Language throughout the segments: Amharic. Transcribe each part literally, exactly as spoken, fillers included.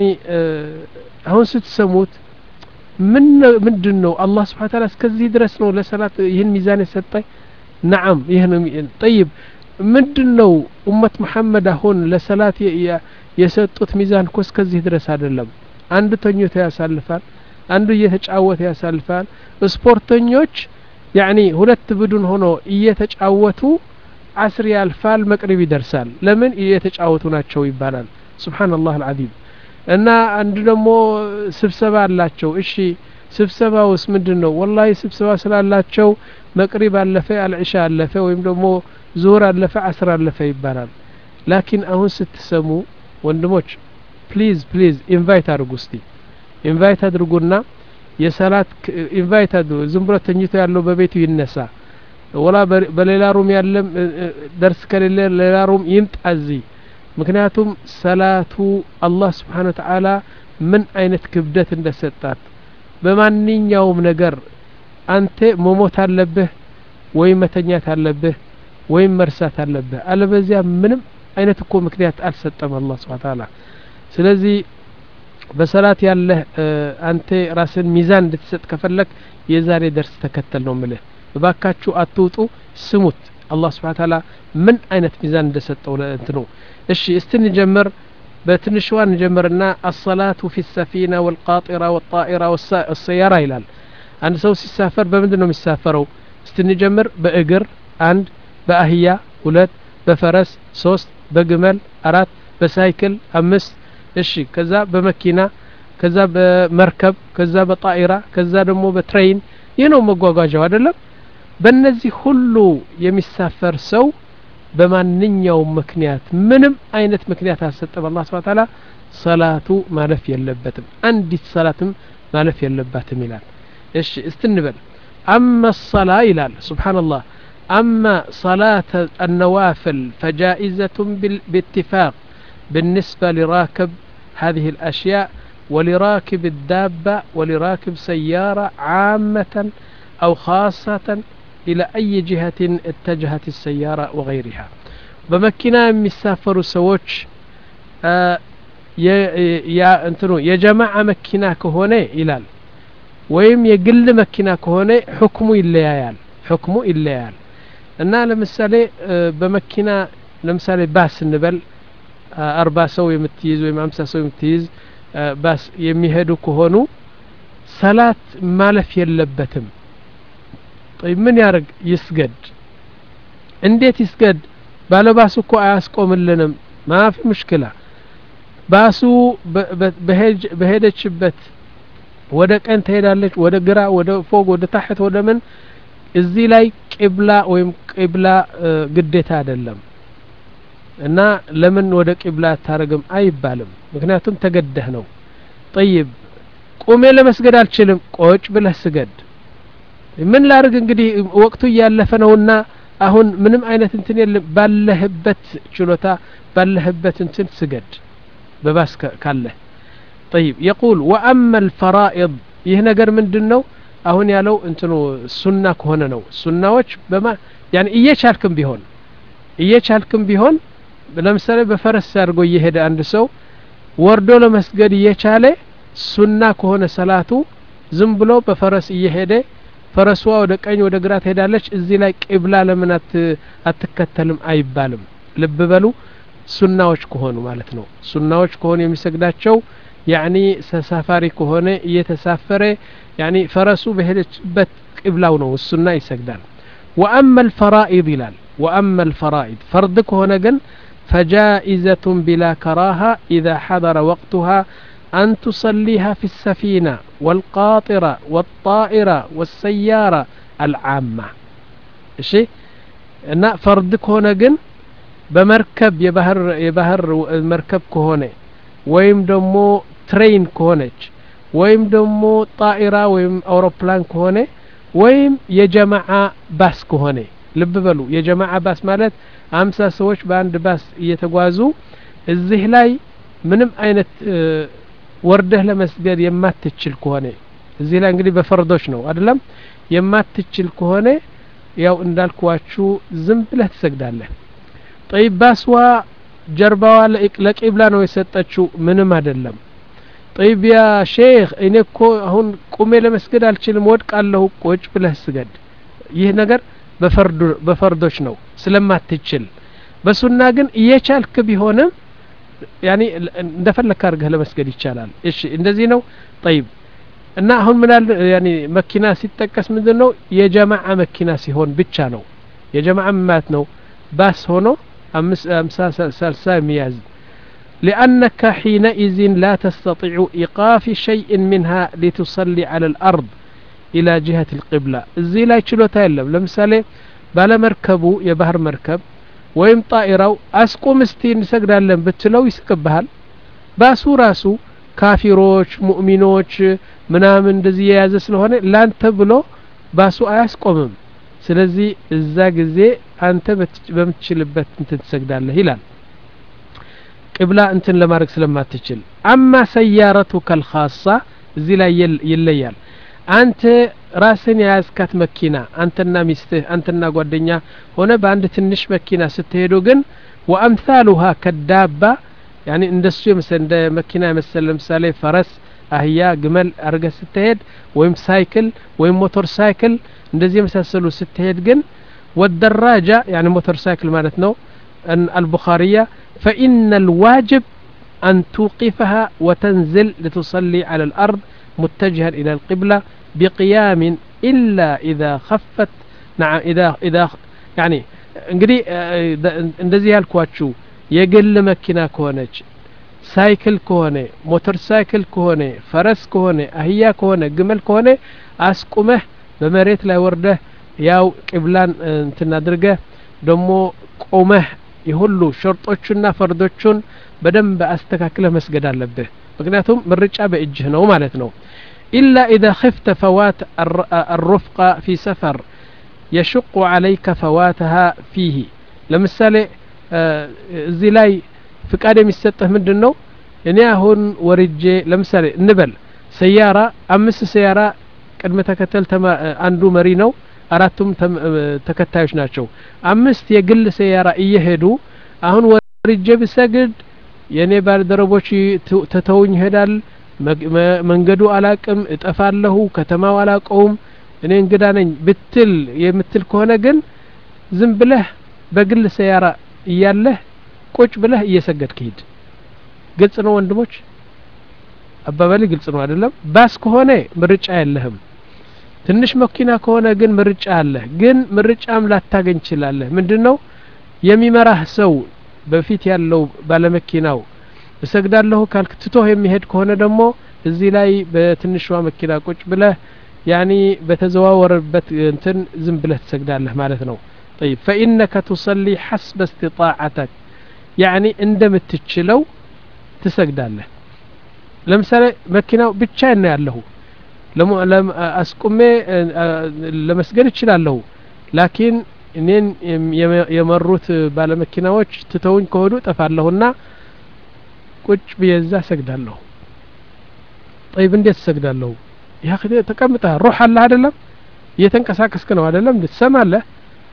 አሁን ስትሰሙት ምን ምንድነው አላህ Subhanahu Wa Ta'ala እስከዚህ ድረስ ነው ለሰላት ይህን ሚዛን የሰጠኝ نعم ይህን طيب ምንድነው ኡመት መሐመድ አሁን ለሰላት የሰጡት ሚዛን እኮ እስከዚህ ድረስ አይደለም አንዱ ተኝቶ ያሳልፋል አንዱ እየተጫወተ ያሳልፋል ስፖርተኞች يعني ሁለት ቡድን ሆኖ እየተጫወቱ አስር ያልፋል መቅሪብ ይደርሳል ለምን እየተጫወቱ ናቸው ይባላል ሱብሃንአላህ አልዓዚም እና አንዱ ደግሞ ስብሰባ አላቸው እሺ ስብሰባውስ ምንድነው والله ስብሰባ ስላላቸው መቅሪብ አለፈ አልዒሻ አለፈ ወይም ደግሞ ዙህር አለፈ አስር አለፈ ይባላል ላኪን አሁን ስትሰሙ ወንድሞች ፕሊዝ ፕሊዝ ኢንቫይት አድርጉ እስቲ ኢንቫይት አድርጉና የሰላት ኢንቫይት አድርጉ ዝም ብሎ ተኝቶ ያለው በቤቱ ይነሳ ወላ በሌላ ሩም ያለም ደርስ ከሌለ ሌላ ሩም ይምጣዚ ምክንያቱም ሰላቱ አላህ Subhanahu Wa Ta'ala ምን አይነት ክብደት እንደሰጣት በማንኛውም ነገር አንተ መሞት አለብህ ወይ መተኛት አለብህ ወይ መርሳት አለብህ አለበዚያ ምንም አይነት እኮ ምክንያት አልሰጠም አላህ Subhanahu Wa Ta'ala ስለዚህ በሰላት ያለ አንተ ራስን ሚዛን እንድትሰጥ ከፈለክ የዛሬ ደርስ ተከተል ነው ምልህ ባካችሁ አትውጡ ስሙት አላህ Subhanahu Wa Ta'ala ምን አይነት ሚዛን እንደሰጠው ለእንት ነው እሺ እስቲ እንጀምር በትንሽዋን እንጀምርና الصلاه في السفينه والقاطره والطائره والسياره ይላል አንድ ሰው ሲሳፈር በምንድነው የሚሳፈረው እስቲ እንጀምር በእግር አንድ በአህያ ሁለት በፈረስ ሶስት በግመል አራት በሳይክል አምስት እሺ ከዛ በመኪና ከዛ በመርከብ ከዛ በጣኢራ ከዛ ደግሞ በትሬን ይሄው መጓጓዣው አይደለም በእነዚህ ሁሉ የሚሳፈር ሰው በማንኛው ምክንያት ምንም አይነት ምክንያት አሰጠም አላህ Subhanahu Wa Ta'ala ሰላቱ ማለፍ የለበትም አንዲት ሰላትም ማለፍ የለባትም ይላል እሺ እስትንበል አማ الصلاه ይላል ሱብሃንአላህ أما صلاة النوافل فجائزة باتفاق بالنسبة لراكب هذه الأشياء ولراكب الدابة ولراكب سيارة عامة أو خاصة إلى أي جهة اتجهت السيارة وغيرها بمكنا مسافر سوتش آه يا يا انتنو يا جماعة مكنا كهوني إلال ويم يقل مكنا كهوني حكمه الليال حكمه الليال እና ለምሳሌ በመኪና ለምሳሌ ባስ እንበል አርባ ሰው የምትይዝ ወይ አምሳ ሰው የምትይዝ ባስ የሚሄዱ ከሆኑ ሰላት ማለፍ የለበትም طيب ምን ያርግ ይስገድ እንዴት ይስገድ ባለባሱ እኮ አያስቆምልንም ማፊ ሙሽኪላ ባሱ በሄደችበት ወደ ቀን ትሄዳለች ወደ ግራ ወደ ፎቅ ወደ ታህት ወደ ምን እዚህ ላይ ቂብላ ወይም ቂብላ ግዴታ አይደለም እና ለምን ወደ ቂብላ ታረግም አይባልም ምክንያቱም ተገደህ ነው طيب ቆሜ ለመስገድ አልችልም ቆጭ ብለህ ስገድ ምን ላርግ እንግዲህ ወቅቱ ያለፈ ነውና አሁን ምንም አይነት እንትን የለም ባለህበት ችሎታ ባለህበት እንትን ስገድ በባስ ካለ طيب يقول واما الفرائض ይህ ነገር ምንድነው አሁን ያለው እንትኑ ሱና ከሆነ ነው ሱናዎች በማ يعني እየቻልክም ቢሆን እየቻልክም ቢሆን ለምሳሌ በፈረስ አድርጎ እየሄደ አንድ ሰው ወርዶ ለመስገድ እየቻለ ሱና ከሆነ ሰላቱ ዝም ብሎ በፈረስ እየሄደ ፈረሷ ወደ ቀኝ ወደ ግራ ትሄዳለች እዚህ ላይ ቂብላ ለምን አትከተልም አይባልም ልብ በሉ ሱናዎች ከሆኑ ማለት ነው ሱናዎች ከሆኑ የሚሰግዳቸው يعني سفاري كهونه يتسافر يعني فرسو بهدچበት قبلاو ነው እሱና ይሰግዳል واما الفرائض ይላል واما الفرائض فرض ከሆነ ግን فجائزة بلا كراهة إذا حضر وقتها أن تصليها في السفينة والقاطرة والطائرة والسيارة العامة እሺ እና فرض ከሆነ ግን በመርከብ የባህር የባህር መርከብ ከሆነ ወይም ደግሞ ትሬን ከሆነች ወይም ደግሞ ጣኢራ ወይም አውሮፕላን ከሆነ ወይም የጀማዓ ባስ ከሆነ ልብ በሉ የጀማዓ ባስ ማለት አምሳ ሰዎች በአንድ ባስ እየተጓዙ እዚህ ላይ ምንም አይነት ወርደህ ለመስገድ የማትችል ከሆነ እዚህ ላይ እንግዲህ በፈርዶች ነው አይደለም የማትችል ከሆነ ያው እንዳልኳችሁ ዝም ብለህ ትሰግዳለህ طيب ባስዋ ጀርባዋ ለቂብላ ነው የሰጠችው ምንም አይደለም طيب يا شيخ እኔ እኮ አሁን ቁሜ ለመስገድ አልችልም ወድቃለሁ ቁጭ ብለህ ስገድ ይህ ነገር በፈርዱ በፈርዶች ነው ስለማትችል በሱና ግን እየቻልክ ቢሆንም ያኒ እንደፈለክ አድርገህ ለመስገድ ይቻላል እሺ እንደዚህ ነው طيب እና አሁን ምን አለ ያኒ መኪና ሲጠቀስ ምንድነው የጀማዓ መኪና ሲሆን ብቻ ነው የጀማዓ ማለት ነው ባስ ሆኖ አምሳ ስልሳ የሚያዝ لأنك حينئذ لا تستطيع إيقاف شيء منها لتصلي على الأرض إلى جهة القبلة زي لا يشلوتا يلم لمثالي بالا مركبو يبهر مركب ويم طائرو أسقو مستين سقدالن بتلو يسكبهال باسو راسو كافروች ሙእሚኖች ምናምን እንደዚህ የያዘ ስለሆነ ላንተ ብሎ ባሱ አያስቆምም ስለዚህ እዛ ጊዜ አንተ በምትችልበት እንትን ትሰግዳለህ ይላል ቅብላ እንትን ለማድረግ ስለማትችል አማ ሰያረቱከ الخاصة እዚህ ላይ ይለያል አንተ ራስን ያዝካት መኪና አንተና ሚስትህ አንተና ጓደኛ ሆነ በአንድ ትንሽ መኪና ስትሄዱ ግን وامثالها كدابة يعني እንደሱ የመሰለ እንደ መኪና የመሰለ ለምሳሌ ፈረስ አህያ ግመል አርገህ ስትሄድ ወይም ሳይክል ወይም ሞተር ሳይክል እንደዚህ የመሳሰሉ ስትሄድ ግን والدراجة يعني موتور سايكل ማለት ነው البخارية فإن الواجب أن توقفها وتنزل لتصلي على الأرض متجها إلى القبلة بقيام إلا إذا خفت نعم إذا إذا يعني እንግዲህ እንደዚህ ያልኳችሁ የግል መኪና ከሆነች ሳይክል ከሆነ ሞተር ሳይክል ከሆነ ፈረስ ከሆነ አህያ ከሆነ ግመል ከሆነ አስቁመህ በመሬት ላይ ወርደህ ያው ቅብላን እንትን አድርገህ ደሞ ቆመህ ይሁሉ ሸርጦቹና ፈርዶቹን በደንብ አስተካክለህ መስገድ አለብህ ምክንያቱም ምርጫ በእጅህ ነው ማለት ነው إلا إذا خفت فوات الرفقة في سفر يشق عليك فواتها فيه لمثالي እዚህ ላይ ፍቃድ የሚሰጥህ ምንድነው እኔ አሁን ወርጄ ለምሳሌ እንበል ሰያራ አምስት ሰያራ ቅድመ ተከተል አንዱ መሪ ነው አራቱም ተከታዮች ናቸው አምስት የግል ሰያራ እየሄዱ አሁን ወርጄ ብሰግድ የኔ ባልደረቦች ተተውኝ ሄዳል መንገዱ አላቅም እጠፋለሁ ከተማው አላቀውም እኔ እንግዳ ነኝ ብትል የምትል ከሆነ ግን ዝም ብለህ በግል ሰያራ እያለህ ቁጭ ብለህ እየሰገድክ ሂድ ግልጽ ነው ወንድሞች አባባሊ ግልጽ ነው አይደለም ባስ ከሆነ ምርጫ የለህም ትንሽ መኪና ከሆነ ግን ምርጫ አለ ግን ምርጫም ላታገኝ ይችላል ምንድነው የሚመራህ ሰው በፊት ያለው ባለመኪናው እሰግዳለሁ ካልክ ትቶህ የሚሄድ ከሆነ ደግሞ እዚህ ላይ በትንሿ መኪና ቁጭ ብለህ ያኒ በተዘዋወረበት እንትን ዝም ብለህ ትሰግዳለህ ማለት ነው طيب فإنك تصلي حسب استطاعتك يعني እንደምትችለው ትሰግዳለህ ለምሳሌ መኪናው ብቻ ነው ያለው ለም አስቁሜ ለመስገድ ይችላልው ላኪን እኔን የመሩት ባለመኪናዎች ትተውኝ ከሆዱ ጠፋለሁና ቁጭ በየዛ ሰግዳለሁ طيب እንዴት ሰግዳለሁ ያ እخي ተቀምጠህ روح አለ አይደለም እየተንቀሳቀስክ ነው አይደለም ልትሰማለህ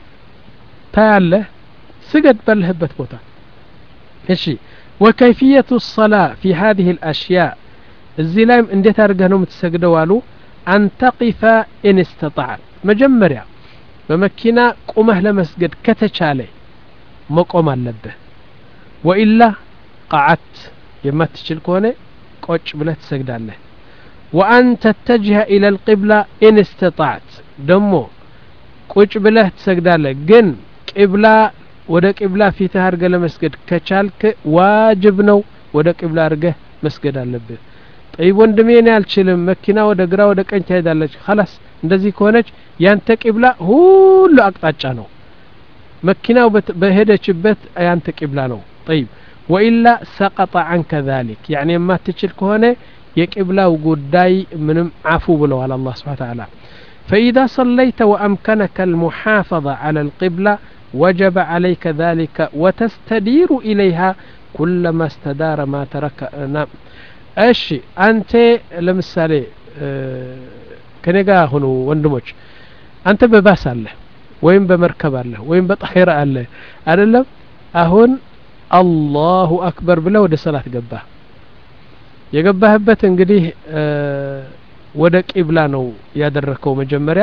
ታያለህ ስገድ ባለህበት ቦታ እሺ وكيفية الصلاة في هذه الأشياء እዚህ ላይም እንዴት አድርገህ ነው የምትሰግደው አሉ أن تقف إن استطعت መጀመሪያ በመኪና ቆመህ ለመስገድ ከተቻለ መቆም አለብህ وإلا قعدت የማትችል ከሆነ ቁጭ ብለህ ትሰግዳለህ وأن تتجه إلى القبلة إن استطعت ደሞ ቁጭ ብለህ ትሰግዳለህ ግን ቂብላ ወደ ቂብላ ፊትህ አድርገህ ለመስገድ ከቻልክ ዋጅብ ነው ወደ ቂብላ አድርገህ መስገድ አለብህ طيب ወንድሜ እኔ አልችልም መኪና ወደ ግራ ወደ ቀኝ ትሄዳለች خلاص እንደዚህ ከሆነች ያንተ ቂብላ ሁሉ አቅጣጫ ነው መኪናው በሄደችበት ያንተ ቂብላ ነው طيب وإلا سقط عنك ذلك يعني ما تشل كهنة يقبلوا قداي من عفو بلو على الله سبحانه وتعالى فإذا صليت وأمكنك المحافظة على القبلة وجب عليك ذلك وتستدير إليها كلما استدار ما ترك نعم أشي أنت لمسالي اه كنيقا هنو وندموش أنت بباس الله وين بمركب الله وين بطحير الله أعلم أهون الله أكبر بلا ودي صلاة قباه የገባህበት እንግዲህ ወደ ቂብላ ነው ያደረከው መጀመሪያ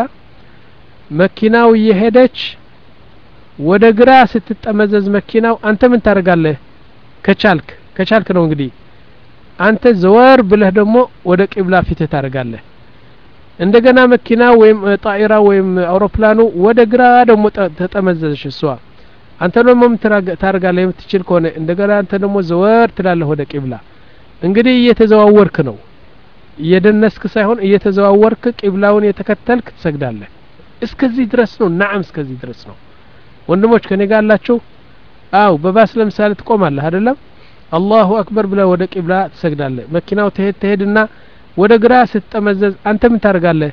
መኪናው እየሄደች ወደ ግራ ስትጠመዘዝ መኪናው አንተ ምን ታደርጋለህ ከቻልክ ከቻልክ ነው እንግዲህ አንተ ዘወር ብለህ ደግሞ ወደ ቂብላ ፊት ታደርጋለህ እንደገና መኪና ወይም ጣይራ ወይም አውሮፕላኑ ወደ ግራ ደግሞ ተጠመዘዘሽ እሷ አንተ ደግሞ ምን ታደርጋለህ የምትችል ከሆነ እንደገና አንተ ደግሞ ዘወር ትላለህ ወደ ቂብላ እንግዲህ እየተዘዋወርክ ነው እየደነስክ ሳይሆን እየተዘዋወርክ ቂብላውን የተከተልክ ትሰግዳለህ እስከዚህ ድረስ ነው ነዓም እስከዚህ ድረስ ነው ወንድሞች ከኔ ጋር አላችሁ አው በባስ ለምሳሌ ትቆማለህ አይደለም አላሁ አክበር ብለህ ወደ ቂብላ ትሰግዳለህ መኪናው ተሄድ ተሄድና ወደ ግራ ስትጠመዘዝ አንተ ምን ታደርጋለህ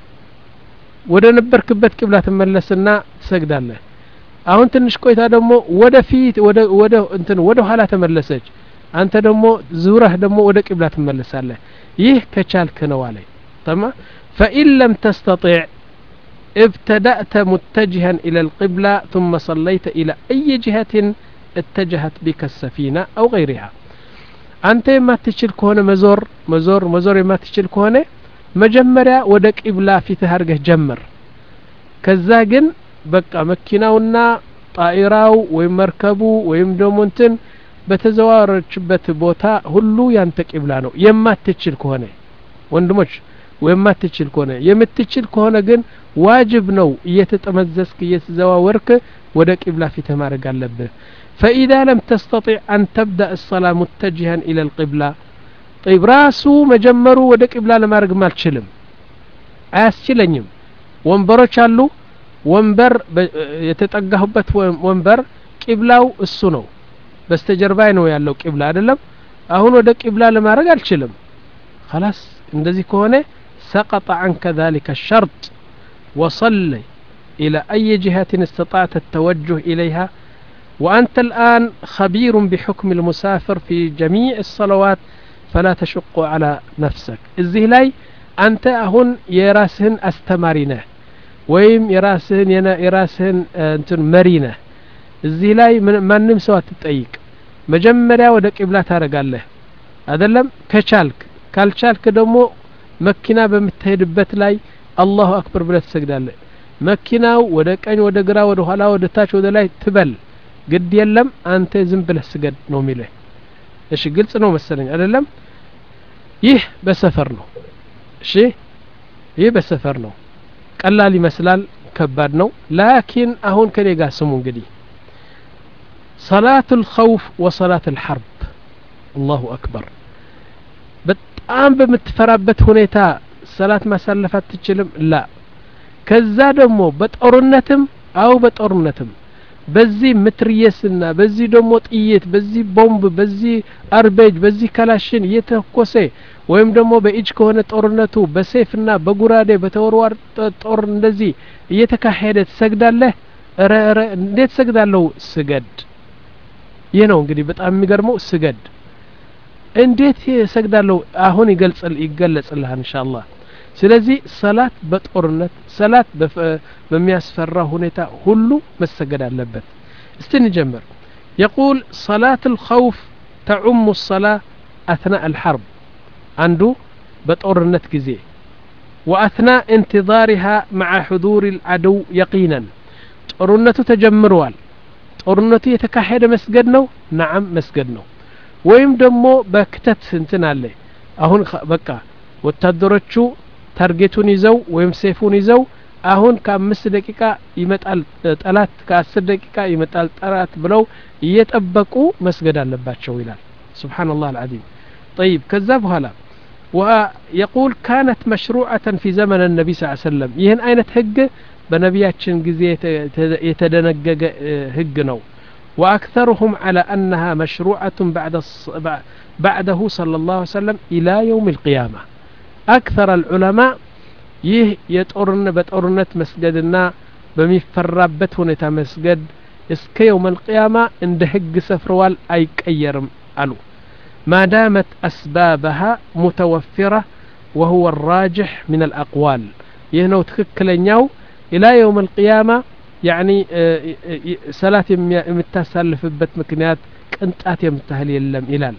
ወደ ነበርክበት ቂብላ ትመለስና ትሰግዳለህ አሁን ትንሽ ቆይታ ደግሞ ወደ ፊት ወደ ወደ እንትን ወደ ኋላ ተመለሰች አንተ ደግሞ ዙረህ ደግሞ ወደ ቂብላ ትመለሳለህ ይህ ከቻልክ ነው አለኝ تمام فإن لم تستطع ابتدأت متجها إلى القبلة ثم صليت إلى أي جهة اتجهت بك السفينة أو غيرها أنت ما تشيل كونه مزور مزور مزور ما تشيل كونه مجمرة ودك إبلا في تهرجه جمر كزاجن بقى مكيناونا طائراو ويمركبو ويمدومنتن بتزوارشبت بوتا هلو ينتك إبلانو يما تشيل كونه وندمج ويما تشيل كونه يمتشيل كونه جن واجب نو يتتمزسك يتزواورك ودك إبلا في تمارق اللبه فإذا لم تستطع أن تبدأ الصلاة متجها إلى القبلة طيب راسو مجمرو ودك إبلا لمارق مال تشلم أسشلنيم وانبرو شالو وانبر يتتقهبت وانبر قبلاو السنو بستجرباينو يالو قبلا أدلم أهون ودك إبلا لمارق التشلم خلاص اندزي كونه سقط عنك ذلك الشرط وصلي إلى أي جهة استطعت التوجه إليها وأنت الآن خبير بحكم المسافر في جميع الصلوات فلا تشق على نفسك الزي لاي أنت أهون يراسهن أستمارينه ويم يراسهن ينا يراسهن أنتن مرينه الزي لاي ما نمسوا تتأيك مجمريا ودك إبلا تارقال له أدلم كشالك كالشالك دمو مكينا بمتهدبت لاي الله أكبر بلا تسجدال له مكيناو ودك أين ودقرا ودهلا ودتاش ودلاي تبل قد يلم أنت زنبله سجد نومي له إيش قلت نو مثلا أدلم يه بسفر نو شيء يه بسفر نو قال لي مسلال كبار نو لكن أهون كان يقاسمون قدي صلاة الخوف وصلاة الحرب الله أكبر بتقام بمتفربت هنيتا صلاة ما سلفت تجلم لا كذا دمو بتقرنتم أو بتقرنتم بزي متريسنا بزي دمو طيت بزي بومب بزي أربيج بزي كلاشين يتكوسي ويم دمو بإيج كهونة طورنتو بسيفنا بقرادة بتوروار طور ندزي يتكاحيدة سجد الله ر ر نديت سجد الله سجد ينو انقدي بتأمي ميقرمو سجد انديت سجد الله اهون يقلص يقلص الله ان شاء الله ስለዚህ ሰላት በጦርነት ሰላት በሚያስፈራ ሁኔታ ሁሉ መሰገድ አለበት እስቲ እንጀምር يقول صلاة الخوف تعم الصلاة أثناء الحرب عنده بطورنت جزي وأثناء انتظارها مع حضور العدو يقينا طورنته تجمروال طورنته يتكحد مسجدنا نعم مسجدنا ويم دمو بكتت سنتنا عليه أهون بقى وتدرجوا ታርጌቱን ይዘው ወይም ሴፉን ይዘው አሁን ከአምስት ደቂቃ ይመጣል ጠላት ከአስር ደቂቃ ይመጣል ጠላት ብለው እየጠበቁ መስገድ አለባቸው ይላል ሱብሃንአላህ አልዓዚም طيب ከዛ በኋላ ويقول كانت مشروعة في زمن النبي صلى الله عليه وسلم ይህን አይነት ህግ በነቢያችን ጊዜ የተደነገገ ህግ ነው وأكثرهم على أنها مشروعة بعد بعده صلى الله عليه وسلم إلى يوم القيامة أكثر العلماء يه يتورن بتورنت مسجدنا بمفربت هنا مسجد اسك يوم القيامة عند حق سفروال أي كيرم ألو ما دامت أسبابها متوفرة وهو الراجح من الأقوال يهنو تككلنيو إلى يوم القيامة يعني صلاة متسلف بت مكنيات كنتات يمتهل يلم إلال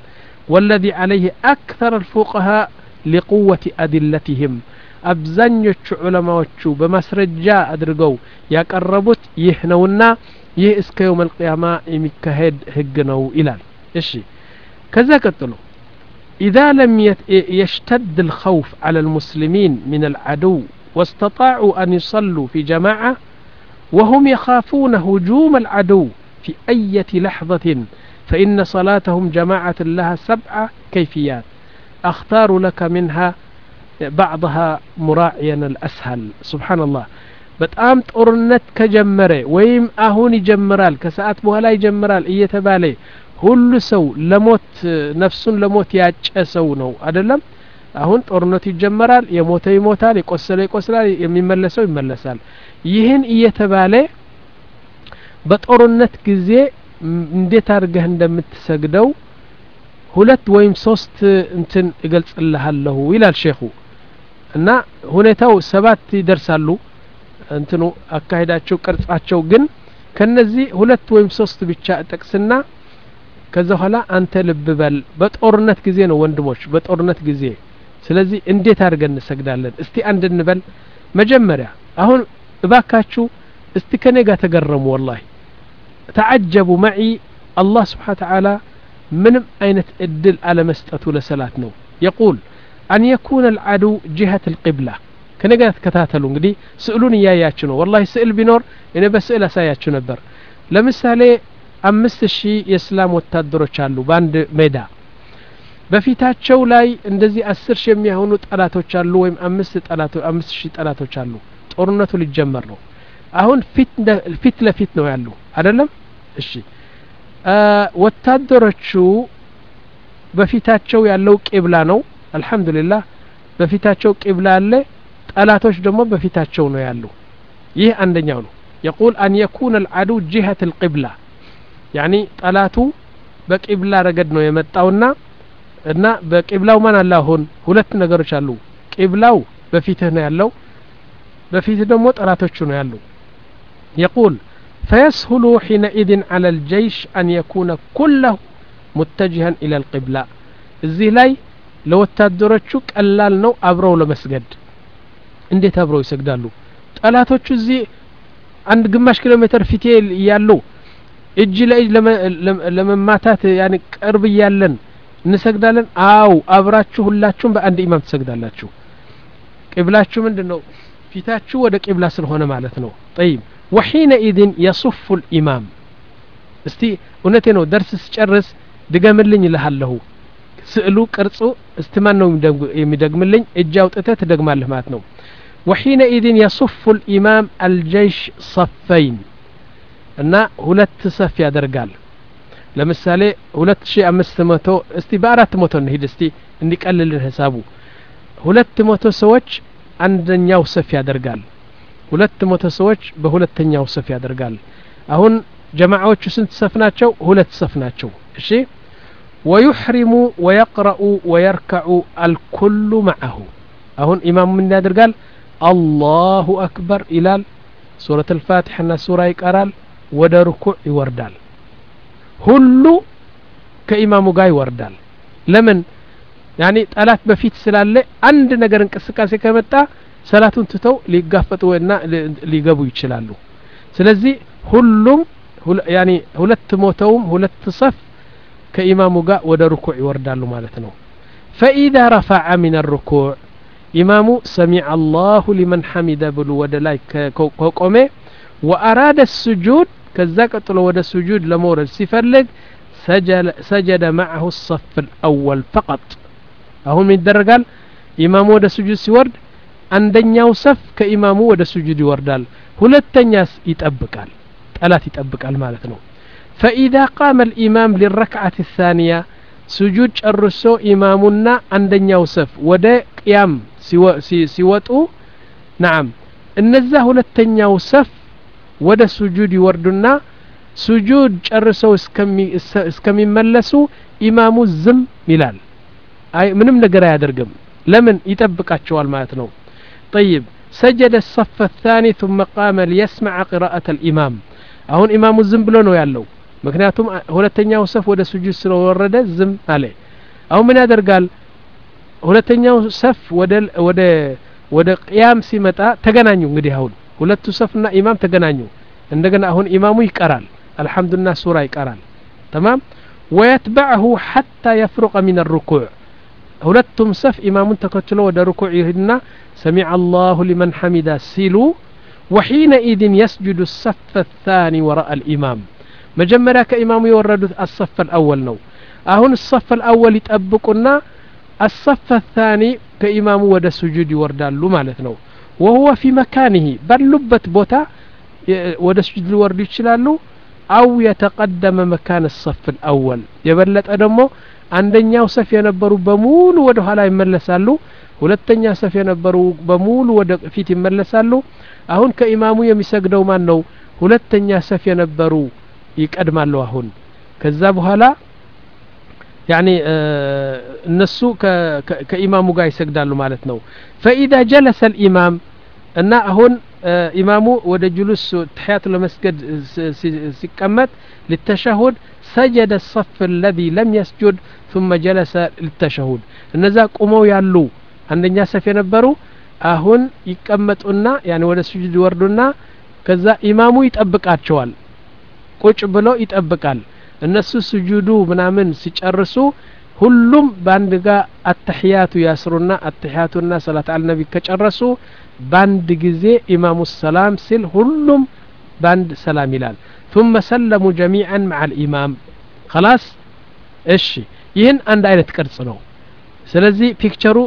والذي عليه أكثر الفقهاء لقوة أدلتهم أبزنيوش علماء بمسرجاء أدرقوا يقربت يهنونا يه اسك يوم القيامة يمكهد هجنو إلال إشي كذا قتلوا إذا لم يشتد الخوف على المسلمين من العدو واستطاعوا أن يصلوا في جماعة وهم يخافون هجوم العدو في أي لحظة فإن صلاتهم جماعة لها سبعة كيفيات أختار لك منها بعضها مراعيا الأسهل سبحان الله بتقام طرنت كجمرة ويم أهون يجمرال كساعات بوهلا يجمرال إيه تبالي ሁሉ ሰው ለሞት ነፍሱን ለሞት ያጨሰው ነው አይደለም አሁን ጦርነቱ ይጀመራል የሞተ ይሞታል የቆሰለ ይቆስላል የሚመለሰው ይመለሳል ይህን እየተባለ በጦርነት ጊዜ እንዴት አድርገህ እንደምትሰግደው ሁለት ወይም ሶስት እንትን እገልጽልሃለሁ ይላል ሼኹ እና ሁኔታው ሰባት ይደርሳሉ እንትኑ አካሄዳቸው ቅርጻቸው ግን ከነዚህ ሁለት ወይም ሶስት ብቻ ጠቅስና ከዛ ኋላ አንተ ልብ በል በጦርነት ጊዜ ነው ወንድሞች በጦርነት ጊዜ ስለዚህ እንዴት አድርገን እንሰግዳለን እስቲ አንድ እንበል መጀመሪያ አሁን እባካችሁ እስቲ ከኔ ጋር ተገረሙ والله تعجبوا معي الله سبحانه وتعالى ምንም አይነት እድል አለ መስጠቱ ለሰላት ነው يقول أن يكون العدو جهة القبلة ከኔ ጋር ተከታተሉ እንግዲህ ስዕሉን ያያያችሁ ነው والله ስዕል ቢኖር እኔ በስዕል አሳያችሁ ነበር ለምሳሌ አምስት ሺህ የእስላም ወታደሮች አሉ በአንድ ሜዳ በፊታቸው ላይ እንደዚህ አስር ሺህ የሚሆኑ ጠላቶች አሉ ወይም አምስት ጠላቶች አምስት ሺህ ጠላቶች አሉ ጦርነቱ ሊጀመር ነው አሁን ፊት ፊት ለፊት ነው ያሉ አይደለም እሺ ወታደሮቹ በፊታቸው ያለው ቂብላ ነው አልহামዱሊላህ በፊታቸው ቂብላ አለ ጠላቶች ደግሞ በፊታቸው ነው ያሉ ይህ አንደኛው ነው يقول أن يكون العدو جهة القبلة يعني ጠላቱ በቂብላ ረገድ ነው የመጣውና እና በቂብላው ማን አላሁን ሁለት ነገሮች አሉ ቂብላው በፊትህ ነው ያለው በፊት ደግሞ ጠላቶቹ ነው ያሉ يقول فيسهل حينئذ على الجيش أن يكون كله متجها إلى القبلة እዚህ ላይ ለወታደሮቹ ቀላል ነው አብረው ለመስገድ እንዴት አብረው ይሰግዳሉ ጠላቶቹ እዚህ አንድ ግማሽ ኪሎ ሜትር ፊት ያሉ እጅ ለእጅ ለመማታት يعني ቅርብ ያለን እንሰግዳለን አው አብራችሁ ሁላችሁም በአንድ ኢማም ተሰግዳላችሁ ቂብላችሁ ምንድነው ፊታችሁ ወደ ቂብላ ስለሆነ ማለት ነው طيب وحينئذ يصف الامام እስቲ እውነቴ ነው ደርስ ሲጨርስ ድገምልኝ ይልሃለሁ ስዕሉ ቅርጹ እስትማን ነው የሚደግምልኝ እጅ አውጥተህ ትደግማለህ ማለት ነው وحينئذ يصف الامام الجيش صفين እና ሁለት ሰፍ ያደርጋል ለምሳሌ ሁለት ሺህ አምስት መቶ እስቲ በአራት መቶ እንሂድ እስቲ እንዲቀልልን ሐሳቡ ሁለት መቶ ሰዎች አንደኛው ሰፍ ያደርጋል ሁለት መቶ ሰዎች በሁለተኛው ሰፍ ያደርጋል አሁን ጀማዓዎቹ ስንት ሰፍ ናቸው ሁለት ሰፍ ናቸው እሺ ويحرم ويقرأ ويركع الكل معه አሁን ኢማሙ ምን ያደርጋል الله أكبر إلى سورة الفاتحة سورة يقرأ ወደ ሩኩዕ ይወርዳል ሁሉ ከኢማሙ ጋር ይወርዳል ለምን يعني ጠላት በፊት ስላለ አንድ ነገር እንቅስቃሴ ከመጣ ሰላቱን ትተው ሊጋፈጡና ሊገቡ ይችላሉ ስለዚህ ሁሉም يعني ሁለት ሞተውም ሁለት ሰፍ ከኢማሙ ጋር ወደ ሩኩዕ ይወርዳሉ ማለት ነው فإذا رفع من الركوع ኢማሙ سمع الله لمن حمد ብሎ ወደ ላይ ከቆመ وأراد السجود كذا قتل ود السجود لمورد سيفلق سجد, سجد معه الصف الأول فقط أهم يدرقال إمامه ود السجود سيورد عندنياو صف كإمامه ود السجود يوردال ሁለተኛስ ይጠብቃል ጠላት ይጠብቃል ማለት ነው فإذا قام الإمام للركعة الثانية سجود ጨርሶ ኢማሙና አንደኛው ሰፍ ወደ ቅያም ሲወጡ نعم እነዛ ሁለተኛው ሰፍ ወደ ሱጁድ ይወርዱና ሱጁድ ጨርሰው እስከሚመለሱ ኢማሙ ዝም ይላል አይ ምንም ነገር አያደርግም ለምን ይጠብቃቸዋል ማለት ነው طيب سجد الصف الثاني ثم قام ليسمع قراءة الإمام አሁን ኢማሙ ዝም ብሎ ነው ያለው ምክንያቱም ሁለተኛው ሰፍ ወደ ሱጁድ ስለወረደ ዝም አለ አሁን ምን ያደርጋል ሁለተኛው ሰፍ ወደ ወደ ወደ ቅያም ሲመጣ ተገናኙ እንግዲህ አሁን ሁለቱ ሰፍና ኢማም ተገናኙ እንደገና አሁን ኢማሙ ይቀራል አልহামዱሊላህ ሱራ ይቀራል تمام ويتبعه حتى يفرغ من الركوع ሁለቱም ሰፍ ኢማሙን ተከትሎ ወደ ሩኩዕ ይሄድና سمع الله لمن حمده ሲሉ وحينئذ يسجد الصف الثاني وراء الإمام مجمرا كإمام يورد الصف الأول نو أهون الصف الأول يتأبقنا الصف الثاني كإمام ود السجود يوردالو مالتنا وهو في مكانه بل لبت بوتا ود السجود يورد يشلالو أو يتقدم مكان الصف الأول يبلت أدمو عندنا صف ينبرو بمول ود هلا يملسالو ሁለተኛ ሰፍ የነበሩ በሙሉ ወደ ፊት ይመለሳሉ አሁን ከኢማሙ የሚሰግደው ማን ነው ሁለተኛ ሰፍ የነበሩ ይቀድማሉ አሁን ከዛ በኋላ يعني እነሱ ከኢማሙ ጋር ይሰግዳሉ ማለት ነው فاذا جلس الامام እና አሁን ኢማሙ ወደ ጁሉስ ተህያት ለመስገድ ሲቀመጥ للتشهد سجد الصف الذي لم يسجد ثم جلس للتشهد እነዛ ቆመው ያሉ አንደኛ ሰፍ የነበሩ አሁን ይቀመጡና يعني ወደ ስጁድ ይወርዱና ከዛ ኢማሙ ይጠብቃቸዋል ቁጭ ብሎ ይጠብቃል እነሱ ስጁዱ ምናምን ሲጨርሱ ሁሉም ባንድ ጋር አተህያቱ ያስሩና አተህያቱና ሰላት አልነቢ ከጨረሱ ባንድ ጊዜ ኢማሙ ሰላም ሲል ሁሉም ባንድ ሰላም ይላል ثم سلموا جميعا مع الامام خلاص እሺ ይህን አንድ አይነት ቅርጽ ነው ስለዚህ ፒክቸሩ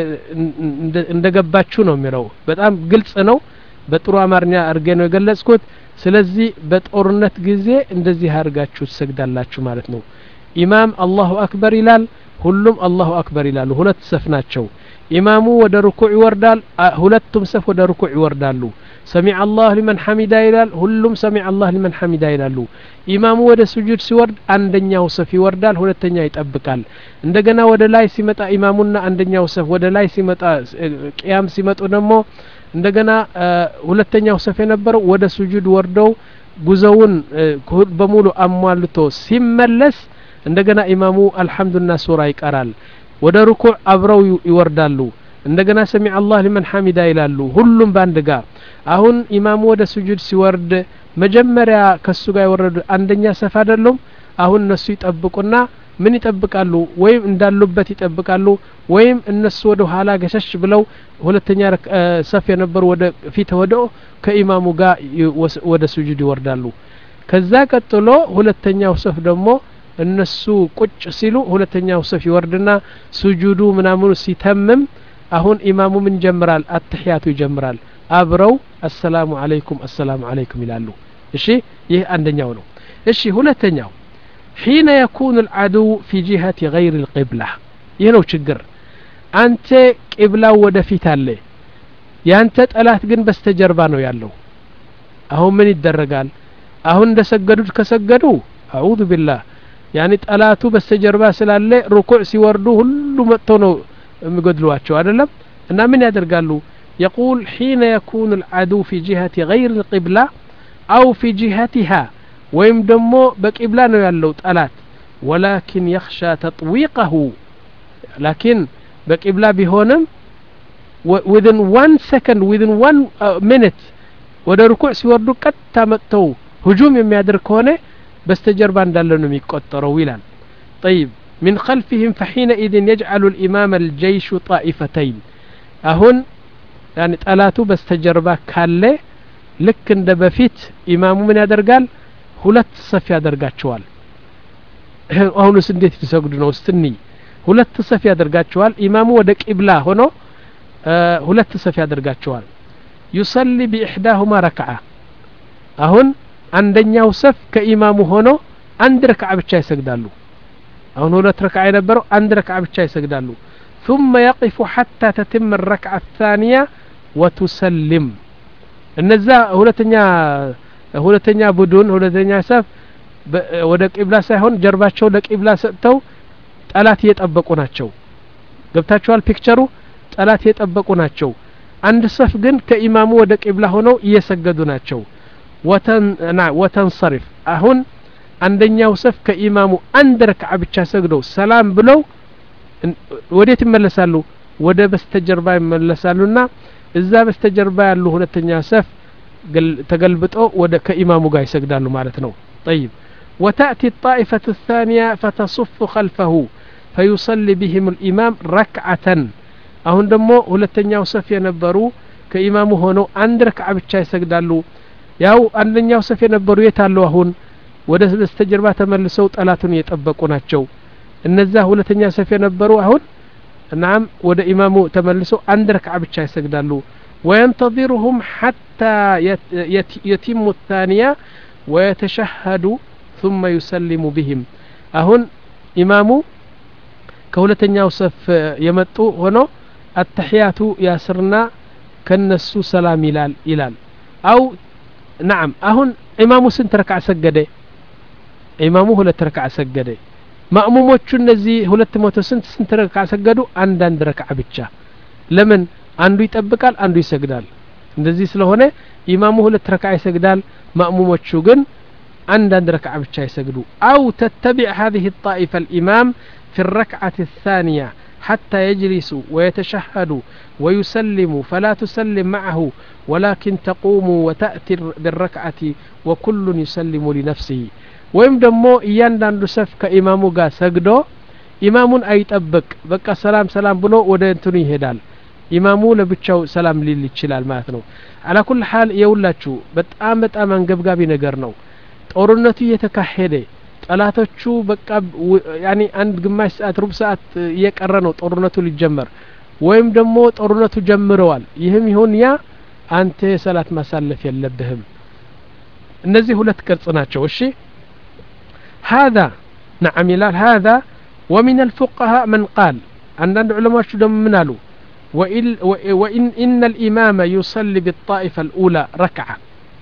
እንደገባችሁ ነው የሚለው በጣም ግልጽ ነው በጥሩ አማርኛ አርገ ነው የገለጽኩት ስለዚህ በጦርነት ጊዜ እንደዚህ አርጋችሁ ትሰግዳላችሁ ማለት ነው ኢማም አላሁ አክበር ይላል ሁሉም አላሁ አክበር ይላሉ ሁለት ሰፍ ናቸው ኢማሙ ወደ ሩኩዕ ይወርዳል ሁለቱም ሰፍ ወደ ሩኩዕ ይወርዳሉ سمع الله لمن حمده ይላል ሁሉም سمع الله لمن حمده ይላሉ ኢማሙ ወደ ስጁድ ሲወርድ አንደኛው ሰፍ ይወርዳል ሁለተኛ ይጠብቃል እንደገና ወደ ላይ ሲመጣ ኢማሙና አንደኛው ሰፍ ወደ ላይ ሲመጣ ቂያም ሲመጡ ደግሞ እንደገና ሁለተኛው ሰፍ የነበረው ወደ ስጁድ ወርደው ጉዘውን በሙሉ አሟልቶ ሲመለስ እንደገና ኢማሙ አልহামዱሊላህ ሱራ ይቀራል ወደ ሩኩዕ አብረው ይወርዳሉ እንደገና سمع الله لمن حمده ይላሉ ሁሉም ባንድ ጋር አሁን ኢማሙ ወደ ስጁድ ሲወርድ መጀመሪያ ከሱ ጋር ይወርዱ አንደኛ ሰፍ አይደለም አሁን እነሱ ይጠብቁና ምን ይጠብቃሉ ወይም እንዳሉበት ይጠብቃሉ ወይም እነሱ ወደ ኋላ ገሸሽ ብለው ሁለተኛ ሰፍ የነበሩ ወደ ፊት ወደ ከኢማሙ ጋር ወደ ስጁድ ይወርዳሉ ከዛ ቀጥሎ ሁለተኛው ሰፍ ደግሞ እነሱ ቁጭ ሲሉ ሁለተኛው ሰፍ ይወርድና ስጁዱ ምናምኑ ሲተምም አሁን ኢማሙ ምን ጀምራል አተህያቱ ይጀምራል አብረው السلام عليكم السلام عليكم ይላሉ እሺ ይህ አንደኛው ነው እሺ ሁለተኛው حين يكون العدو في جهة غير القبلة ይህ ነው ችግር አንተ ቂብላው ወደፊት አለ ያንተ ጠላት ግን በስተጀርባ ነው ያለው አሁን ምን ይደረጋል አሁን እንደሰገዱት ከሰገዱ አዑዙ ቢላህ يعني ጠላቱ በስተጀርባ ስላለ ሩኩዕ ሲወርዱ ሁሉ መጥቶ ነው የሚገድሏቸው አይደለም እና ምን ያደርጋሉ يقول حين يكون العدو في جهة غير القبلة أو في جهتها ويم دمو بقبلة نو يالو طلات ولكن يخشى تطويقه لكن بقبلة بهونم within one second within one uh, minute ወደ ሩኩዕ ሲወርዱ ቀጥታ መጥተው هجوم የሚያደርግ ከሆነ በስተጀርባ እንዳለ ነው የሚቆጠረው ይላል طيب من خلفهم فحينئذ يجعل الإمام الجيش طائفتين أهون يعني ጠላቱ በስተጀርባ ካለ ልክ እንደ በፊት ኢማሙ ምን ያደርጋል ሁለት ሰፍ ያደርጋቸዋል አሁንስ እንዴት ይሰግዱ ነው እስቲ ሁለት ሰፍ ያደርጋቸዋል ኢማሙ ወደ ቂብላ ሆኖ ሁለት ሰፍ ያደርጋቸዋል يصلي بإحداهما ركعة አሁን አንደኛው ሰፍ ከኢማሙ ሆኖ አንድ ረክዓ ብቻ ይሰግዳሉ አሁን ሁለት ረክዓ የነበረው አንድ ረክዓ ብቻ ይሰግዳሉ ثم يقف حتى تتم الركعة الثانية وتسلم እነዛ ሁለተኛ ሁለተኛ ቡድን ሁለተኛ ሰፍ ወደ ቂብላ ሳይሆን ጀርባቸው ለቂብላ ሰጥተው ጠላት እየጠበቁ ናቸው ገብታችኋል ፒክቸሩ ጠላት እየጠበቁ ናቸው አንድ ሰፍ ግን ከኢማሙ ወደ ቂብላ ሆነው እየሰገዱ ናቸው ወተን ወተንصرف አሁን አንደኛው ሰፍ ከኢማሙ አንድ ረክዓ ብቻ ሰግደው ሰላም ብለው ወዴት ይመለሳሉ ወደ በስተጀርባ ይመለሳሉና እዛ በስተጀርባ ያሉ ሁለተኛ ሰፍ ተገልብጦ ወደ ከኢማሙ ጋር ይሰግዳሉ ማለት ነው طيب وتأتي الطائفة الثانية فتصف خلفه فيصلي بهم الإمام ركعة አሁን ደግሞ ሁለተኛው ሰፍ የነበሩ ከኢማሙ ሆነው አንድ ረክዓ ብቻ ይሰግዳሉ ያው አንደኛው ሰፍ የነበሩ የታሉ አሁን ወደ በስተጀርባ ተመልሰው ጠላቱን እየጠበቁ ናቸው እነዛ ሁለተኛ ሰፍ የነበሩ አሁን ናም ወደ ኢማሙ ተመልሰው አንድ ረክዓ ብቻ ይሰግዳሉ وينتظرهم حتى يتم الثانية ويتشهد ثم يسلم بهم አሁን ኢማሙ ከሁለተኛው ሰፍ የመጡ ሆኖ التحيات ياسرنا كنسو سلام ይላል ይላል أو نعم አሁን ኢማሙ ስንት ረክዓ ሰገደ ኢማሙ ሁለት ረክዓ ሰገደ ማእሙሞቹ እነዚህ ሁለት መቶ ስንት ስንት ረክዓ ሰገዱ አንድ አንድ ረክዓ ብቻ ለምን አንዱ ይጠብቃል አንዱ ይሰግዳል እንደዚህ ስለሆነ ኢማሙ ሁለት ረክዓ ይሰግዳል ማእሙሞቹ ግን አንድ አንድ ረክዓ ብቻ ይሰግዱ أو تتبع هذه الطائفة الإمام في الركعة الثانية حتى يجلس ويتشهد ويسلم فلا تسلم معه ولكن تقوم وتأتي بالركعة وكل يسلم لنفسه ወይም ደግሞ እያንዳንዱ ሰፍ ከኢማሙ ጋር ሰግዶ ኢማሙን አይጠብቅ በቃ ሰላም ሰላም ብሎ ወደ እንትኑ ይሄዳል ኢማሙ ለብቻው ሰላም ሊል ይችላል ማለት ነው على كل حال የውላችሁ በጣም በጣም አንገብጋቢ ነገር ነው ጦርነቱ እየተካሄደ ጠላቶቹ በቃ ያኒ አንድ ግማሽ ሰዓት ሩብ ሰዓት እየቀረ ነው ጦርነቱ ሊጀመር ወይም ደግሞ ጦርነቱ ጀምረዋል ይህም ይሁን ያ አንተ ሰላት ማሳለፍ የለብህም እነዚህ ሁለት ቅርጽ ናቸው እሺ هذا نعم يلال هذا ومن الفقهاء من قال عندنا علماء شو دم منالو وإن, وإن إن الإمام يصلي بالطائفة الأولى ركعة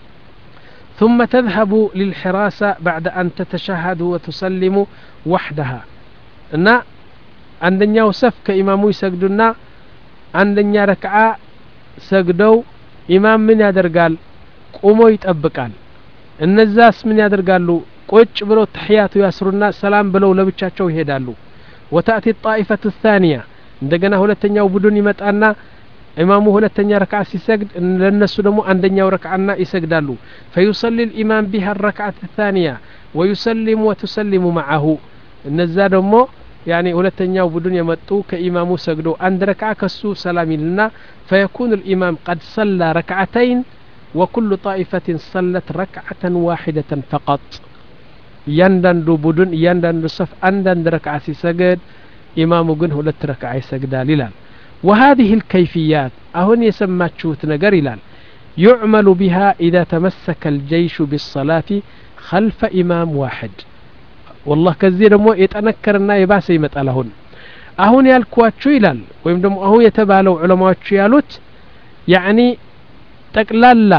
ثم تذهب للحراسة بعد أن تتشهد وتسلم وحدها إن عندنا يوسف كإمامو يسجدنا عندنا ركعة سجدوا إمام من يدر قال قوموا يتأبقال النزاس من يدر قالوا ቁጭ ብለው ተህያቱ ያስሩና ሰላም ብለው ለብቻቸው ይሄዳሉ وتأتي الطائفة الثانية እንደገና ሁለተኛው ቡድን ይመጣና ኢማሙ ሁለተኛ ረክዓ ሲሰግድ ለነሱ ደግሞ አንደኛው ረክዓና ይሰግዳሉ فيصلي الإمام بها الركعة الثانية ويسلم وتسلم معه እነዛ ደግሞ يعني ሁለተኛው ቡድን የመጡ ከኢማሙ ሰግዶ አንድ ረክዓ ከሱ ሰላም ይልና فيكون الإمام قد صلى ركعتين وكل طائفة صلت ركعة واحدة فقط ያንዳንዱ ቡድን ያንዳንዱ ሰፍ አንዳንድ ረክዓ ሲሰግድ ኢማሙ ግን ሁለት ረክዓ ይሰግዳል ይላል وهذه الكيفيات አሁን የሰማችሁት ነገር ይላል يعمل بها إذا تمسك الجيش بالصلاة خلف إمام واحد والله ከዚህ ደግሞ የተነከረና የባሰ ይመጣል አሁን አሁን ያልኳችሁ ይላል ወይም ደግሞ አሁን የተባለው ዑለማዎቹ ያሉት يعني ጠቅላላ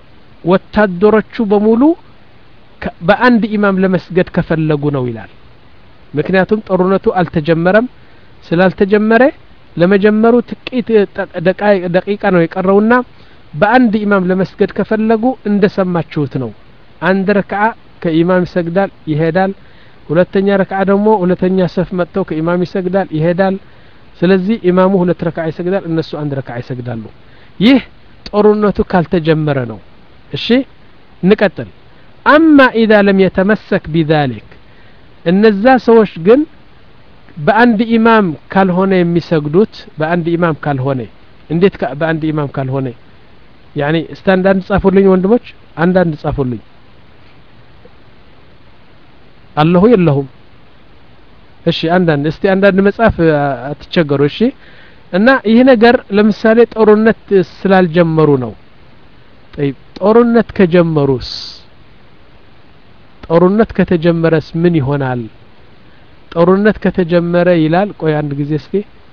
ወታደሮቹ በሙሉ በአንድ ኢማም ለመስገድ ከፈለጉ ነው ይላል ምክንያቱም ጦርነቱ አልተጀመረም ስላልተጀመረ ለመጀመሩ ጥቂት ደቂቃ ነው የቀረውና በአንድ ኢማም ለመስገድ ከፈለጉ እንደሰማችሁት ነው አንድ ረክዓ ከኢማም ይሰግዳል ይሄዳል ሁለተኛ ረክዓ ደግሞ ሁለተኛ ሰፍ መጥቶ ከኢማም ይሰግዳል ይሄዳል ስለዚህ ኢማሙ ሁለት ረክዓ ይሰግዳል እነሱ አንድ ረክዓ ይሰግዳሉ ይህ ጦርነቱ ካልተጀመረ ነው እሺ እንቀጥል أما إذا لم يتمسك بذلك እነዛ ሰዎች ግን በአንድ ኢማም ካልሆነ የሚሰግዱት በአንድ ኢማም ካልሆነ እንዴት በአንድ ኢማም ካልሆነ يعني ስታንዳርድ ጻፉልኝ ወንድሞች አንዳንድ ጻፉልኝ አላሁ የለሁም እሺ አንዳንድ እስቲ አንዳንድ መጻፍ አትቸገሩ እሺ እና ይሄ ነገር ለምሳሌ ጦርነት ስላልጀመሩ ነው طيب ጦርነት ከጀመሩስ ጦርነት ከተጀመረስ ምን ይሆናል ጦርነት ከተጀመረ ይላል ቆይ አንድ ጊዜ እስቲ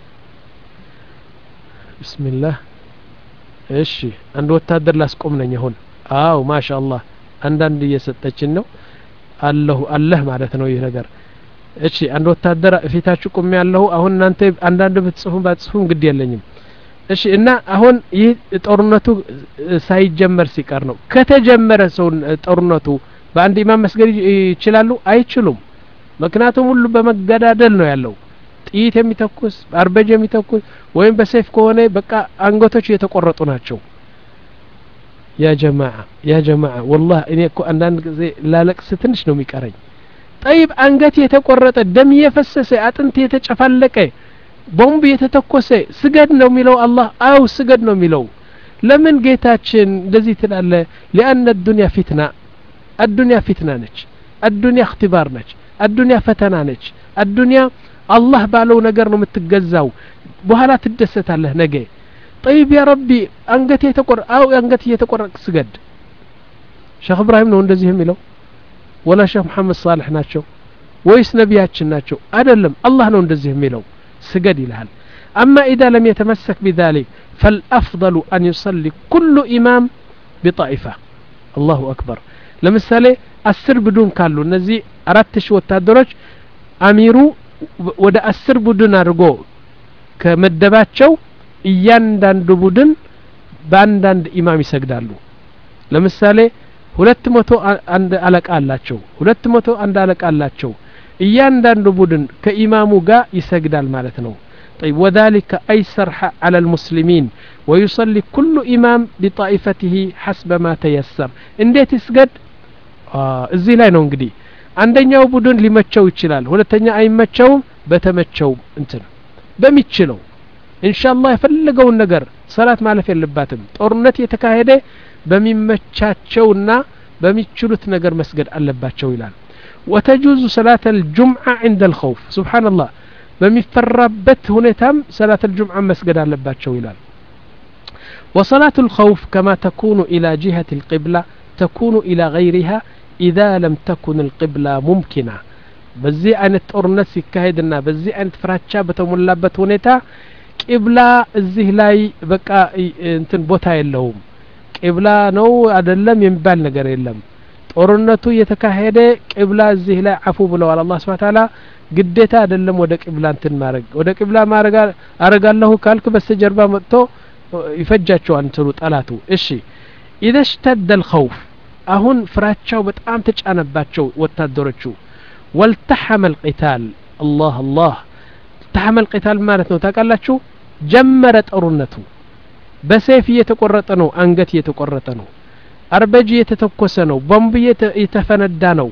ቢስሚላህ እሺ አንድ ወታደር ላስቆም ነኝ አሁን አው ማሻአላህ አንዳንድ እየሰጠችን ነው አላሁ አላህ ማለት ነው ይሄ ነገር እሺ አንድ ወታደር ፊታችሁ ቆም ያለው አሁን እናንተ አንዳንድ ብትጽፉ ባትጽፉም ግድ የለኝም እሺ እና አሁን ይህ ጦርነቱ ሳይጀመር ሲቀር ነው ከተጀመረ ሰው ጦርነቱ በአንድ ኢማም መስገድ ይችላሉ አይችሉም ምክንያቱም ሁሉ በመገዳደል ነው ያለው ጥይት የሚተኩስ አርበጅ የሚተኩስ ወይም በሰይፍ ከሆነ በቃ አንገቶች የተቆረጡ ናቸው ያ ጀማዓ ያ ጀማዓ والله እኔ እኮ አንዳንድ ጊዜ ላለቅስ ትንሽ ነው የሚቀረኝ طيب አንገት የተቆረጠ ደም የፈሰሰ አጥንት የተጨፋለቀ ቦምብ የተተኮሰ ስገድ ነው የሚለው አላህ አው ስገድ ነው የሚለው ለምን ጌታችን እንደዚህ ትላለ لأن الدنيا فتنة الدنيا فتنة ነች الدنيا اختبار ነች الدنيا ፈተና ነች الدنيا الله ባለው ነገር ነው የምትገዛው በኋላ ትደሰታለህ ነገ طيب يا ربي አንገት የተቆረጠ አው አንገት የተቆረጠ ስገድ ሼክ ኢብራሂም ነው እንደዚህ የሚለው ولا شيخ محمد صالح ናቸው ወይስ ነቢያችን ናቸው አይደለም አላህ ነው እንደዚህ የሚለው سجد ይላል أما إذا لم يتمسك بذلك فالأفضل أن يصلي كل إمام بطائفة الله أكبر لمثال السر بدون كالو نزي أردتش وتادرج أميرو ودا السر بدون أرجو كمدباتشو እያንዳንዱ ቡድን በአንዳንድ ኢማም ይሰግዳሉ ለምሳሌ ሁለት መቶ አንድ አለቃ አላቸው ሁለት መቶ አንድ አለቃ አላቸው እያንዳንዱ ቡድን ከኢማሙ ጋር ይሰግዳል ማለት ነው طيب وذلك أيسر على المسلمين ويصلي كل إمام بطائفته حسب ما تيسر እንዴት ይስገድ እዚህ ላይ ነው እንግዲህ አንደኛው ቡድን ሊመቸው ይችላል ሁለተኛ አይመቸውም በተመቸው እንትን በሚችለው ኢንሻአላህ የፈለገውን ነገር ሰላት ማለፍ የለባትም ጦርነት የተካሄደ በሚመቻቸውና በሚችሉት ነገር መስገድ አለባቸው ይላል وتجوز صلاة الجمعة عند الخوف سبحان الله በሚፈራበት ሁኔታም صلاة الجمعة መስገድ አለባቸው ይላል وصلاة الخوف كما تكون إلى جهة القبلة تكون إلى غيرها إذا لم تكن القبلة ممكنة በዚህ አይነት ጦርነት ሲካሄድና በዚህ አይነት ፍራቻ በተሞላበት ሁኔታ ቂብላ እዚህ ላይ በቃ እንትን ቦታ የለውም ቂብላ ነው አይደለም የሚባል ነገር የለም ጦርነቱ የተካሄደ ቂብላ እዚህ ላይ አፉ ብለዋል አላህ Subhanahu Wa Ta'ala ግዴታ አይደለም ወደ ቂብላ እንትን ማረግ ወደ ቂብላ ማረግ አረጋለሁ ካልክ በስተጀርባ መጥቶ ይፈጃቸዋል እንትሩ ጠላቱ እሺ اذا اشتد الخوف አሁን ፍራቻው በጣም ተጫነባቸው ወታደሮቹ والتحم القتال الله الله تحمل قتال ማለት ነው ታውቃላችሁ ጀመረ ጦርነቱ በሰይፍ እየተቆረጠ ነው አንገት እየተቆረጠ ነው አርበጅ እየተተኮሰ ነው ቦምብ እየተፈነዳ ነው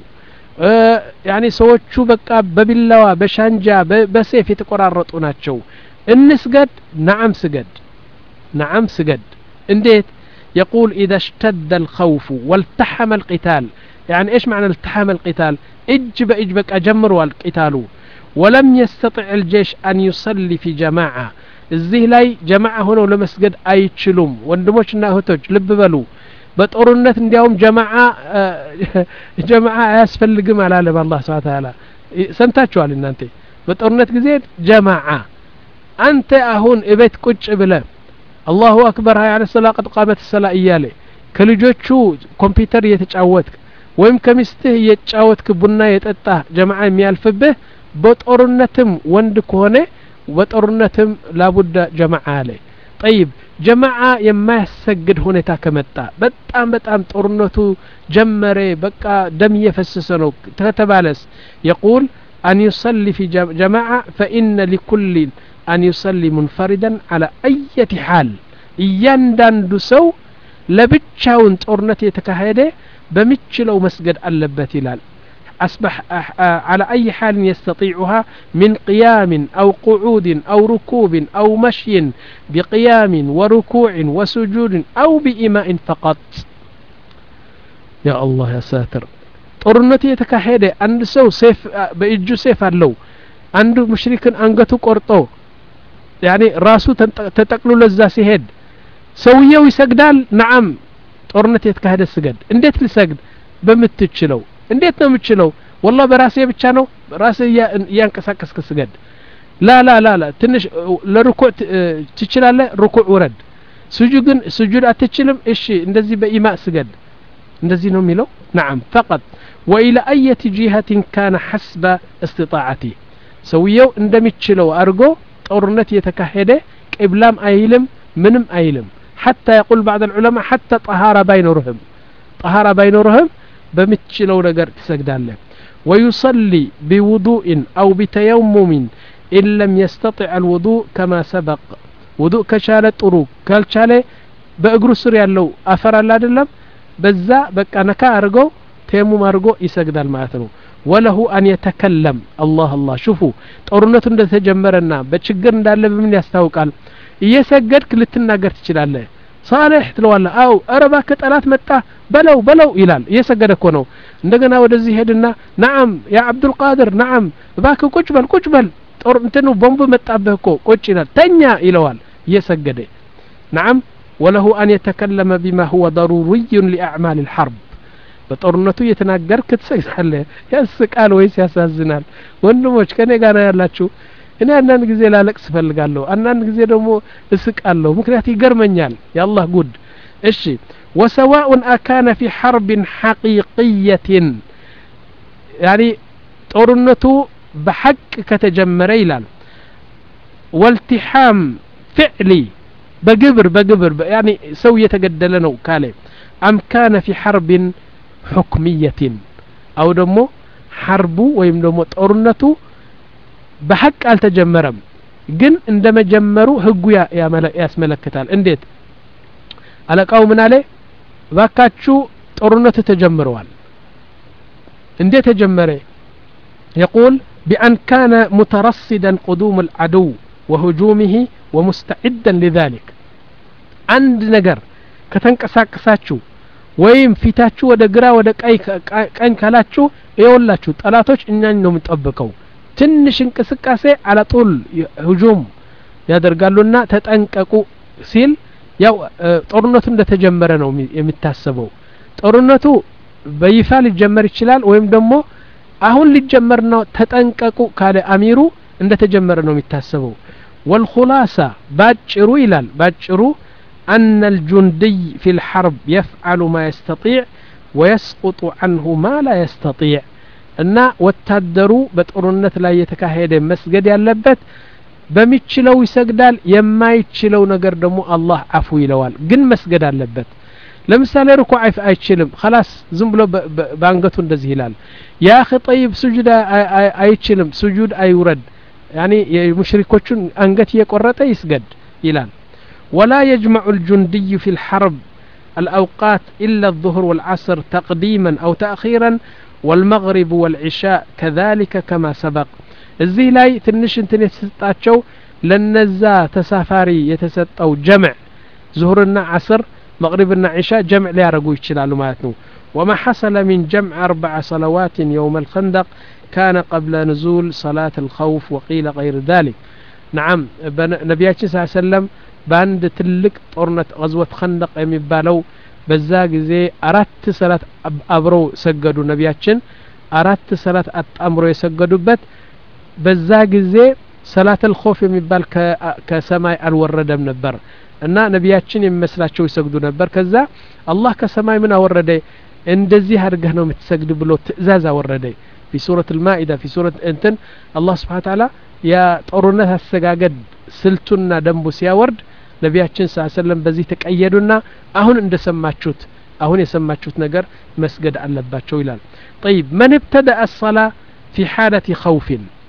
ያኒ ሰዎቹ በቃ በቢላዋ በሻንጃ በሰይፍ የተቆራረጡ ናቸው እንስገድ نعم سجد نعم سجد እንዴት يقول إذا اشتد الخوف والتحم القتال يعني إيش معنى التحم القتال اج باج بقى جمروا القتال ولم يستطع الجيش أن يصلي في جماعة እዚህ ላይ ጀማዓ ሆነው ለመስገድ አይችሉም ወንድሞችና እህቶች ልብ በሉ በጦርነት እንዲያውም ጀማዓ ጀማዓ አያስፈልግም አላለም አላህ Subhanahu Wa Ta'ala ሰምታችኋል እናንተ በጦርነት ጊዜ ጀማዓ አንተ አሁን እቤት ቁጭ ብለ አላሁ አክበር ሃያ አለ ሰላ قد قامت الصلاه እያለ ከልጆቹ ኮምፒውተር እየተጫወትክ ወይም ከሚስትህ እየተጫወትክ ቡና የጠጣ ጀማዓ የሚያልፍብህ በጦርነትም ወንድ ከሆነ وطرنتم لابد جماعة عليه طيب جماعة يما يسجد هنا كمتا بتام بتام طرنتو جمري بقى دم يفسسنو تتبالس يقول أن يصلي في جماعة فإن لكل أن يصلي منفردا على أي حال يندن دسو لبتشاون طرنتي يتكهده بمتشلو مسجد اللبت لال أصبح على أي حال يستطيعها من قيام أو قعود أو ركوب أو مشي بقيام وركوع وسجود أو بإيماء فقط يا الله يا ساتر طرنتي يتكهده عند سو سيف بيجو سيف اللو عنده مشرك أنقتو قرطو يعني راسو تتقلو لزا سيهد سويو يسجدال نعم طرنتي يتكهده السجد انديت لسجد بمتتشلو እንዴት ነው የምችለው والله በራሴ ብቻ ነው ራሴ ያንቀሳቀስከ ስገድ لا لا لا لا ትንሽ ለሩኩዕ ትችላለህ ሩኩዕ ወረድ ስጁድ ግን ስጁድ አትችልም እሺ እንደዚህ በኢማ ስገድ እንደዚህ ነው የሚለው نعم فقط والى اي جهه كان حسب استطاعته ሰውየው እንደሚችለው አርጎ ጦርነት የተካሄደ ቂብላም አይልም ምንም አይልም حتى يقول بعض العلماء حتى طهارة باينورهم طهارة باينورهم بمتشلو نجر تسجداله ويصلي بوضوء أو بتيمم إن لم يستطع الوضوء كما سبق وضوء كشالة طرو كالشالة بأقرو سر يالو أفر الله دلم بزا بقى نكا أرقو تيمم أرقو يسجد المعثنو وله أن يتكلم الله الله شوفوا طورنة اند تجمرنا بتشجر እንዳለ በምን ያስታውቃል እየሰገድክ ልትናገር ትችላለህ صالح ትለዋለህ አው አረባ ከጠላት መጣ በለው በለው ይላል እየሰገደ እኮ ነው እንደገና ወደዚህ ሄድና نعم يا عبد القادر نعم ባክ ቁጭ በል ቁጭ በል ጦር እንትኑ ቦምብ መጣብህ እኮ ቁጭ ይላል ተኛ ይለዋል እየሰገደ نعم وله أن يتكلم بما هو ضروري لأعمال الحرب በጦርነቱ የተናገርክ ትሰግዳለህ ያስቃል ወይስ ያሳዝናል ወንድሞች ከኔ ጋር ያላችሁ እኔ አንዳንድ ጊዜ ላለቅስ ፈልጋለሁ አንዳንድ ጊዜ ደግሞ እስቃለሁ ምክንያት ይገርመኛል ያአላህ ጉድ እሺ وسواء أكان في حرب حقيقية يعني ጦርነቱ بحق ከተጀመረ ይላል والتحام فعلي بقبر بقبر يعني سو يتقدل ነው ካለ أم كان في حرب حكمية أو دمو حربو ويم دمو ጦርነቱ بحق አልተጀመረም ግን እንደመጀመሩ ህጉ ያስመለክታል እንዴት አለቃው ምን አለ ባካችሁ ጦርነቱ ተጀምሯል እንዴት ተጀመረ يقول بأن كان مترصدا قدوم العدو وهجومه ومستعدا لذلك عند ነገር ከተንቀሳቀሳችሁ ወይም ፊታችሁ ወደ ግራ ወደ ቀኝ ቀኝ ካላችሁ ይወላችሁ ጠላቶች እኛን ነው የምንጠብቀው ትንሽ እንቅስቃሴ على طول هجوم ያደርጋሉና ተጠንቀቁ ሲል ያው ጦርነቱ እንደተጀመረ ነው የሚታሰበው ጦርነቱ በይፋ ሊጀመር ይችላል ወይም ደግሞ አሁን ሊጀመር ነው ተጠንቀቁ ካለ አሚሩ እንደተጀመረ ነው የሚታሰበው والخلاصة باጭሩ ይላል ባጭሩ أن الجندي في الحرب يفعل ما يستطيع ويسقط عنه ما لا يستطيع እና ወታደሩ በጦርነት ላይ የተካሄደ መስገድ ያለበት በሚችለው ይሰግዳል የማይችለው ነገር ደግሞ አላህ አፉ ይለዋል ግን መስገድ አለበት ለምሳሌ ሩኩዕ አይችልም خلاص ዝም ብሎ ባንገቱ እንደዚህ ይላል ያ اخي طيب سجود አይችልም سجود አይውረድ يعني የሙሽሪኮቹን አንገት እየቆረጠ ይስገድ ይላል ولا يجمع الجندي في الحرب الأوقات إلا الظهر والعصر تقديما أو تأخيرا والمغرب والعشاء كذلك كما سبق እዚህ ላይ ትንሽ እንትን የተሰጣቸው ለነዛ ተሳፋሪ የተሰጠው ጀምዕ ዙህርና ዓስር مغربنا عشاء جمع ሊያረጉ ይችላሉ ማለት ነው وما حصل من جمع أربع صلوات يوم الخندق كان قبل نزول صلاة الخوف وقيل غير ذلك نعم نبياتنا صلى الله عليه وسلم باند تلك ጦርነት غزوة خندق የሚባለው በዛ ጊዜ አራት ሰላት አብረው ሰገዱ ነቢያችን አራት ሰላት አጣምሮ የሰገዱበት በዛ ጊዜ ሰላት الخوف የሚባል ከሰማይ አልወረደም ነበር እና ነቢያችን የሚመስላቸው ይሰግዱ ነበር ከዛ አላህ ከሰማይ ምን አወረደ እንደዚህ አድርገህ ነው የምትሰግድ ብሎ ትእዛዝ አወረደ في سورة المائدة في سورة انتن الله سبحانه وتعالى يا ጦርነት አሰጋገድ ስልቱና ደንቡ ሲያወርድ ነቢያችን ሰለላሁ ዐለይሂ ወሰለም በዚህ ተቀየዱና አሁን እንደሰማችሁት አሁን የሰማችሁት ነገር መስገድ አለባቸው ይላል طيب من ابتدأ الصلاة في حالة خوف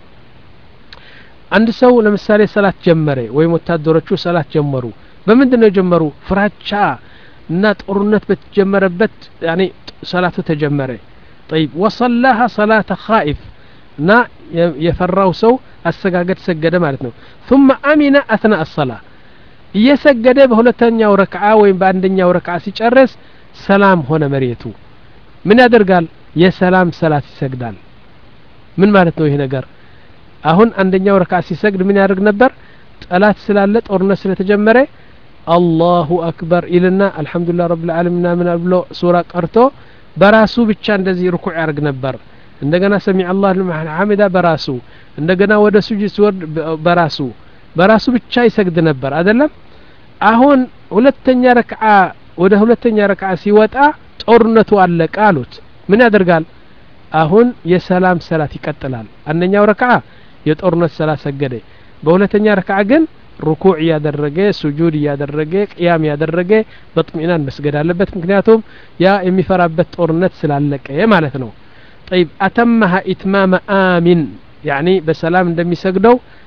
አንድ ሰው ለምሳሌ ሰላት ጀመረ ወይም ወታደሮቹ ሰላት ጀመሩ በምንድነው የጀመሩ ፍራቻ እና ጦርነት በተጀመረበት يعني ሰላቱ ተጀመረ طيب وصلىها صلاة خائف نا يفراو سو السجاجد سجد مالتنا ثم أمن أثناء الصلاة يسجد بهولتنيا وركعة وين باندنيا وركعة سيجرس سلام هنا مريتو من هذا قال يا سلام صلاة سجدان من مالتنا هنا قر أهون عندنا وركعة سيسجد من يارق نبر صلاة سلالة أورنا سلة تجمرة الله أكبر إلنا الحمد لله رب العالمين من أبلو سورة قرتو በራሱ ብቻ እንደዚህ ሩኩዕ ያርግ ነበር እንደገና ሰሚ አላህ ለማን ሐሚዳ በራሱ እንደገና ወደ ሱጁድ ሲወርድ በራሱ በራሱ ብቻ ይሰግድ ነበር አይደለም አሁን ሁለተኛ ረክዓ ወደ ሁለተኛ ረክዓ ሲወጣ ጦርነቱ አለቀ አሉት ምን ያደርጋል አሁን የሰላም ሰላት ይቀጥላል አንደኛው ረክዓ የጦርነት ሰላት ሰገደ በሁለተኛ ረክዓ ግን ሩኩዕ ያደረገ ሱጁድ ያደረገ ቂያም ያደረገ በጥሚናን መስገድ አለበት ምክንያቱም ያ የሚፈራበት ጦርነት ስላለቀ ማለት ነው طيب اتمها اتمام امن يعني በሰላም እንደሚሰግደው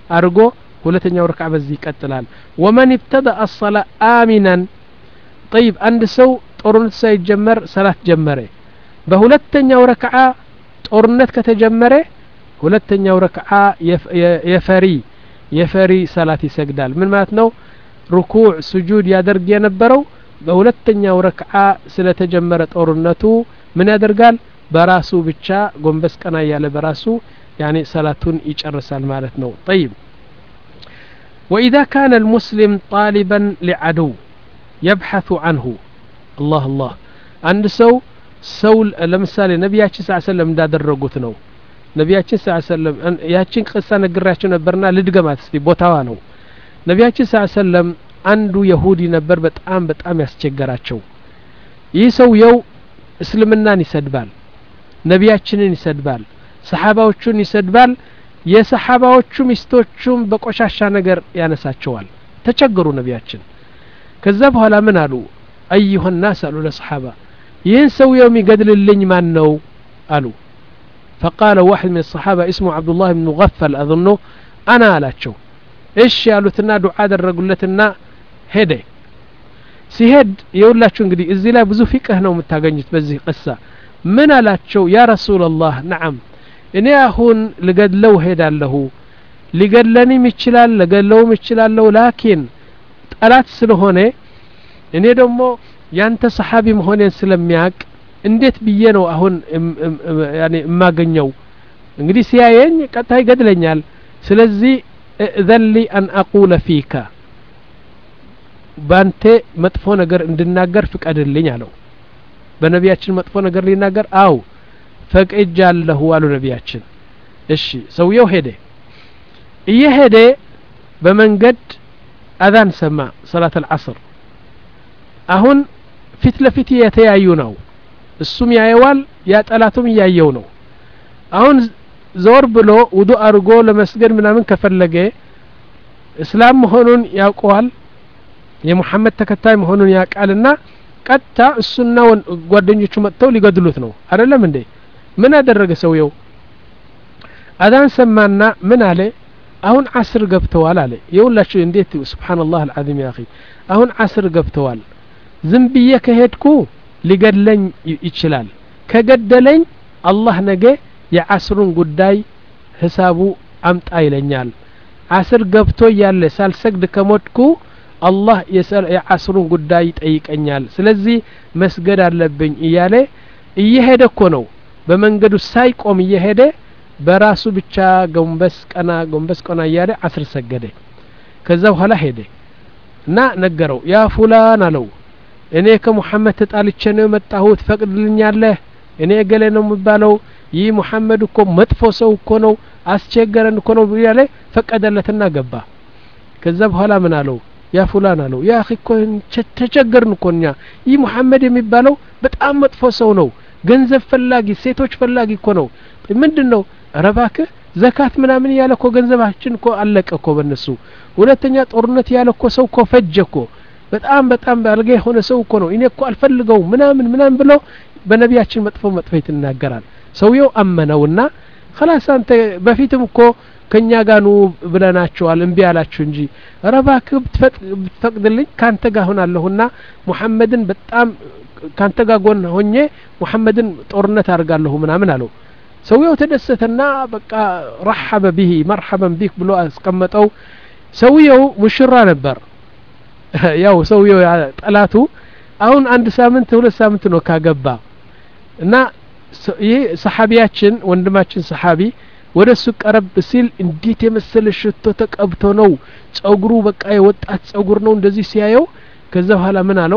አርጎ ሁለተኛው ረክዓ በዚህ ይቀጥላል ومن ابتدأ الصلاة آمنا طيب አንድ ሰው ጦርነት ሳይጀመር ሰላት ጀመረ በሁለተኛው ረክዓ ጦርነት ከተጀመረ ሁለተኛው ረክዓ የፈሪ የፈሪ ሰላት ይሰግዳል ምን ማለት ነው ሩኩዕ ስጁድ ያደርግ የነበረው በሁለተኛው ረክዓ ስለተጀመረ ጦርነቱ ምን ያደርጋል በራሱ ብቻ ጎንበስ ቀና ያለ በራሱ يعني صلاتون يጨርሳል ማለት ነው طيب وإذا كان المسلم طالبا لعدو يبحث عنه الله الله عند سو سو ለምሳሌ ነብያችን ሰለላሁ ዐለይሂ ወሰለም እንዳደረጉት ነው ነብያችን ሰለላሁ ዐለይሂ ወሰለም ያችን ቅሳ ነግራችሁ ነበርና ልድገማት እስቲ ቦታዋ ነው ነብያችን ሰለላሁ ዐለይሂ ወሰለም አንዱ ይሁዲ ነበር በጣም በጣም ያስቸገራቸው ይህ ሰውየው እስልምናን ይሰድባል ነብያችንን ይሰድባል ሰሃባዎቹን ይሰድባል የሰሃባዎቹ ሚስቶቹም በቆሻሻ ነገር ያነሳቸዋል ተቸገሩ ነብያችን ከዛ በኋላ ምን አሉ ايها الناس አሉ ለሰሃባ ይህን ሰውየው የሚገድልልኝ ማን ነው አሉ فقال واحد من الصحابة اسمه عبد الله بن مغفل اظنه انا አላቸው እሺ ያሉትና ዱዓ አደረጉለትና ሄደ ሲሄድ ይውላችሁ እንግዲህ እዚህ ላይ ብዙ ፍቅህ ነው የምታገኙት በዚህ ቅሳ ምን አላቸው ያ ረሱላህ ነዓም እኔ አሁን ልገድለው ሄዳለሁ ሊገድለኝም ይችላል ለገድለውም ይችላል ላኪን ጠላት ስለሆነ እኔ ደግሞ ያንተ ሰሃቢ መሆኔን ስለሚያቅ እንዴት ብዬ ነው አሁን ያኔ ማገኘው እንግዲህ ሲያየኝ ቀጣይ ይገድለኛል ስለዚህ اذن لي ان اقول فيك ባንተ መጥፎ ነገር እንድናገር ፍቀድልኝ አለው በነቢያችን መጥፎ ነገር ሊናገር አው ፈቅጃለሁ አሉ ነቢያችን እሺ ሰውየው ሄደ እየሄደ በመንገድ አዛን ሰማ ሰላት العصر አሁን ፊት ለፊት የተያዩ ነው እሱም ያየዋል ያ ጠላቱም ያየው ነው አሁን ዞር ብሎ ውዱእ አርጎ ለመስገድ ምናምን ከፈለገ እስላም መሆኑን ያውቀዋል የሙሐመድ ተከታይ መሆኑን ያውቃልና ቀጣ እሱና ጓደኞቹ መጥተው ሊገድሉት ነው አይደለም እንዴ ምን አደረገ ሰውየው አዛን ሰማና ምን አለ አሁን ዓስር ገብተዋል አለ ይውላችሁ እንዴት ሱብሃንአላህ العظيم يا اخي አሁን ዓስር ገብተዋል ዝም ብዬ ከሄድኩ ሊገድለኝ ይችላል ከገደለኝ አላህ ነገ የዓስሩን ጉዳይ ሂሳቡ አምጣ ይለኛል ዓስር ገብቶ ያለ ሳልሰግድ ከሞትኩ አላህ የዓስሩን ጉዳይ ይጠይቀኛል ስለዚህ መስገድ አለብኝ እያለ እየሄደ እኮ ነው በመንገዱ ሳይቆም እየሄደ በራሱ ብቻ ጎንበስ ቀና ጎንበስ ቀና እያለ ዓስር ሰገደ ከዛ በኋላ ሄደ እና ነገረው ያ ፉላን አለው እኔ ከሙሐመድ ተጣልቼ ነው መጣሁት ፈቅድልኛለህ እኔ ገለ ነው የምባለው ይህ ሙሐመድ እኮ መጥፎ ሰው እኮ ነው አስቸገረን እኮ ነው ያለ ፈቀደለትና ገባ ከዛ በኋላ ምን አለው ያ ፉላን አለው ያ اخي እኮ ተቸገርን እኮኛ ይህ ሙሐመድ የሚባለው በጣም መጥፎ ሰው ነው ገንዘብ ፈላጊ ሴቶች ፈላጊ እኮ ነው ምንድነው ረባከ ዘካት ምናምን ያለ እኮ ገንዘባችን እኮ አለቀ እኮ በነሱ ሁለተኛ ጦርነት ያለ እኮ ሰው እኮ ፈጀ እኮ በጣም በጣም ባልገ የሆነ ሰው እኮ ነው እኔ እኮ አልፈልገው ምናምን ምናምን ብለው በነቢያችን መጥፎ መጥፎ ይተናገራል ሰውየው አመነውና خلاص አንተ በፊትም እኮ ከኛ ጋር ነው ብለናቸዋል እንቢ አላችሁ እንጂ ረባክ ብትፈቅድልኝ ካንተ ጋር ሆናለሁና ሙሐመድን በጣም ካንተ ጋር ጎን ሆኜ ሙሐመድን ጦርነት አርጋለሁ ምናምን አለው ሰውየው ተደሰተና በቃ رحب به مرحبا بك ብሎ አስቀመጠው ሰውየው ሙሽራ ነበር ያው ሰውየው ጠላቱ አሁን አንድ ሳምንት ሁለት ሳምንት ነው ካገባ እና ይሄ ሰሃቢያችን ወንድማችን ሰሃቢ ወደሱ ቀረብ ሲል እንዴት የመሰለ ሽቶ ተቀብቶ ነው ጸጉሩ በቃ የወጣት ጸጉር ነው እንደዚህ ሲያየው ከዛ በኋላ ምን አለው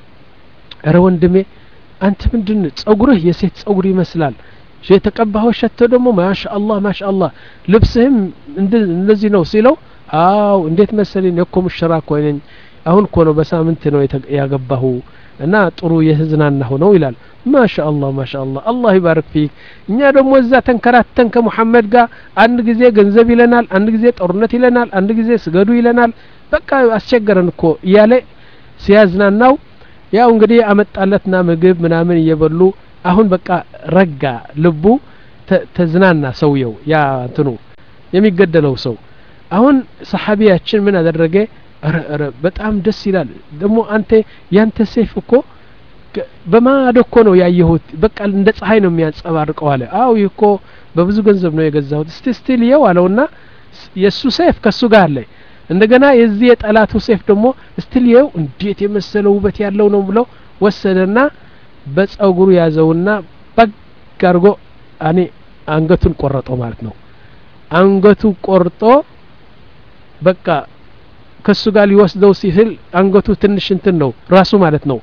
አረ ወንድሜ አንተ ምንድን ጸጉርህ የሴት ጸጉር ይመስላል የተቀባው ሽቶ ደግሞ ማሻአላህ ማሻአላህ ልብስህም እንደዚህ ነው ሲለው አው እንዴት መሰለኝ እኮ ሙሽራ ኮይነኝ አሁን እኮ ነው በሳምንት ነው ያገባሁ እና ጥሩ የህዝናናሁ ነው ይላል ማሻአላህ ማሻአላህ አላህ ይባርክ ፊክ እኛ ደግሞ እዛ ተንከራተን ከሙሐመድ ጋር አንድ ጊዜ ገንዘብ ይለናል አንድ ጊዜ ጦርነት ይለናል አንድ ጊዜ ስገዱ ይለናል በቃ አስቸገረን እኮ ያለ ሲያዝናናው ያው እንግዲህ አመጣለትና ምግብ ምናምን እየበሉ አሁን በቃ ረጋ ልቡ ተዝናና ሰውየው ያ እንትኑ የሚገደለው ሰው አሁን ሰሐቢያችን ምን አደረገ ኧረ ኧረ በጣም ደስ ይላል ደግሞ አንተ ያንተ ሰይፍ እኮ በማዶ እኮ ነው ያየሁት በቃ እንደ ፀሐይ ነው የሚያንጸባርቀው አለ አው ይኮ በብዙ ገንዘብ ነው የገዛሁት እስቲ እስቲ ልየው አለውና የሱ ሰይፍ ከሱ ጋር አለ እንደገና የዚህ የጠላቱ ሰይፍ ደግሞ እስቲ ልየው እንዴት የመሰለው ውበት ያለው ነው ብሎ ወሰደና በፀጉሩ ያዘውና በጋርጎ አኔ አንገቱን ቆረጠው ማለት ነው አንገቱ ቆርጦ በቃ ከሱ ጋር ሊወስደው ሲል አንገቱ ትንሽ እንትን ነው ራሱ ማለት ነው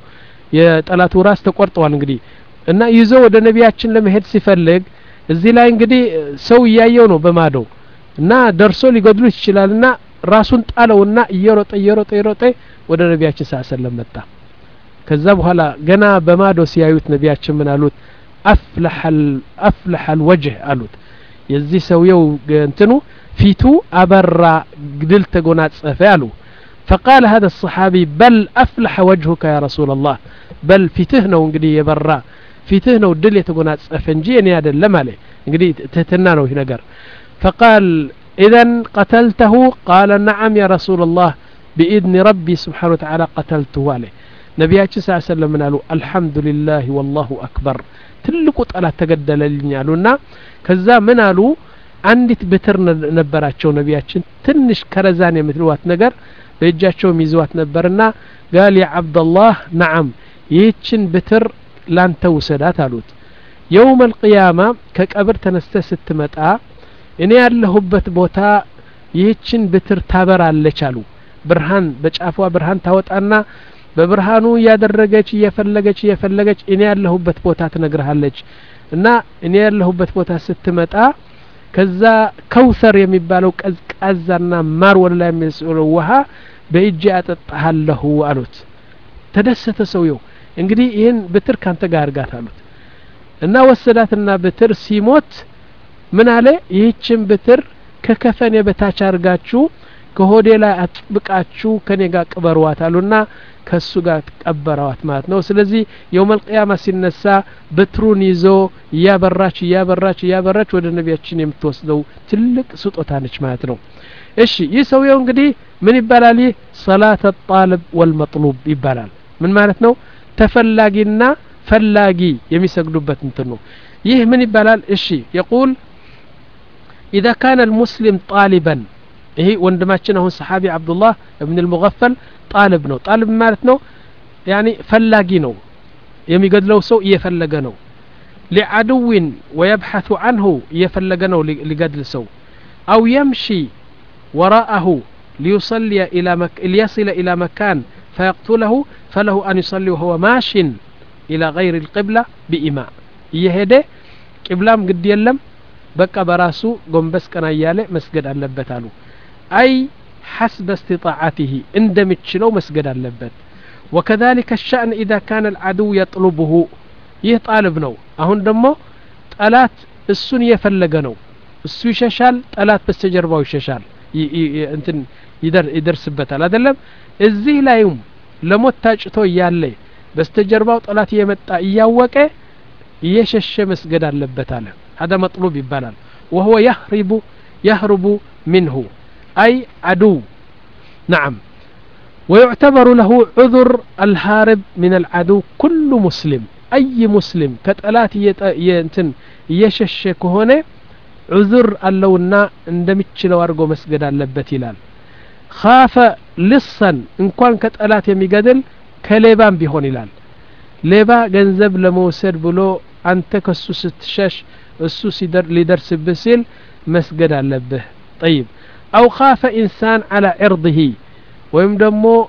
የጠላቱ ራስ ተቆርጧል እንግዲህ እና ይዞ ወደ ነቢያችን ለመሄድ ሲፈልግ እዚህ ላይ እንግዲህ ሰው ያየው ነው በማዶ እና ደርሶ ሊገድሉ ይችላልና ራሱን ጣለውና እየሮጠ እየሮጠ እየሮጠ ወደ ነቢያችን ሰለላሁ መጣ ከዛ በኋላ ገና በማዶ ሲያዩት ነቢያችን ምን አሉት አፍለሐል አፍለሐል ወጅህ አሉት የዚህ ሰውየው እንትኑ ፊቱ አበራ ግድል ተጎናጸፈ አሉ فقال هذا الصحابي بل أفلح وجهك يا رسول الله بل فيته ነው እንግዲህ የበራ ፊትህ ነው ድል የተጎናጸፈ እንጂ እኔ አይደለም አለ እንግዲህ ትህትና ነው ይሄ ነገር فقال اذا قتلته قال نعم يا رسول الله باذن ربي سبحانه وتعالى قتلته عليه ነቢያችን ሰለላሁ ዐለይሂ ወሰለም አሉ الحمد لله والله اكبر ትልቁ ጠላት ተገደለልኝ አሉና ከዛ ምን አሉ አንዲት በትር ነበራቸው ነቢያችን ትንሽ ከረዛን የምትልዋት ነገር በእጃቸው ይዟት ነበርና قال يا عبد الله نعم ይህችን በትር ላንተ ውሰዳት አሉት يوم القيامه ከቀብር ተነስተ ስትመጣ እኔ ያለሁበት ቦታ ይህችን በትር ታበራለች አሉ ብርሃን በጫፏ ብርሃን ታወጣና በብርሃኑ ያደረገች እየፈለገች እየፈለገች እኔ ያለሁበት ቦታ ትነግርሃለች እና እኔ ያለሁበት ቦታ ስትመጣ ከዛ ከውሰር የሚባለው ቀዝቃዛና ማር ወላ የሚመስለው ውሃ በእጄ አጠጣሃለሁ አሉት ተደሰተ ሰውየው እንግዲህ ይሄን በትር ካንተ ጋር ጋር አሉት እና ወሰዳትና በትር ሲሞት ምን አለ ይህችን በትር ከከፈኔ በታች አርጋችሁ ከሆዴ ላይ አጥብቃችሁ ከኔ ጋር ቅበሯት አሉና ከሱ ጋር ተቀበረዋት ማለት ነው ስለዚህ የውም القيامه ሲነሳ በትሩን ይዞ ያበራች ያበራች ያበራች ወደ ነቢያችን የምትወስደው ትልቅ ስጦታ ነች ማለት ነው እሺ ይህ ሰውየው እንግዲህ ምን ይባላል صلاه الطالب والمطلوب ይባላል ምን ማለት ነው ተፈላጊና ፈላጊ የሚሰግዱበት እንትን ነው ይህ ምን ይባላል እሺ يقول اذا كان المسلم طالبا ይሄ ወንድማችን አሁን ሰሐቢ አብዱላህ ኢብኑ አልሙገፈል طالب ነው طالب ማለት ነው يعني ፈላጊ ነው የሚገድለው ሰው እየፈለገ ነው لعدو ويبحث عنه እየፈለገ ነው ሊገድል ሰው او يمشي وراءه ليصلي الى مك... ليصل الى مكان فيقتله فله ان يصلي وهو ماش الى غير القبلة بإماء يهده قبلام قد يلم በቃ በራሱ ጎንበስ ቀና ያለ መስገድ አለበት አሉ አይ حسب استطاعته እንደሚችለው መስገድ አለበት وكذلك الشأن اذا كان العدو يطلبه ይህ ጣልብ ነው አሁን ደግሞ ጠላት እሱን እየፈለገ ነው እሱ ይሸሻል ጠላት በስተጀርባው ይሸሻል እንትን ይደርስበታል አይደለም እዚህ ላይም ለሞት ታጭቶ ያለ በስተጀርባው ጠላት እየመጣ እያወቀ እየሸሸ መስገድ አለበት አለ هذا مطلوب يبالال وهو يهرب يهرب منه أي عدو نعم ويعتبر له عذر الهارب من العدو كل مسلم أي مسلم كتلات ينتن يششك هنا عذر اللونا اندمتشلو أرقو مسجد اللبت لال خاف لصا إن كان كتلات يميقدل كليبان بيهون لال ليبا جنزب لموسر بلو أنت كسو ستشش السو سيدر لدرس بسيل مسجد اللبه طيب أو خاف إنسان على عرضه ويم دمو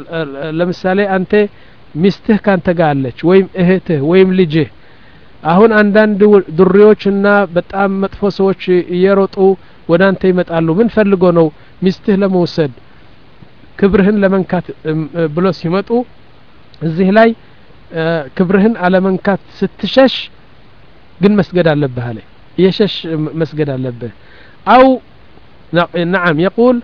لمثالي أنت ሚስትህ ካንተ ጋር አለች ወይም እህትህ ወይም ልጅህ አሁን አንዳንድ ድሪዎችና በጣም መጥፎ ሰዎች እየሮጡ ወዳንተ ይመጣሉ ምን ፈልጎ ነው ሚስትህ ለመውሰድ ክብርህን ለመንካት ብሎ ሲመጡ እዚህ ላይ ክብርህን አለመንካት ስትሸሽ ግን መስገድ አለብህ አለ የሸሽ መስገድ አለብህ أو نعم يقول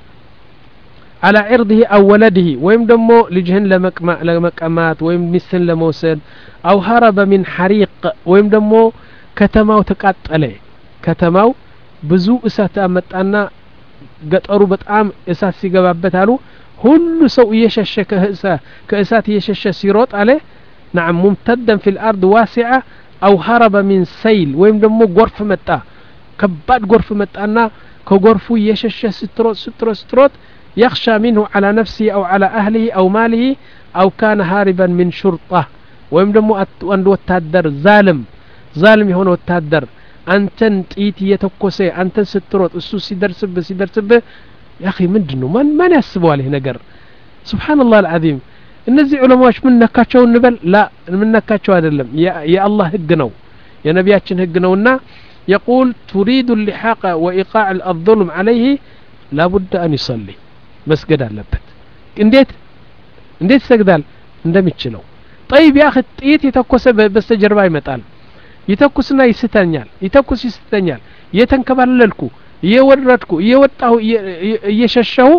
على عرضه أو ولده ويم دمو لجهن لمقامات ويم مسن لموسد أو هرب من حريق ويم دمو كتماو تقاطله كتماو بزو اسات امطانا ገጠሩ በጣም እሳት ሲገባበት አሉ ሁሉ ሰው እየሸሸከ ከእሳት እየሸሸ ሲሮጥ አለ نعم ممتدا في الأرض واسعة أو هرب من سيل ወይም ደግሞ ጎርፍ መጣ ከባድ ጎርፍ መጣና ከጎርፉ እየሸሸ ስትሮጥ ስትሮጥ ስትሮጥ يخشى منه على نفسه أو على أهله أو ماله أو كان هاربا من شرطة ወይም ደግሞ አንድ ወታደር ዛልም ዛልም የሆነ ወታደር አንተን ጥይት እየተኮሰ አንተን ስትሮጥ እሱ ሲደርስብህ ሲደርስብህ يا أخي ምንድነው ማን ማን ያስበዋል ይሄ ነገር سبحان الله العظيم እነዚህ ዑለማዎች ምን ነካቸው እንበል ላ ምን ነካቸው አይደለም የአላህ ህግ ነው የነቢያችን ህግ ነውና يقول تريد اللحاق وإيقاع الظلم عليه لا بد أن يصلي መስገድ አለበት እንዴት እንዴት ይሰግዳል እንደሚችለው طيب يا أخي ጥይት የተኮሰ በስተጀርባ ይመጣል ይተኩስና ይስተኛል ይተኩስ ይስተኛል የተንከባለልኩ እየወረድኩ እየወጣሁ እየሸሸሁ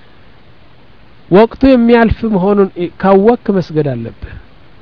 ወቅቱ የሚያልፍ መሆኑን ካወክ መስገድ አለብህ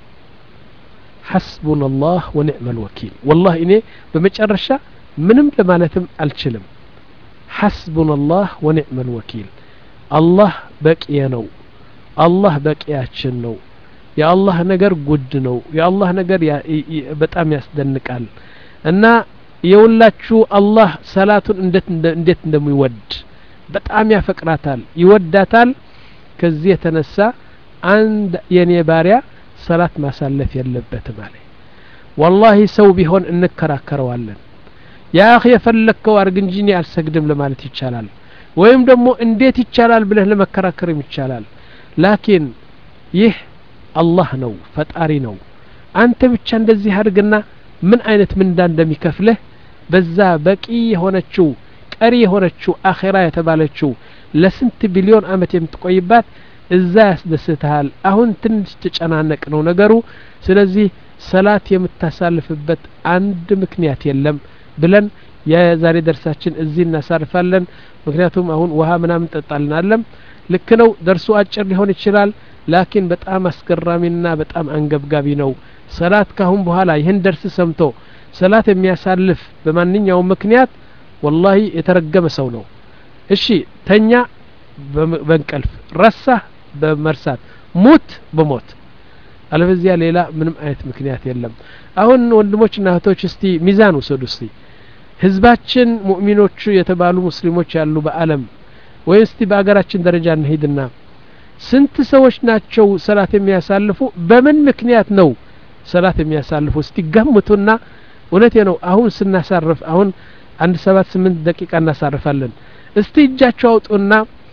حسبنا الله ونعم الوكيل والله እኔ በመጨረሻ ምንም ለማለትም አልችልም حسبنا الله ونعم الوكيل الله በቂየ ነው الله በቂያችን ነው የአላህ ነገር ጉድ ነው የአላህ ነገር በጣም ያስደንቃል እና የውላችሁ አላህ ሰላቱን እንዴት እንዴት እንደሚወድ በጣም ያፈቅራታል ይወዳታል ከዚህ የተነሳ አንድ የኔ ባሪያ ሰላት ማሳለፍ የለበትም አለ والله ሰው ቢሆን እንከራከረዋለን ያ اخي የፈለከው አርግ እንጂ እኔ አልሰግድም ለማለት ይቻላል ወይም ደግሞ እንዴት ይቻላል ብለህ ለመከራከርም ይቻላል ላኪን ይህ አላህ ነው ፈጣሪ ነው አንተ ብቻ እንደዚህ አድርግና ምን አይነት ምን እንደሚከፍልህ በዛ በቂ የሆነችው ቀሪ የሆነችው አኺራ የተባለችው ለስንት ቢሊዮን አመት የምትቆይባት እዛ ያስደስታል አሁን ትንሽ ተጨናነቅ ነው ነገሩ ስለዚህ ሰላት የምታሳልፍበት አንድ ምክንያት የለም ብለን የዛሬ ደርሳችን እዚህ እናሳርፋለን ምክንያቱም አሁን ውሃ ምናምን ጠጣልናለም ልክ ነው ደርሱ አጭር ሊሆን ይችላል ላኪን በጣም አስገራሚና በጣም አንገብጋቢ ነው ሰላት ካሁን በኋላ ይሄን ደርስ ሰምቶ ሰላት የሚያሳልፍ በማንኛውም ምክንያት والله የተረገመ ሰው ነው እሺ ተኛ በእንቅልፍ ረሳ በመርሳት ሙት በሞት አለበዚያ ሌላ ምንም አይነት ምክንያት የለም አሁን ወንድሞችና እህቶች እስቲ ሚዛን ወሰዱ እስቲ ህዝባችን ሙእሚኖቹ የተባሉ ሙስሊሞች ያሉ በአለም ወይ እስቲ በአገራችን ደረጃ እንሄድና ስንት ሰዎች ናቸው ሰላት የሚያሳልፉ በምን ምክንያት ነው ሰላት የሚያሳልፉ እስቲ ገምቱና እውነቴ ነው አሁን ስናሳርፍ አሁን አንድ ሰባት ስምንት ደቂቃ እናሳርፋለን እስቲ እጃቸው አውጡና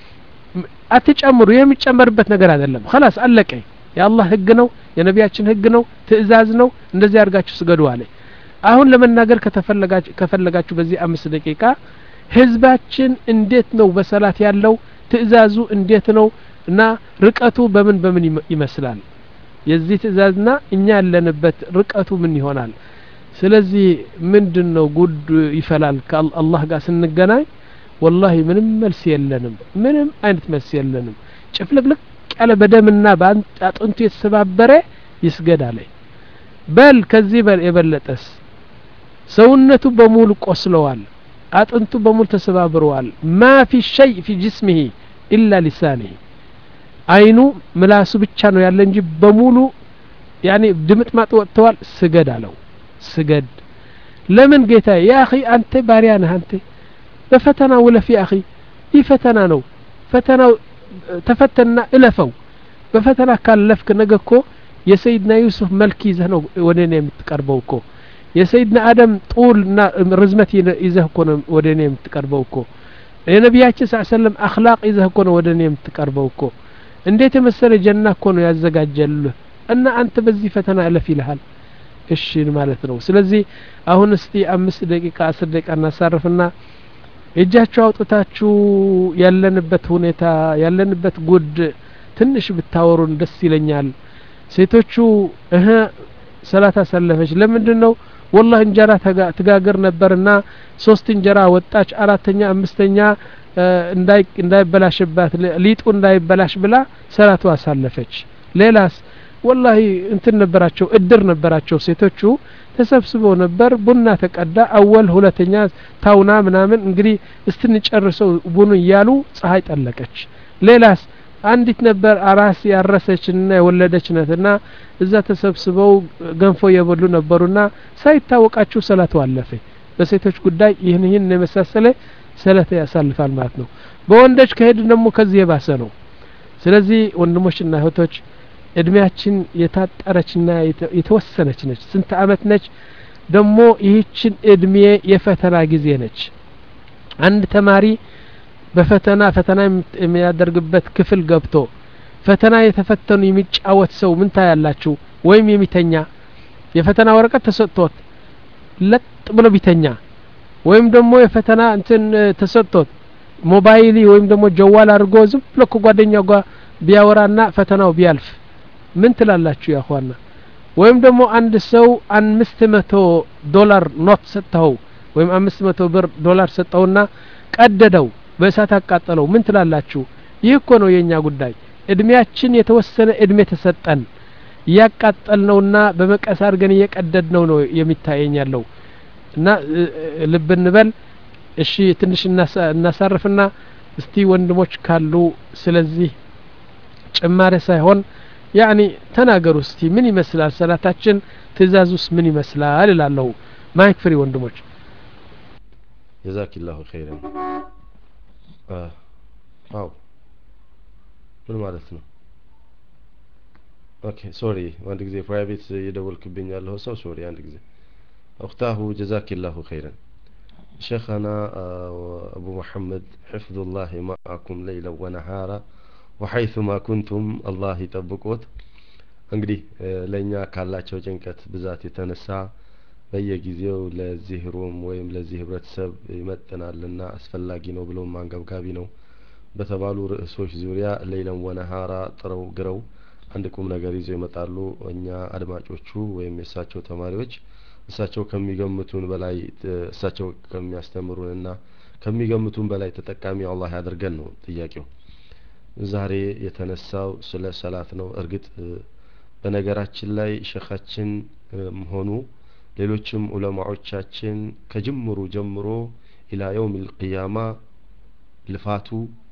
አትጨምሩ የሚጨመርበት ነገር አይደለም خلاص አለቀ የአላህ ህግ ነው የነቢያችን ህግ ነው ትእዛዝ ነው እንደዚህ አድርጋችሁ ስገዱ አለ አሁን ለመናገር ከተፈለጋችሁ ከፈለጋችሁ በዚህ አምስት ደቂቃ ህዝባችን እንዴት ነው በሰላት ያለው ትእዛዙ እንዴት ነው እና ርቀቱ በምን በምን ይመስላል የዚህ ትእዛዝና እኛ ያለንበት ርቀቱ ምን ይሆናል ስለዚህ ምንድነው ጉድ ይፈላል ከአላህ ጋር ስንገናኝ والله ምንም መልስ የለንም ምንም አይነት መልስ የለንም ጭፍልቅልቅ ያለ በደምና በአጥንቱ የተሰባበረ ይስገዳል በል ከዚህ በል የበለጠስ ሰውነቱ በሙሉ ቆስለዋል አጥንቱ በሙሉ ተሰባብረዋል ما في شيء في جسمه الا لسانه አይኑ ምላሱ ብቻ ነው ያለ እንጂ በሙሉ يعني ድምጥማጥ ወጥተዋል ስገድ አለው ስገድ ለምን ጌታ ያ اخي አንተ ባሪያ ነህ አንተ በፈተና ወለፊ اخي ይፈተና ነው ፈተናው ተፈተና እለፈው በፈተና ካለፍክ ነገኮ የሰይድና ዩሱፍ መልክ ይዘህ ነው ወደኔ የምትቀርበው እኮ የሰይድና አደም ጡልና ርዝመት ይዘህ እኮ ነው ወደኔ የምትቀርበው እኮ የነቢያችን ሰለላሁ ዐለይሂ ወሰለም አኽላቅ ይዘህ እኮ ነው ወደኔ የምትቀርበው እኮ እንዴት የመሰለ ጀና እኮ ነው ያዘጋጀልህ እና አንተ በዚህ ፈተና እለፍ ይልሃል እሺ ማለት ነው ስለዚህ አሁን እስቲ አምስት ደቂቃ አስር ደቂቃ እናሳርፍና እጃችሁ አውጥታችሁ ያለንበት ሁኔታ ያለንበት ጉድ ትንሽ ብታወሩን ደስ ይለኛል ሴቶቹ እህ ሰላታ ሰለፈች ለምንድነው والله እንጀራ ተጋገር ነበርና ሶስት እንጀራ ወጣች አራተኛ አምስተኛ እንዳይ እንዳይበላሽባት ሊጡ እንዳይበላሽ ብላ ሰላቱ አሳለፈች ሌላስ والله እንትን ነበራቸው እድር ነበራቸው ሴቶቹ ተሰብስበው ነበር ቡና ተቀዳ አወል ሁለተኛ ታውና ምናምን እንግዲህ እስትንጨርሰው ቡኑ እያሉ ፀሐይ ጠለቀች ሌላስ አንዲት ነበር አራስ ያረሰችና የወለደች ነትና እዛ ተሰብስበው ገንፎ የበሉ ነበሩና ሳይታወቃቸው ሰላቱ አለፈ በሴቶች ጉዳይ ይህን ይህን የመሳሰለ ሰላተ ያሳልፋል ማለት ነው በወንዶች ከሄድ ደግሞ ከዚህ የባሰ ነው ስለዚህ ወንድሞችና እህቶች እድሜያችን የታጠረችና የተወሰነች ነች ስንት አመት ነች ደግሞ ይህችን እድሜ የፈተና ጊዜ ነች አንድ ተማሪ በፈተና ፈተና የሚያደርግበት ክፍል ገብቶ ፈተና የተፈተኑ የሚጫወት ሰው ምን ታያላችሁ ወይም የሚተኛ የፈተና ወረቀት ተሰጥቶት ለጥ ብሎ ቢተኛ ወይም ደግሞ የፈተና እንትን ተሰጥቶት ሞባይል ወይም ደግሞ ጀዋል አድርጎ ዝም ብሎ ከጓደኛው ጋር ቢያወራና ፈተናው ቢያልፍ ምን ትላላችሁ ያ ኸዋና ወይም ደግሞ አንድ ሰው አምስት መቶ ዶላር ኖት ሰጠው ወይም አምስት መቶ ብር ዶላር ሰጠውና ቀደደው በእሳት አቃጠለው ምን ትላላችሁ ይህ እኮ ነው የኛ ጉዳይ እድሜያችን የተወሰነ እድሜ ተሰጠን ያቃጠልነውና በመቀስ አድርገን እየቀደድነው ነው የሚታየኛለው እና ልብ እንበል እሺ ትንሽ እናሳርፍና እስቲ ወንድሞች ካሉ ስለዚህ ጭማሬ ሳይሆን ያኒ ተናገሩ እስቲ ምን ይመስላል ሰላታችን ትእዛዙስ ምን ይመስላል እላለሁ ማይክ ፍሪ ወንድሞች ጀዛኪላሁ ኸይረን አው ምን ማለት ነው ኦኬ ሶሪ አንድ ጊዜ ፕራይቬት የደወልክብኝ ያለው ሰው ሶሪ አንድ ጊዜ اختاه جزاك الله خيرا شيخنا ابو محمد حفظ الله معكم ليلا ونهارا وحيثما كنتم الله يطبقوت እንግዲህ ለኛ ካላቸው ጭንቀት ብዛት የተነሳ በየጊዜው ለዚህ ሩም ወይም ለዚህ ህብረተሰብ ይመጥናልና አስፈላጊ ነው ብሎ ማንገብጋቢ ነው በተባሉ ርዕሶች ዙሪያ ለይለም ወነሃራ ጥረው ግረው አንድ ቁም ነገር ይዘው ይመጣሉ እኛ አድማጮቹ ወይም የሳቸው ተማሪዎች እሳቸው ከሚገምቱን በላይ እሳቸው ከሚያስተምሩንና ከሚገምቱን በላይ ተጠቃሚ አላህ ያድርገን ነው ጥያቄው ዛሬ የተነሳው ስለ ሰላት ነው እርግጥ በነገራችን ላይ ሸኻችን ሆኑ ሌሎችም ዑለማዎቻችን ከጅምሩ ጀምሮ ኢላ የውም القيامه ልፋቱ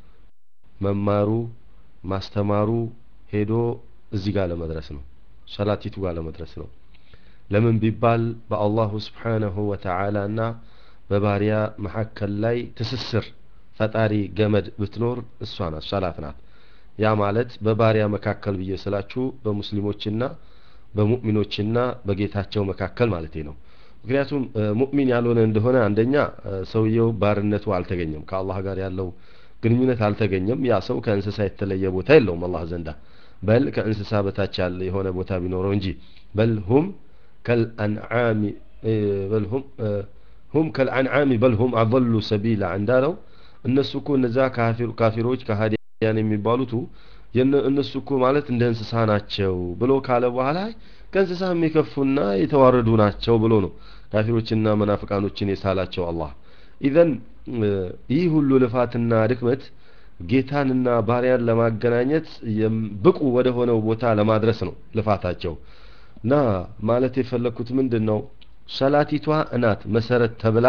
መማሩ ማስተማሩ ሄዶ እዚህ ጋር ለመድረስ ነው ሰላቲቱ ጋር ለመድረስ ነው ለምን ቢባል በአላህ Subhanahu Wa Ta'ala እና በባሪያ መሐከል ላይ ትስስር ፈጣሪ ገመድ ብትኖር እሷ ናት ሰላት ናት ያ ማለት በባሪያ መካከል በየሰላችሁ በሙስሊሞችና በሙእሚኖችና በጌታቸው መካከል ማለት ነው ምክንያቱም ሙእሚን ያልሆነ እንደሆነ አንደኛ ሰውየው ባርነቱ አልተገኘም ከአላህ ጋር ያለው ግንኙነት አልተገኘም ያ ሰው ከእንስሳ የተለየ ቦታ የለውም አላህ ዘንዳ በል ከእንስሳ በታች ያለ የሆነ ቦታ ቢኖረው እንጂ በልሁም ከልአንዓም በልሁም هم كالأنعام بل هم أضل سبيلا عندنا الناس يكون نزاع كافر كافروج كهادي يعني የሚባሉቱ የነሱ እኮ ማለት እንደ እንስሳ ናቸው ብሎ ካለ በኋላ ከእንስሳ የሚከፉና የተዋረዱ ናቸው ብሎ ነው ካፊሮችና መናፍቃኖችን የሳላቸው አላህ ኢዘን ይህ ሁሉ ልፋትና ድክመት ጌታንና ባሪያን ለማገናኘት ብቁ ወደ ሆነው ቦታ ለማድረስ ነው ልፋታቸው እና ማለት የፈለኩት ምንድነው ሰላቲቷ እናት መሰረት ተብላ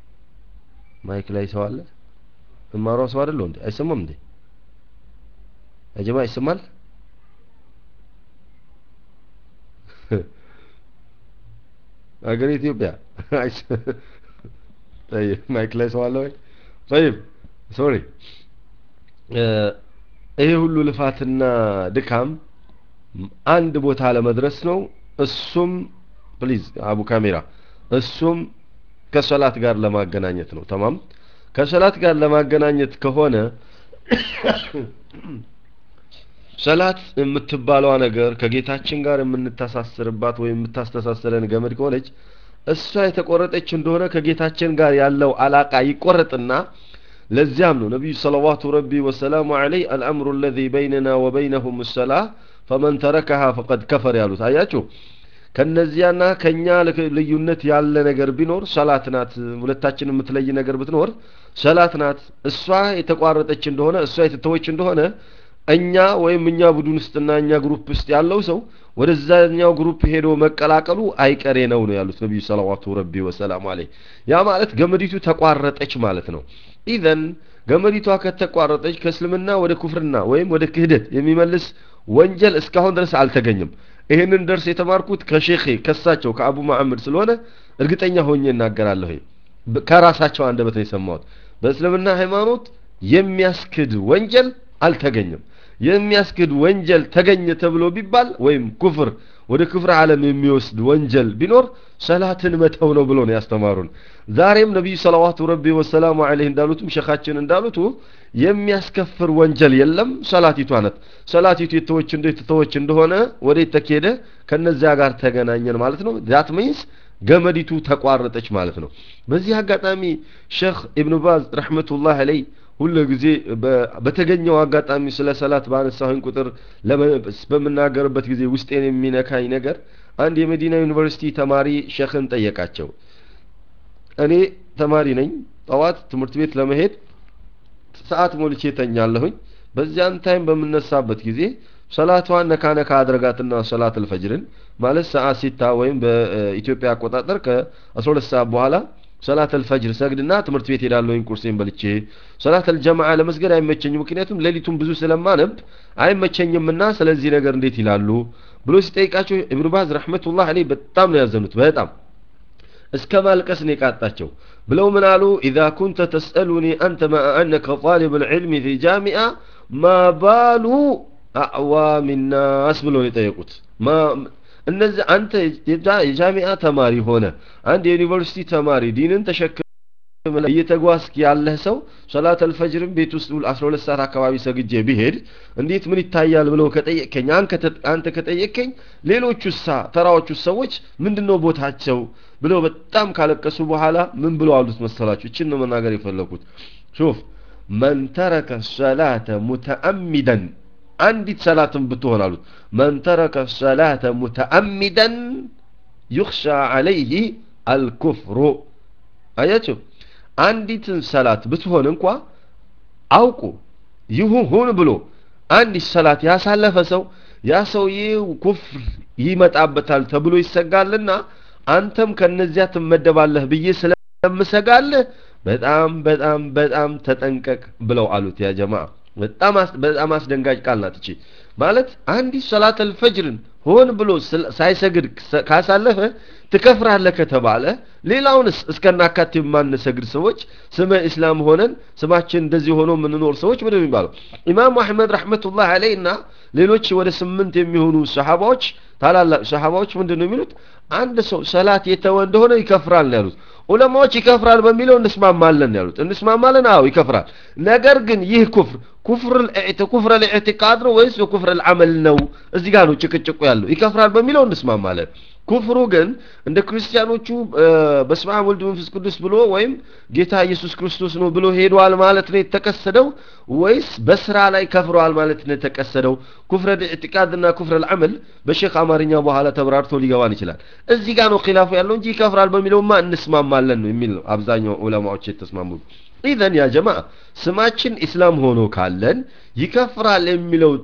ማይክ ላይ ሰው አለ እማራው ሰው አይደል እንዴ አይሰማም እንዴ አጀማ ይሰማል አገር ኢትዮጵያ طيب ማይክ ላይ ሰው አለ ወይ طيب ሶሪ ይሄ ሁሉ ልፋትና ድካም አንድ ቦታ ለመድረስ ነው እሱም ፕሊዝ አቡ ካሜራ እሱም ከሰላት ጋር ለማገናኘት ነው ተማም ከሰላት ጋር ለማገናኘት ከሆነ ሰላት የምትባለው ነገር ከጌታችን ጋር የምንተሳሰርባት ወይ የምታስተሳሰረን ገመድ ከሆነች እሷ የተቆረጠች እንደሆነ ከጌታችን ጋር ያለው አላቃ ይቆረጥና ለዚያም ነው ነብዩ ሰለላሁ ዐለይሂ ወሰለም عليه الامر الذي بيننا وبينهم الصلاه فمن تركها فقد كفر ያሉት አያችሁ ከነዚያና ከኛ ልዩነት ያለ ነገር ቢኖር ሰላት ናት ሁለታችን የምትለይ ነገር ብትኖር ሰላት ናት እሷ የተቋረጠች እንደሆነ እሷ የተተወች እንደሆነ እኛ ወይም እኛ ቡድን ውስጥና እኛ ግሩፕ ውስጥ ያለው ሰው ወደዛኛው ግሩፕ ሄዶ መቀላቀሉ አይቀሬ ነው ነው ያሉት ነብዩ ሰለላሁ ዐለይሂ ወሰለም አለይ ያ ማለት ገመዲቱ ተቋረጠች ማለት ነው ኢዘን ገመዲቷ ከተቋረጠች ከእስልምና ወደ ኩፍርና ወይም ወደ ክህደት የሚመልስ ወንጀል እስካሁን ድረስ አልተገኘም ይሄንን ደርስ የተማርኩት ከሼኺ ከሳቸው ከአቡ መሐመድ ስለሆነ እርግጠኛ ሆኜ እናገራለሁ ከራሳቸው አንደበት ነው የሰማሁት በእስልምና ሃይማኖት የሚያስክድ ወንጀል አልተገኘም የሚያስክድ ወንጀል ተገኘ ተብሎ ቢባል ወይም ኩፍር ወደ ኩፍር ዓለም የሚወስድ ወንጀል ቢኖር ሰላትን መተው ነው ብሎ ነው ያስተማሩን ዛሬም ነብዩ ሰለላሁ ዐለይሂ ወሰለም ዐለይሂ እንዳሉትም ሸኻችን እንዳሉት የሚያስከፍር ወንጀል የለም ሰላቲቱ አነት ሰላቲቱ የተወች እንዴት ተወች እንደሆነ ወዴት ተከሄደ ከነዚያ ጋር ተገናኘን ማለት ነው ዛት ሚንስ ገመዲቱ ተቋረጠች ማለት ነው በዚህ አጋጣሚ ሼኽ ኢብኑ ባዝ ረህመቱላህ ዐለይሂ ሁሉ ጊዜ በተገኘው አጋጣሚ ስለ ሰላት ባነሳሁን ቁጥር በመናገርበት ጊዜ ውስጤን የሚነካኝ ነገር አንድ የመዲና ዩኒቨርሲቲ ተማሪ ሼኽን ጠየቃቸው እኔ ተማሪ ነኝ ጠዋት ትምህርት ቤት ለመሄድ ሰዓት ሞልቼ ተኛለሁኝ በዚያን ታይም በመነሳበት ጊዜ ሰላቷን ነካ ነካ አድርጋትና ሰላት አልፈጅርን ማለት ሰዓት ሲታ ወይም በኢትዮጵያ አቆጣጠር ከ12 ሰዓት በኋላ ሰላት አልፈጅር ሰግድና ትምህርት ቤት ሄዳለሁኝ ቁርሴን በልቼ ሰላት አልጀማዓ ለመስገድ አይመቸኝም ምክንያቱም ሌሊቱን ብዙ ስለማነብ አይመቸኝምና ስለዚህ ነገር እንዴት ይላሉ ብሎ ሲጠይቃቸው ኢብኑ ባዝ ረህመቱላህ ዐለይሂ በጣም ነው ያዘኑት በጣም እስከ ማልቀስ ነው የቃጣቸው ብለው ምን አሉ اذا كنت تسالني انت ما انك طالب العلم في جامعه ما بال اعوام الناس ብሎ ነው የጠየቁት ማ እነዚህ አንተ የጃሚዓ ተማሪ ሆነ አንድ የዩኒቨርሲቲ ተማሪ ዲንን ተሸክመ እየተጓዝክ ያለህ ሰው ሶላት አልፈጅርን ቤት ውስጥ አስራ ሁለት ሰዓት አካባቢ ሰግጄ ቢሄድ እንዴት ምን ይታያል ብለው ከጠየቀኝ አንተ ከጠየቀኝ ሌሎቹሳ ተራዎቹ ሰዎች ምንድነው ቦታቸው ብለው በጣም ካለቀሱ በኋላ ምን ብለው አሉት መሰላችሁ እቺን ነው መናገር የፈለኩት ሹፍ من ترك الصلاه متعمدا አንዲት ሰላትን ብትሆን አሉት من ترك الصلاه متعمدا يخشى عليه الكفر አያችሁ አንዲት ሰላት ብትሆን እንኳን አውቁ ይሁን ብሎ አንዲት ሰላት ያሳለፈ ሰው ያ ሰውዬው ኩፍር ይመጣበታል ተብሎ ይሰጋልና አንተም ከነዚያ ትመደባለህ ብዬ ስለምሰጋለህ በጣም በጣም በጣም ተጠንቀቅ ብለው አሉት ያ ጀማዓ በጣም በጣም አስደንጋጭ ቃል ናት እቺ ማለት አንዲ ሶላት አልፈጅርን ሆን ብሎ ሳይሰግድ ካሳለፈ ትከፍራለህ ከተባለ ሌላውንስ እስከናካት የማንሰግድ ሰዎች ስመ እስላም ሆነን ስማችን እንደዚህ ሆኖ ምንኖር ሰዎች ምን የሚባለው ኢማም አህመድ ረህመቱላህ ዐለይሂና ሌሎች ወደ ስምንት የሚሆኑ ሱሐባዎች ታላላቅ ሱሐባዎች ምንድነው የሚሉት አንድ ሰው ሰላት የተወ እንደሆነ ይከፍራል ነው ያሉት ዑለማዎች ይከፍራል በሚለው እንስማማለን ያሉት እንስማማለን አዎ ይከፍራል ነገር ግን ይህ ኩፍር ኩፍር ኩፍር الإعتقاد ነው ወይስ ኩፍር العمل ነው እዚህ ጋር ነው ጭቅጭቁ ያለው ይከፍራል በሚለው እንስማማለን ኩፍሩ ግን እንደ ክርስቲያኖቹ በስመ አብ ወልድ መንፈስ ቅዱስ ብሎ ወይም ጌታ ኢየሱስ ክርስቶስ ነው ብሎ ሄዷል ማለት ነው የተከሰደው ወይስ በስራ ላይ ከፍሯል ማለት ነው የተከሰደው ኩፍር الإعتقاد እና ኩፍር العمل በሼክ አማርኛ በኋላ ተብራርቶ ሊገባን ይችላል እዚህ ጋር ነው ኺላፉ ያለው እንጂ ይከፍራል በሚለውማ እንስማማለን ነው የሚል ነው አብዛኛው ዑለማዎች የተስማሙት ኢዘን ያ ጀማዓ ስማችን እስላም ሆኖ ካለን ይከፍራል የሚለው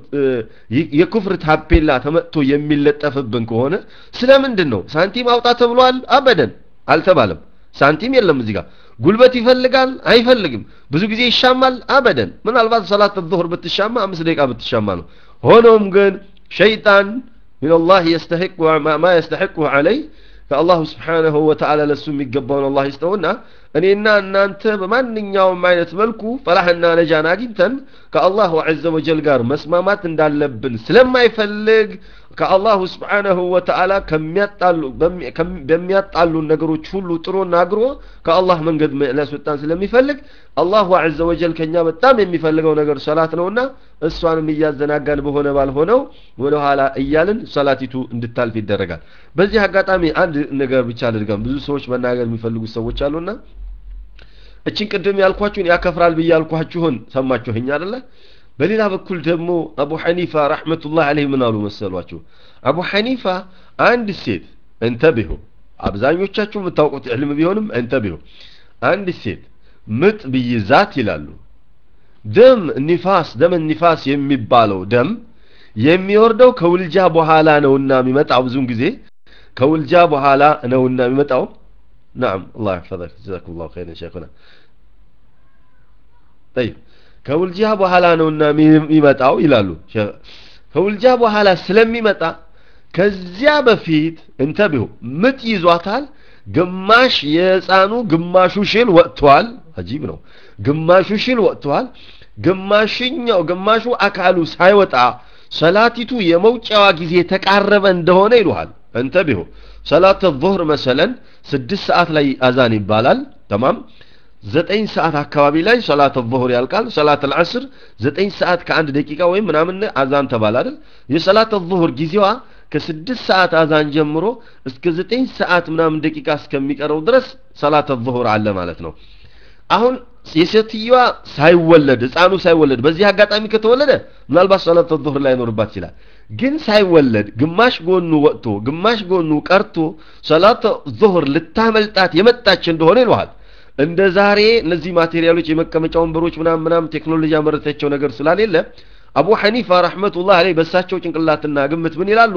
የኩፍር ታፔላ ተመጥቶ የሚለጠፍብን ከሆነ ስለምንድነው ሳንቲም አውጣ ተብሏል አበደን አልተባለም ሳንቲም የለም እዚህ ጋር ጉልበት ይፈልጋል አይፈልግም ብዙ ጊዜ ይሻማል አበደን ምናልባት ሰላት الظهر ብትሻማ አምስት ደቂቃ ብትሻማ ነው ሆኖም ግን ሸይጣን من الله يستحق ما يستحقه عليه فالله سبحانه وتعالى لسو የሚገባውን አላህ ይስጠውና እኔና እናንተ በማንኛውም አይነት መልኩ ፈላህና ነጃን አግኝተን ከአላሁ ዐዘ ወጀል ጋር መስማማት እንዳለብን ስለማይፈልግ ከአላሁ Subhanahu Wa Ta'ala ከሚያጣሉ በሚያጣሉ ነገሮች ሁሉ ጥሩና አግሮ ከአላህ መንገድ ለስልጣን ስለሚፈልግ አላሁ ዐዘ ወጀል ከኛ በጣም የሚፈልገው ነገር ሶላት ነውና እሷንም ይያዘናጋን በሆነ ባልሆነው ወደ ኋላ እያልን ሶላቲቱ እንድታልፍ ይደረጋል በዚህ አጋጣሚ አንድ ነገር ብቻ ልድገም ብዙ ሰዎች መናገር የሚፈልጉ ሰዎች አሉና እቺን ቅድም ያልኳችሁን ያከፍራል በያልኳችሁን ሰማችሁኝ አይደለ በሌላ በኩል ደግሞ አቡ ሐኒፋ ረህመቱላህ ዐለይሂ ምን አሉ መሰሏችሁ አቡ ሐኒፋ አንድ ሴት እንተብሁ አብዛኞቻችሁ የምታውቁት ዕልም ቢሆንም እንተብሁ አንድ ሴት ምጥ ቢይዛት ይላሉ ደም ኒፋስ ደም ኒፋስ የሚባለው ደም የሚወርደው ከውልጃ በኋላ ነውና የሚመጣው ብዙን ጊዜ ከውልጃ በኋላ ነውና የሚመጣው نعم الله يحفظك جزاكم الله خيرا شيخنا طيب ከውልጃ በኋላ ነውና የሚመጣው ይላሉ ከውልጃ በኋላ ስለሚመጣ ከዚያ በፊት እንተብሁ ምጥ ይዟታል ግማሽ የህፃኑ ግማሹ ሽል ወጥቷል አጂብ ነው ግማሹ ሽል ወጥቷል ግማሽኛው ግማሹ አካሉ ሳይወጣ ሰላቲቱ የመውጫዋ ጊዜ ተቃረበ እንደሆነ ይሉሃል እንተብሁ ሰላት الظهر مثلا ስድስት ሰዓት ላይ አዛን ይባላል تمام ዘጠኝ ሰዓት አካባቢ ላይ ሰላት الظهر ያልቃል ሰላት العصر ዘጠኝ ሰዓት ከአንድ ደቂቃ ወይ ምናምን አዛን ተባለ አይደል የሰላት الظهر ጊዜዋ ከስድስት ሰዓት አዛን ጀምሮ እስከ ዘጠኝ ሰዓት ምናምን ደቂቃ እስከሚቀረው ድረስ ሰላት الظهر አለ ማለት ነው አሁን የሴትየዋ ሳይወለድ ህፃኑ ሳይወለድ በዚህ አጋጣሚ ከተወለደ ምናልባት ሰላት الظهر ላይ ኖርባት ይችላል ግን ሳይወለድ ግማሽ ጎኑ ወጥቶ ግማሽ ጎኑ ቀርቶ ሰላት الظهر ልታመልጣት የመጣች እንደሆነ ይሏል እንደ ዛሬ እነዚህ ማቴሪያሎች የመቀመጫ ወንበሮች ምናምን ምናምን ቴክኖሎጂ ያመረተቸው ነገር ስላልሌለ አቡ ሐኒፋ ረህመቱላህ ዐለይሂ በሳቸው ጭንቅላትና ግምት ምን ይላሉ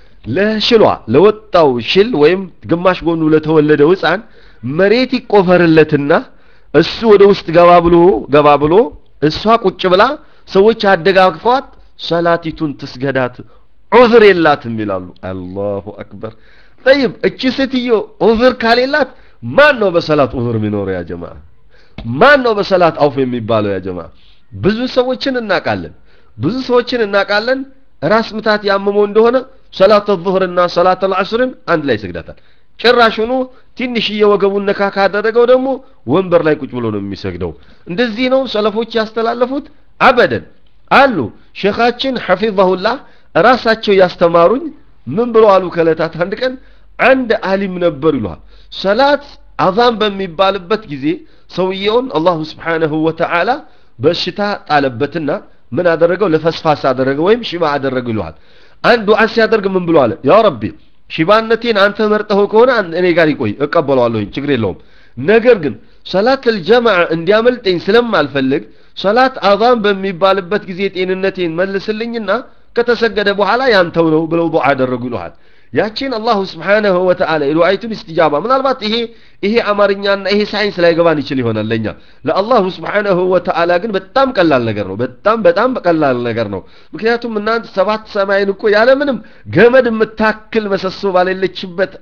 ለሽሏ ለወጣው ሽል ወይም ግማሽ ጎኑ ለተወለደው ህፃን መሬት ይቆፈርለትና እሱ ወደ ውስጥ ገባ ብሎ ገባ ብሎ እሷ ቁጭ ብላ ሰዎች አደጋግፏት ሰላቲቱን ትስገዳት ዑዝር የላትም ይላሉ አላሁ አክበር طيب እቺ ሴትዮ ዑዝር ካሌላት ማን ነው በሰላት ዑዝር የሚኖረው ያ ጀማዓ ማን ነው በሰላት አውፍ የሚባለው ያ ጀማዓ ብዙ ሰዎችን እናቃለን ብዙ ሰዎችን እናቃለን ራስ ምታት ያመመው እንደሆነ ሰላት الظهر እና ሰላት العصر አንድ ላይ ይሰግዳታል ጭራሹኑ ትንሽ የወገቡን ነካካ አደረገው ደግሞ ወንበር ላይ ቁጭ ብሎ ነው የሚሰግደው እንደዚህ ነው ሰለፎች ያስተላለፉት አበደን አሉ ሼኻችን ሐፊظሁላህ ራሳቸው ያስተማሩኝ ምን ብለው አሉ ከለታት አንድ ቀን አንድ ዓሊም ነበር ይሏል ሰላት አዛን በሚባልበት ጊዜ ሰውየውን አላህ Subhanahu Wa Ta'ala በሽታ ጣለበትና ምን አደረገው ለፈስፋስ አደረገው ወይም ሽባ አደረገው ይሏል አንድ ዱዓ ሲያደርግ ምን ብሎ አለ ያ ረቢ ሽባነቴን አንተ መርጠው ከሆነ እኔ ጋር ይቆይ እቀበለዋለሁ ችግር የለውም ነገር ግን ሰላት الجماع እንዲያመልጠኝ ስለማልፈልግ ሰላት አዛን በሚባልበት ጊዜ ጤንነቴን መልስልኝና ከተሰገደ በኋላ ያንተው ነው ብለው ዱዓ አደረጉ ይሏል ያቺን አላህ Subhanahu Wa Ta'ala ኢሉአይቱን ኢስቲጃባ ምናልባት ይሄ ይሄ አማርኛና ይሄ ሳይንስ ላይ ገባን ይችል ይሆናል ለኛ ለአላህ Subhanahu Wa Ta'ala ግን በጣም ቀላል ነገር ነው በጣም በጣም ቀላል ነገር ነው ምክንያቱም እናንተ ሰባት ሰማይን እኮ ያለ ምንም ገመድ መታከል መሰሶ ባለለችበት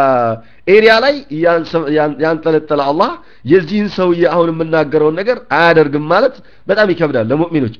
ኤሪያ ላይ ያንጠለጠለ አላህ የዚህን ሰውዬ አሁን የምናገረው ነገር አያደርግም ማለት በጣም ይከብዳል ለሙእሚኖች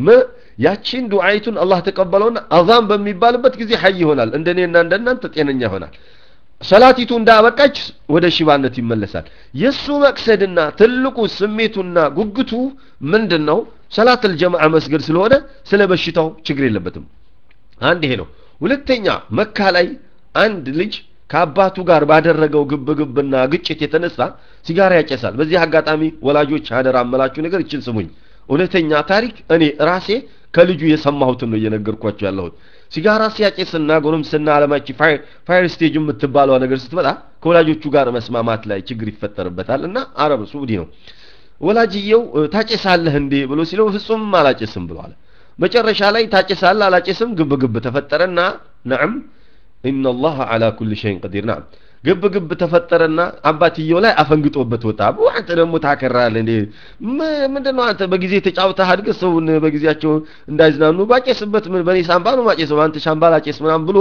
ያቺን ዱዓይቱን አላህ ተቀበለውና አዛን በሚባልበት ጊዜ ሐይ ይሆናል እንደኔና እንደናንተ ጤነኛ ይሆናል ሰላቲቱ እንዳበቃች ወደ ሽባነት ይመለሳል የሱ መቅሰድና ትልቁ ስሜቱና ጉግቱ ምንድነው ሰላት الجماع መስገድ ስለሆነ ስለበሽታው ችግር የለበትም አንድ ይሄ ነው ሁለተኛ መካ ላይ አንድ ልጅ ከአባቱ ጋር ባደረገው ግብግብና ግጭት የተነሳ ሲጋራ ያጨሳል በዚህ አጋጣሚ ወላጆች አደራ አመላችሁ ነገር ይችን ስሙኝ እውነተኛ ታሪክ እኔ ራሴ ከልጁ የሰማሁት ነው እየነገርኳችሁ ያለሁት ሲጋራ ሲያጨስና ጎረምስና አለማቺ ፋየር ፋየር ስቴጅ የምትባለው ነገር ስትመጣ ከወላጆቹ ጋር መስማማት ላይ ችግር ይፈጠርበታልና አረብ ሱዲ ነው ወላጅየው ታጨሳለህ እንዴ ብሎ ሲለው ፍጹም አላጨስም ብሏል መጨረሻ ላይ ታጨሳለህ አላጨስም ግብግብ ተፈጠረና ነዓም ان الله على كل شيء قدير نعم ግብ ግብ ተፈጠረና አባትየው ላይ አፈንግጦበት ወጣ ወንተ ደሞ ታከራለ እንዴ ምንድነው አንተ በጊዜ ተጫውተህ አድገ ሰውን በጊዜያቸው እንዳይዝናኑ ባጨስበት ምን በኔ ሳምባ ነው ማጨሰው አንተ ሻምባላ ጨስ ምናም ብሎ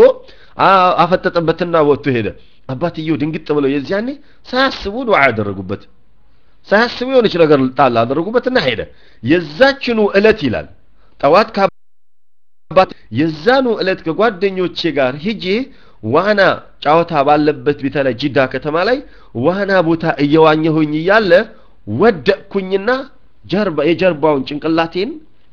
አፈጠጠበትና ወጥቶ ሄደ አባትየው ድንግጥ ብለው የዚያኔ ሳያስቡ ዱዓ ያደረጉበት ሳያስቡ የሆነች ነገር ጣል አደረጉበትና ሄደ የዛችኑ እለት ይላል ጠዋት ከአባት የዛኑ እለት ከጓደኞቼ ጋር ሂጄ ዋና ጫውታ ባለበት ቤተ ላይ ጂዳ ከተማ ላይ ዋና ቦታ እየዋኘሁኝ ይያለ ወደቅኩኝና ጀርባ የጀርባውን ጭንቅላቴን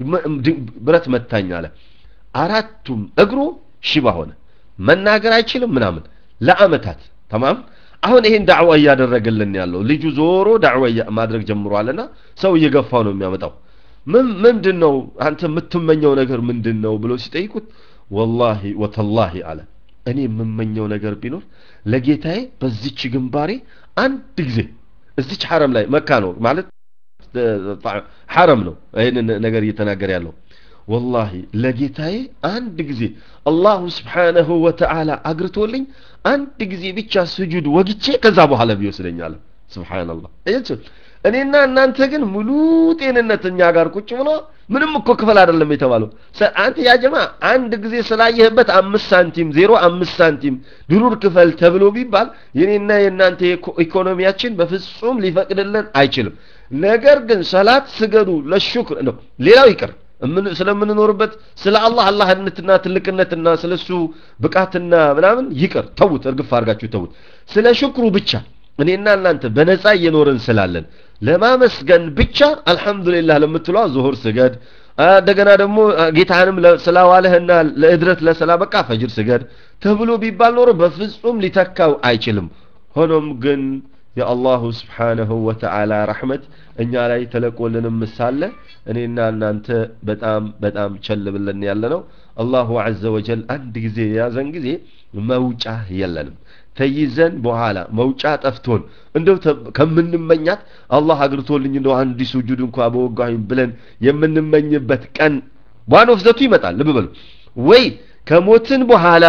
ብረት መታኝ አለ አራቱም እግሩ ሽባ ሆነ መናገር አይችልም ምናምን ለአመታት تمام አሁን ይሄን ዳዕዋ ያደረገልን ያለው ልጁ ዞሮ ዳዕዋ ማድረግ ጀምሯልና ሰው እየገፋው ነው የሚያመጣው ምን ምንድነው አንተ የምትመኘው ነገር ምንድነው ብሎ ሲጠይቁት والله وتالله አለ እኔ የምመኘው ነገር ቢኖር ለጌታዬ በዚች ግንባሬ አንድ ጊዜ እዚች حرم ላይ መካ ነው ማለት حرام ነው ይሄን ነገር እየተናገረ ያለው والله ለጌታዬ አንድ ጊዜ አላህ Subhanahu Wa Ta'ala አግርቶልኝ አንድ ጊዜ ብቻ ስጁድ ወግቼ ከዛ በኋላ ቢወስደኛል ሱብሃንአላህ እየው እኔና እናንተ ግን ሙሉ ጤንነትኛ ጋር ቁጭ ብሎ ምንም እኮ ክፈል አይደለም የተባለው አንተ ያ ጀማ አንድ ጊዜ ስላየህበት አምስት ሳንቲም ዜሮ አምስት ሳንቲም ድሩር ክፈል ተብሎ ቢባል የኔና የናንተ ኢኮኖሚያችን በፍጹም ሊፈቅድልን አይችልም ነገር ግን ሰላት ስገዱ ለሽክር ነው ሌላው ይቀር ምን ስለምንኖርበት ስለ አላህ አላህነትና ትልቅነትና ስለሱ ብቃትና ምናምን ይቀር ተውት እርግፍ አርጋችሁ ተውት ስለ ሽክሩ ብቻ እኔና እናንተ በነፃ እየኖርን ስላለን ለማመስገን ብቻ አልহামዱሊላህ ለምትለው ዙሁር ስገድ እንደገና ደግሞ ጌታንም ስለዋለህና ለእድረት ለሰላ በቃ ፈጅር ስገድ ተብሎ ቢባል ኖር በፍጹም ሊተካው አይችልም ሆኖም ግን የአላሁ Subhanahu Wa Ta'ala ረህመት እኛ ላይ ተለቆልንም ምሳለ እኔና እናንተ በጣም በጣም ቸል ብለን ያለነው አላሁ Azza wa Jalla አንድ ጊዜ ያዘን ጊዜ መውጫ የለንም ተይዘን በኋላ መውጫ ጠፍቶን እንደው ከምንመኛት አላህ አግርቶልኝ እንደው አንድ ሱጁድ እንኳን በወጋኝ ብለን የምንመኝበት ቀን ዋን ኦፍ ዘቱ ይመጣል ልብ በሉ ወይ ከሞትን በኋላ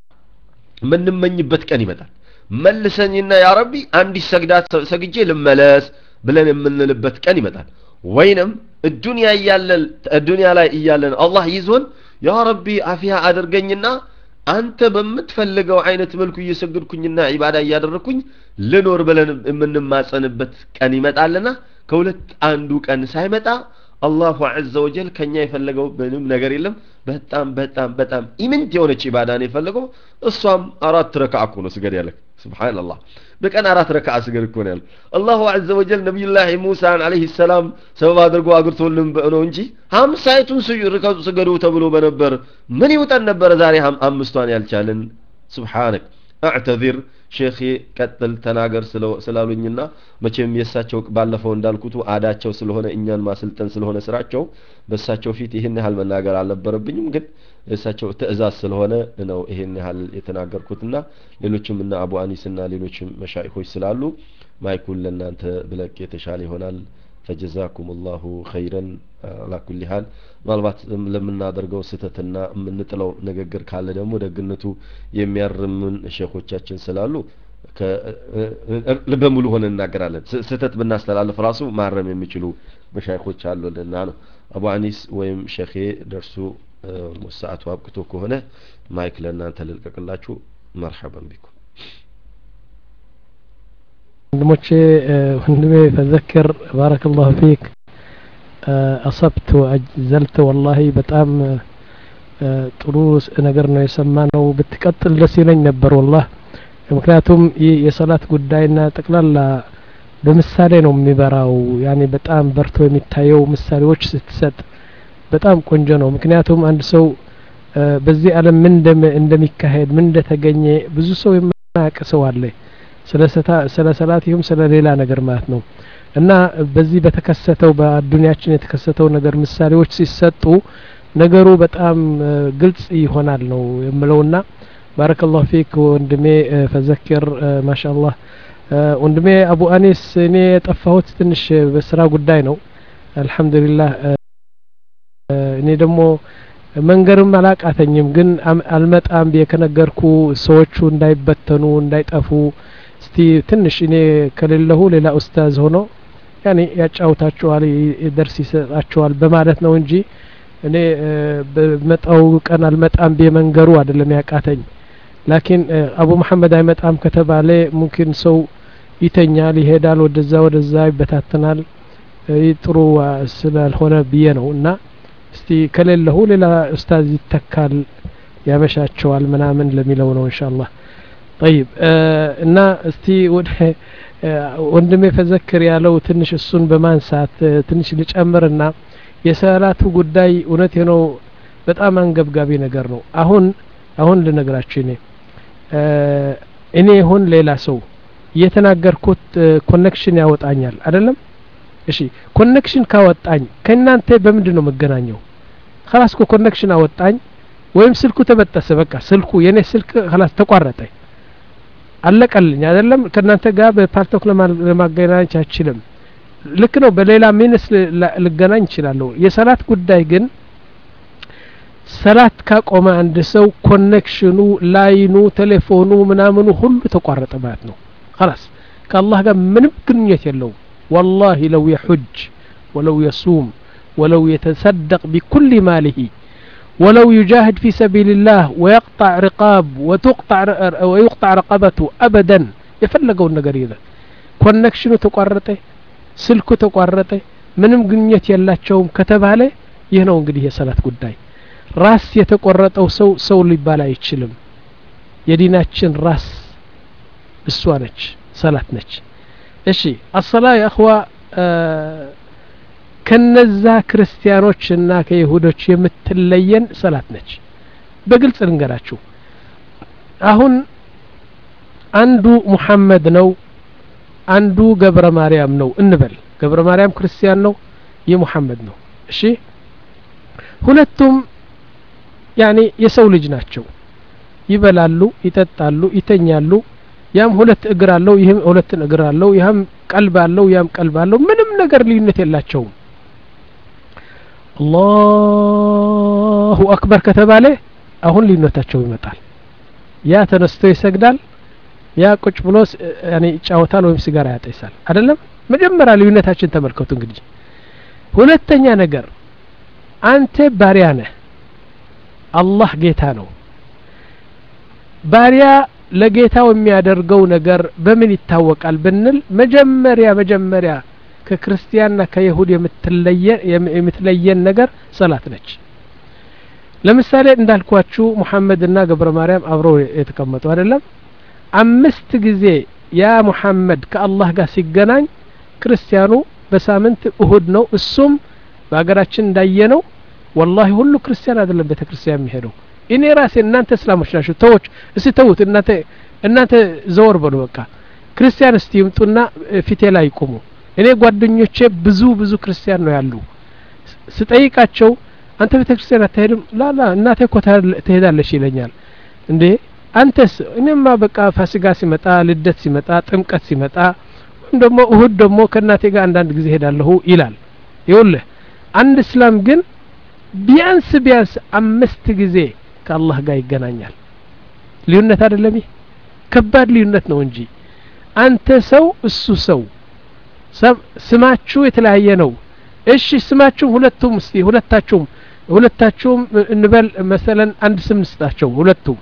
የምንመኝበት ቀን ይመጣል መልሰኝና ያ ረቢ አንድ ሰግዳት ሰግጄ ልመለስ ብለን የምንልበት ቀን ይመጣል ወይንም الدنيا ይያለን الدنيا ላይ ይያለን አላህ ይዞን ያ ረቢ አፊያ አድርገኝና አንተ በመትፈልገው አይነት መልኩ እየሰግድኩኝና ኢባዳ ያደረኩኝ ለኖር ብለን የምንማጸንበት ቀን ይመጣልና ከሁለት አንዱ ቀን ሳይመጣ አላሁ Azza wa Jalla ከኛ የፈለገው ምንም ነገር የለም በጣም በጣም በጣም ኢምንት የሆነች ኢባዳ ነው የፈለገው እሷም አራት ረካዓ እኮ ነው ስገድ ያለ ሱብሃንአላህ በቀን አራት ረካዓ ስገድ እኮ ነው ያለ አላሁ Azza wa Jalla ነብዩላህ ሙሳ አለይሂ ሰላም ሰበብ አድርጎ አግርቶልን ነው እንጂ ሃምሳይቱን ስገዱ ተብሎ በነበር ምን ይውጣን ነበር ዛሬ አምስቷን ያልቻለን ሱብሃንክ اعتذر شيخي ቀጥል ተናገር ስላሉኝና መቼም የሳቸው ባለፈው እንዳልኩት አዳቸው ስለሆነ እኛን ማሰልጠን ስለሆነ ስራቸው በሳቸው ፊት ይሄን ያህል መናገር አልነበረብኝም ግን እሳቸው ተእዛዝ ስለሆነ ነው ይሄን ያህል የተናገርኩትና ሌሎችም እና አቡ አኒስና ሌሎችም መሻይኾች ስላሉ ማይኩል ለናንተ ብለቅ የተሻለ ይሆናል فجزاكم الله خيرا على كل حال ማልባት ለምናደርገው ስተትና ምንጥለው ንግግር ካለ ደግሞ ደግነቱ የሚያርምን ሼኾቻችን ስላሉ ለበሙሉ ሆነ እናገራለን ስተት ብናስተላልፍ ራሱ ማረም የሚችሉ መሻይኾች አሉልና ነው አቡ አኒስ ወይም ሼኼ ደርሱ ሙሳዓቱ አብቅቶ ከሆነ ማይክ ለናንተ ልልቀቅላችሁ مرحبا بكم ወንድሞቼ ወንድሜ ተዘክር بارك الله فيك أصبت وأجزلت والله በጣም ጥሩ ነገር ነው የሰማነው ብትቀጥል ደስ ይለኝ ነበር والله ምክንያቱም የሰላት ጉዳይና ጠቅላላ በምሳሌ ነው የሚበራው ያኔ በጣም በርቶ የሚታየው ምሳሌዎች ስትሰጥ በጣም ቆንጆ ነው ምክንያቱም አንድ ሰው በዚህ ዓለም ምን እንደሚካሄድ ምን እንደተገኘ ብዙ ሰው የማያውቅ ሰው አለ ስለ ስለ ሰላቲሁም ስለ ሌላ ነገር ማለት ነው እና በዚህ በተከሰተው በአዱንያችን የተከሰተው ነገር ምሳሌዎች ሲሰጡ ነገሩ በጣም ግልጽ ይሆናል ነው የምለውና ባረከላሁ ፊክ ወንድሜ ፈዘክር ማሻአላህ ወንድሜ አቡ አኒስ እኔ የጠፋሁት ትንሽ በስራ ጉዳይ ነው አልহামዱሊላህ እኔ ደግሞ መንገርም አላቃተኝም ግን አልመጣም በከነገርኩ ሰዎቹ እንዳይበተኑ እንዳይጠፉ እስቲ ትንሽ እኔ ከሌለሁ ሌላ ኡስታዝ ሆኖ ያኔ ያጫውታቸዋል ደርስ ይሰጣቸዋል በማለት ነው እንጂ እኔ በመጣው ቀን አልመጣም በመንገሩ አይደለም ያቃተኝ ላኪን አቡ መሐመድ አይመጣም ከተባለ ሙምኪን ሰው ይተኛል ይሄዳል ወደዛ ወደዛ ይበታተናል ይጥሩ ስላልሆነ ብዬ ነውና እስቲ ከሌለሁ ሌላ ኡስታዝ ይተካል ያመሻቸዋል ምናምን ለሚለው ነው ኢንሻአላህ طيب እና እስቲ ወደ ወንድሜ ፈዘክር ያለው ትንሽ እሱን በማንሳት ትንሽ ልጨምርና የሰላቱ ጉዳይ እውነት ነው በጣም አንገብጋቢ ነገር ነው አሁን አሁን ልነግራችሁ እኔ እኔ ሆን ሌላ ሰው የተናገርኩት ኮኔክሽን ያወጣኛል አይደለም እሺ ኮኔክሽን ካወጣኝ ከናንተ በምንድነው መገናኘው خلاص ኮኔክሽን አወጣኝ ወይም ስልኩ ተበጠሰ በቃ ስልኩ የኔ ስልክ خلاص ተቋረጠ አለቀልኝ አይደለም ከናንተ ጋር በፓርቶክ ለማገናኘት አይችልም ልክ ነው በሌላ ሚንስ ልገናኝ ይችላል የሰላት ጉዳይ ግን ሰላት ካቆመ አንድ ሰው ኮኔክሽኑ ላይኑ ቴሌፎኑ ምናምኑ ሁሉ ተቋረጠ ማለት ነው خلاص ከአላህ ጋር ምንም ግንኙነት የለው والله لو يحج ولو يصوم ولو يتصدق بكل ماله ولو يجاهد في سبيل الله ويقطع رقاب وتقطع ويقطع رقبته ابدا يفلقوا النجار هذا ኮኔክሽኑ ተቋረጠ ስልኩ ተቋረጠ ምንም ግንኙነት የላቸውም ከተባለ ይህ ነው እንግዲህ የሰላት ጉዳይ ራስ የተቆረጠው ሰው ሰው ሊባል አይችልም የዲናችን ራስ እሷ ነች ሰላት ነች እሺ الصلاه يا اخوا ከነዛ ክርስቲያኖችና ከይሁዶች የምትለየን ሰላት ነች በግልጽ ልንገራችሁ አሁን አንዱ ሙሐመድ ነው አንዱ ገብረ ማርያም ነው እንበል ገብረ ማርያም ክርስቲያን ነው የሙሐመድ ነው እሺ ሁለቱም ያኒ የሰው ልጅ ናቸው ይበላሉ ይጠጣሉ ይተኛሉ ያም ሁለት እግር አለው ይህም ሁለት እግር አለው ያም ቀልብ አለው ያም ቀልብ አለው ምንም ነገር ልዩነት የላቸውም አላሁ አክበር ከተባለ አሁን ልዩነታቸው ይመጣል ያ ተነስቶ ይሰግዳል ያ ቁጭ ብሎ ያኒ ይጫወታል ወይም ሲጋራ ያጠይሳል አይደለም መጀመሪያ ልዩነታችን ተመልከቱ እንግዲህ ሁለተኛ ነገር አንተ ባሪያ ነህ አላህ ጌታ ነው ባሪያ ለጌታው የሚያደርገው ነገር በምን ይታወቃል ብንል መጀመሪያ መጀመሪያ ከክርስቲያንና ከይሁድ የምትለየ የምትለየን ነገር ሰላት ነች ለምሳሌ እንዳልኳችሁ ሙሐመድና ገብረ ማርያም አብረው የተቀመጡ አይደለም አምስት ጊዜ ያ ሙሐመድ ከአላህ ጋር ሲገናኝ ክርስቲያኑ በሳምንት እሁድ ነው እሱም በአገራችን እንዳየነው والله ሁሉ ክርስቲያን አይደለም ቤተክርስቲያን የሚሄደው እኔ ራሴ እናንተ እስላሞች ናችሁ ተዎች እስቲ ተውት እናንተ እናንተ ዘወር በሉ በቃ ክርስቲያን እስቲ ይምጡና ፊቴ ላይ ይቆሙ እኔ ጓደኞቼ ብዙ ብዙ ክርስቲያን ነው ያሉ ስጠይቃቸው አንተ ቤተክርስቲያን አትሄድም ላላ እናቴ እኮ ትሄዳለች ይለኛል እንዴ አንተስ እኔማ በቃ ፋሲካ ሲመጣ ልደት ሲመጣ ጥምቀት ሲመጣ ደግሞ እሁድ ደግሞ ከናቴ ጋር አንዳንድ ጊዜ ሄዳለሁ ይላል ይኸውልህ አንድ እስላም ግን ቢያንስ ቢያንስ አምስት ጊዜ ከአላህ ጋር ይገናኛል ልዩነት አይደለም ይሄ ከባድ ልዩነት ነው እንጂ አንተ ሰው እሱ ሰው ስማችሁ የተለያየ ነው እሺ ስማችሁ ሁለቱም እስቲ ሁለታችሁም ሁለታችሁም እንበል مثلا አንድ ስም ስጣቸው ሁለቱም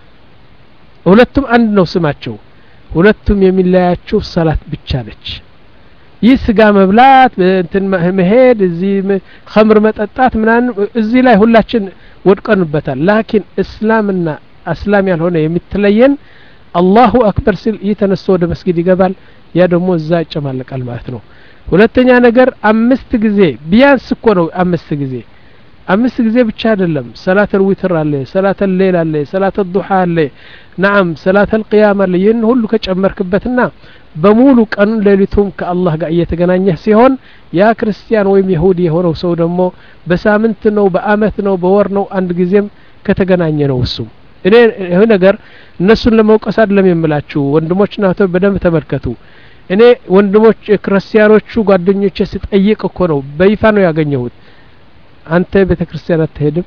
ሁለቱም አንድ ነው ስማቸው ሁለቱም የሚለያቸው ሰላት ብቻ ነች ይህ ስጋ መብላት እንትን መሄድ እዚህ ኸምር መጠጣት ምናን እዚህ ላይ ሁላችን ወድቀንበታል ላኪን እስላምና እስላም ያልሆነ የሚትለየን አላሁ አክበር ሲል ይተነሱ ወደ መስጊድ ይገባል ያ ደግሞ እዛ ይጨማለቃል ማለት ነው ሁለተኛ ነገር አምስት ጊዜ ቢያንስ እኮ ነው አምስት ጊዜ አምስት ጊዜ ብቻ አይደለም ሰላት الوتر አለ ሰላት الليل አለ ሰላት الضحى አለ نعم ሰላት القيام አለ ይህን ሁሉ ከጨመርክበትና በሙሉ ቀን ሌሊቱም ከአላህ ጋር እየተገናኘህ ሲሆን ያ ክርስቲያን ወይም ይሁዲ የሆነው ሰው ደግሞ በሳምንት ነው በአመት ነው በወር ነው አንድ ጊዜም ከተገናኘ ነው እሱ እኔ ይሄ ነገር እነሱን ለመውቀስ አይደለም የምላችሁ ወንድሞችና እህቶች በደንብ ተመልከቱ እኔ ወንድሞች ክርስቲያኖቹ ጓደኞቼ ሲጠይቅ እኮ ነው በይፋ ነው ያገኘሁት አንተ ቤተክርስቲያን አትሄድም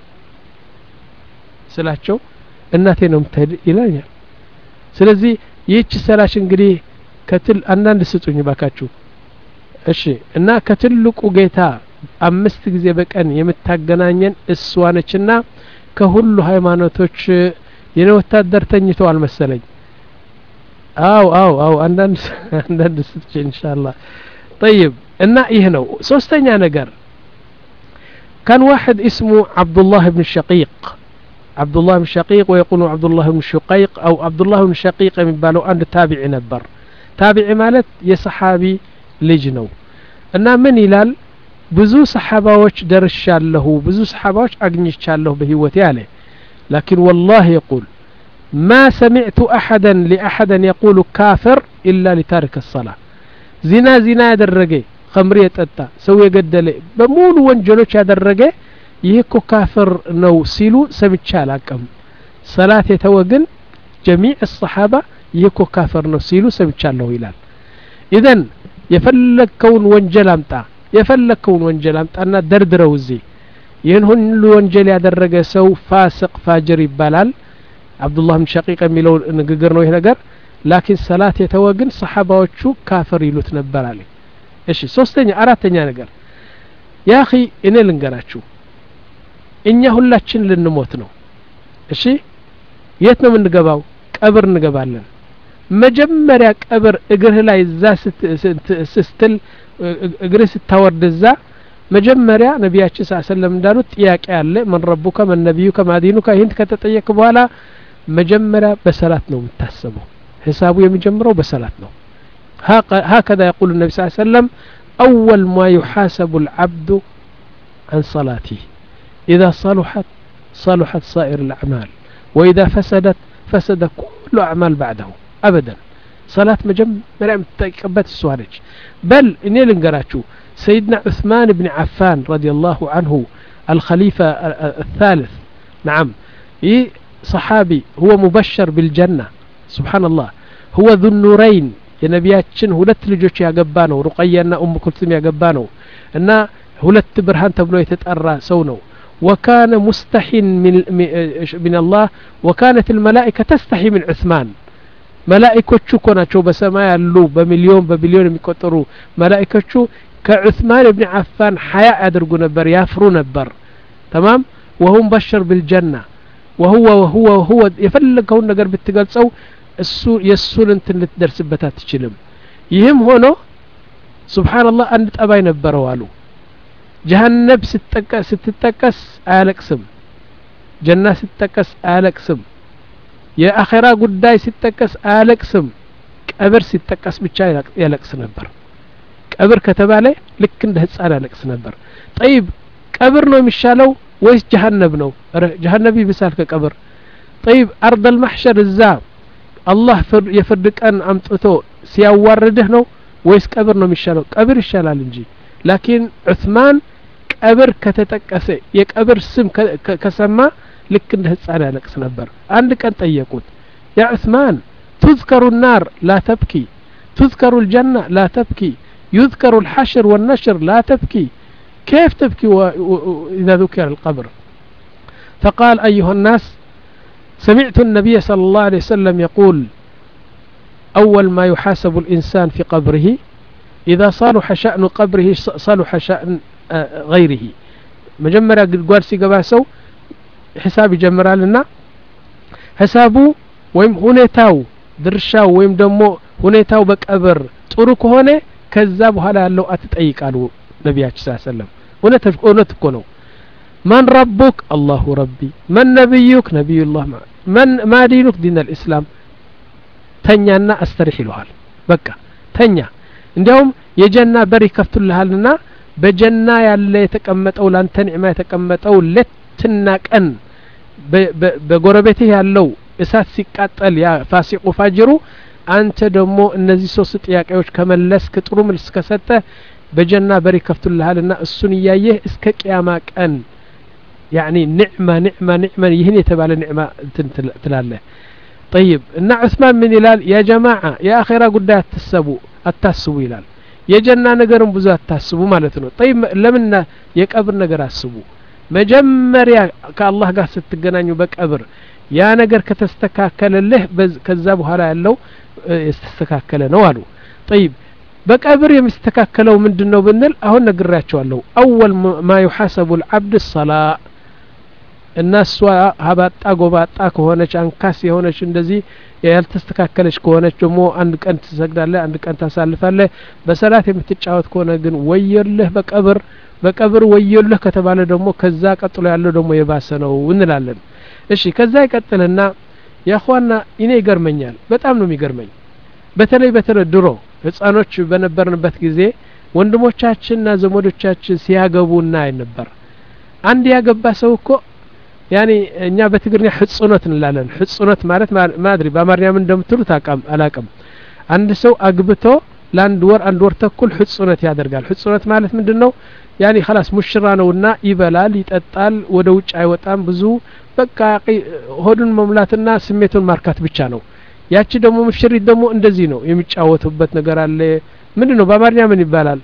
ስላቸው እናቴ ነው የምትሄድ ይላኛል ስለዚህ ይህች ሰላሽ እንግዲህ ከትል አንዳንድ ስጡኝ ባካችሁ እሺ እና ከትልቁ ጌታ አምስት ጊዜ በቀን የምታገናኘን እሷ ነችና ከሁሉ ሃይማኖቶች የኔ ወታደር ተኝተዋል መሰለኝ አው አው አው አንዳንድ አንዳንድ ስጡኝ ኢንሻአላህ طيب እና ይሄ ነው ሶስተኛ ነገር كان واحد اسمه عبد الله بن الشقيق عبد الله بن الشقيق ويقولون عبد الله بن الشقيق أو عبد الله بن الشقيق የሚባለው አንድ ታቢዒ ነበር ታቢዒ ማለት የሰሃቢ ልጅ ነው እና ምን ይላል ብዙ ሰሃባዎች ደርሻለሁ ብዙ ሰሃባዎች አግኝቻለሁ በህይወቴ አለ لكن والله يقول ما سمعت احدا لاحد يقول كافر الا لتارك الصلاه زنا زنا ያደረገ خمر የጠጣ ሰው የገደለ በሙሉ ወንጀሎች ያደረገ ይሄ እኮ ካፍር ነው ሲሉ ሰምቻ አላቀም ሰላት የተወግን جميع الصحابه ይሄ እኮ ካፍር ነው ሲሉ ሰምቻለሁ ይላል اذا የፈለከውን ወንጀል አምጣ የፈለከውን ወንጀል አምጣና ደርድረው እዚህ ይህን ሁሉ ወንጀል ያደረገ ሰው ፋሲቅ ፋጅር ይባላል አብዱላህ ብን ሸቂቅ የሚለው ንግግር ነው ይሄ ነገር ላኪን ሰላት የተወግን ሰሃባዎቹ ካፍር ይሉት ነበር አለ እሺ ሶስተኛ አራተኛ ነገር ያ اخي እኔ ልንገራችሁ እኛ ሁላችን ልንሞት ነው እሺ የት ነው የምንገባው ቀብር እንገባለን መጀመሪያ ቀብር እግርህ ላይ እዛ ስትል እግርህ ስታወርድ እዛ መጀመሪያ ነብያችን ሰለላሁ ዐለይሂ ወሰለም እንዳሉት ጥያቄ አለ من ربك من نبيك ما دينك ይህን ከተጠየቅ በኋላ መጀመሪያ በሰላት ነው የምታሰበው حسابه የሚጀምረው በሰላት ነው هكذا يقول النبي صلى الله عليه وسلم أول ما يحاسب العبد عن صلاته إذا صلحت صلحت سائر الأعمال وإذا فسدت فسد كل أعمال بعده أبدا صلاة مجمع متقبت السوارج بل إني لنقراتشو سيدنا عثمان بن عفان رضي الله عنه الخليفة الثالث نعم صحابي هو مبشر بالجنة سبحان الله هو ذو النورين የነቢያችን ሁለት ልጆች ያገባነው ሩቀያና ኡም ኩልሱም ያገባነው እና ሁለት ብርሃን ተብሎ የተጠራ ሰው ነው وكان مستحين من من الله وكانت الملائكه تستحي من عثمان ملائكوቹ ኮናቸው በሰማይ ያሉ በሚሊዮን በቢሊዮን የሚቆጠሩ መላእክቶቹ ከዑስማን ኢብኑ አፋን ሐያ ያደርጉ ነበር ያፍሩ ነበር تمام وهو مبشر بالجنه وهو وهو وهو የፈለገውን ነገር ብትገልጸው እሱ የሱን እንትን ልትደርስበት አትችልም ይህም ሆኖ ሱብሃንአላህ አንድ ጠባይ ነበረው አሉ ጀሃነም ስትጠቀስ ስትጠቀስ አያለቅስም ጀና ስትጠቀስ አያለቅስም የአኺራ ጉዳይ ስትጠቀስ አያለቅስም ቀብር ስትጠቀስ ብቻ ያለቅስ ነበር ቀብር ከተባለ ልክ እንደ ህፃን ያለቅስ ነበር طيب ቀብር ነው የሚሻለው ወይስ ጀሃነም ነው ጀሃነም ይብሳል ከቀብር طيب አርض المحشر እዛ الله يفرد ቀን አምጥቶ ሲያዋርድህ ነው ወይስ ቀብር ነው የሚሻለው ቀብር ይሻላል እንጂ لكن عثمان ቀብር ከተጠቀሰ የቀብር ስም ከሰማ ልክ እንደ ህፃን ያለቅስ ነበር አንድ ቀን ጠየቁት يا عثمان تذكر النار لا تبكي تذكر الجنة لا تبكي يذكر الحشر والنشر لا تبكي كيف تبكي إذا ذكر القبر فقال أيها الناس سمعت النبي صلى الله عليه وسلم يقول أول ما يحاسب الإنسان في قبره إذا صالح شأن قبره صالح شأن غيره مجمرة قال سيقباسو حساب جمرة لنا حسابه ويم هنيتاو درشاو ويم دمو هنيتاو بقبر طرق هنا كذاب هلا لو أتتأيك قالوا نبياتي صلى الله عليه وسلم ونتكونوا من ربك الله ربي من نبيك نبي الله ما من ما دينك دين الإسلام تنيانا استريح لهال بكا تنيا عندهم يجنا بري كفت لهالنا بجنا يالله يتقمطوا لانت نعمه يتقمطوا لتناك ان بغربته ያለው እሳት ሲቃጠል ያ ፋሲቁ ፋጅሩ አንተ ደግሞ እነዚህ ሶስት ጥያቄዎች ከመለስክ ጥሩ መልስ ከሰጠ በጀና በሪ ከፍቱልሃልና እሱን ያየህ እስከ ቂያማ ቀን يعني نعمة نعمة نعمة يهني تبع النعمة تلاله طيب إن عثمان من إلال يا جماعة يا أخيرا قد أتسبوا أتسبوا إلال يا جنة نقرن بزات أتسبوا مالتنا طيب لمنا يكبر نقر أتسبوا مجمر يا كالله قاس تجنان يبك أبر يا نقر كتستكاكل له بز كذابوا هلا اللو يستكاكل نوالو طيب بك أبر يمستكاكلوا من دنو بنل أهو نقرأتشوا له أول ما يحاسب العبد الصلاة الناس هبات أقوبات أكو هونش أنكاس يهونش اندزي يالتستكاكلش كونش جمو عندك أنت تسجد له عندك أنت تسالف له بسلات يمتتشاوت كونه جن وير له بك أبر بك أبر وير له كتب على دمو كذاك أطلع على دمو يباسنا ونلالن إيشي كذاك أطلعنا يا أخوانا إني يقرمنيال بتأمنوا ميقرمن بتلي بتلي درو ህፃኖች በነበርንበት ጊዜ ወንድሞቻችንና ዘመዶቻችን ሲያገቡ እናይ ነበር አንድ ያገባ ሰው እኮ ያኒ እኛ በትግርኛ ህጽኖት እንላለን ህጽኖት ማለት ማድሪ በአማርኛ ምን እንደምትሉት አቃም አላቀም አንድ ሰው አግብቶ ለአንድ ወር አንድ ወር ተኩል ህጽኖት ያደርጋል ህጽኖት ማለት ምንድነው ያኒ خلاص ሙሽራ ነውና ይበላል ይጠጣል ወደ ውጭ አይወጣም ብዙ በቃ ሆዱን መሙላትና ስሜቱን ማርካት ብቻ ነው ያቺ ደግሞ ሙሽሪት ደግሞ እንደዚህ ነው የሚጫወቱበት ነገር አለ ምንድነው በአማርኛ ምን ይባላል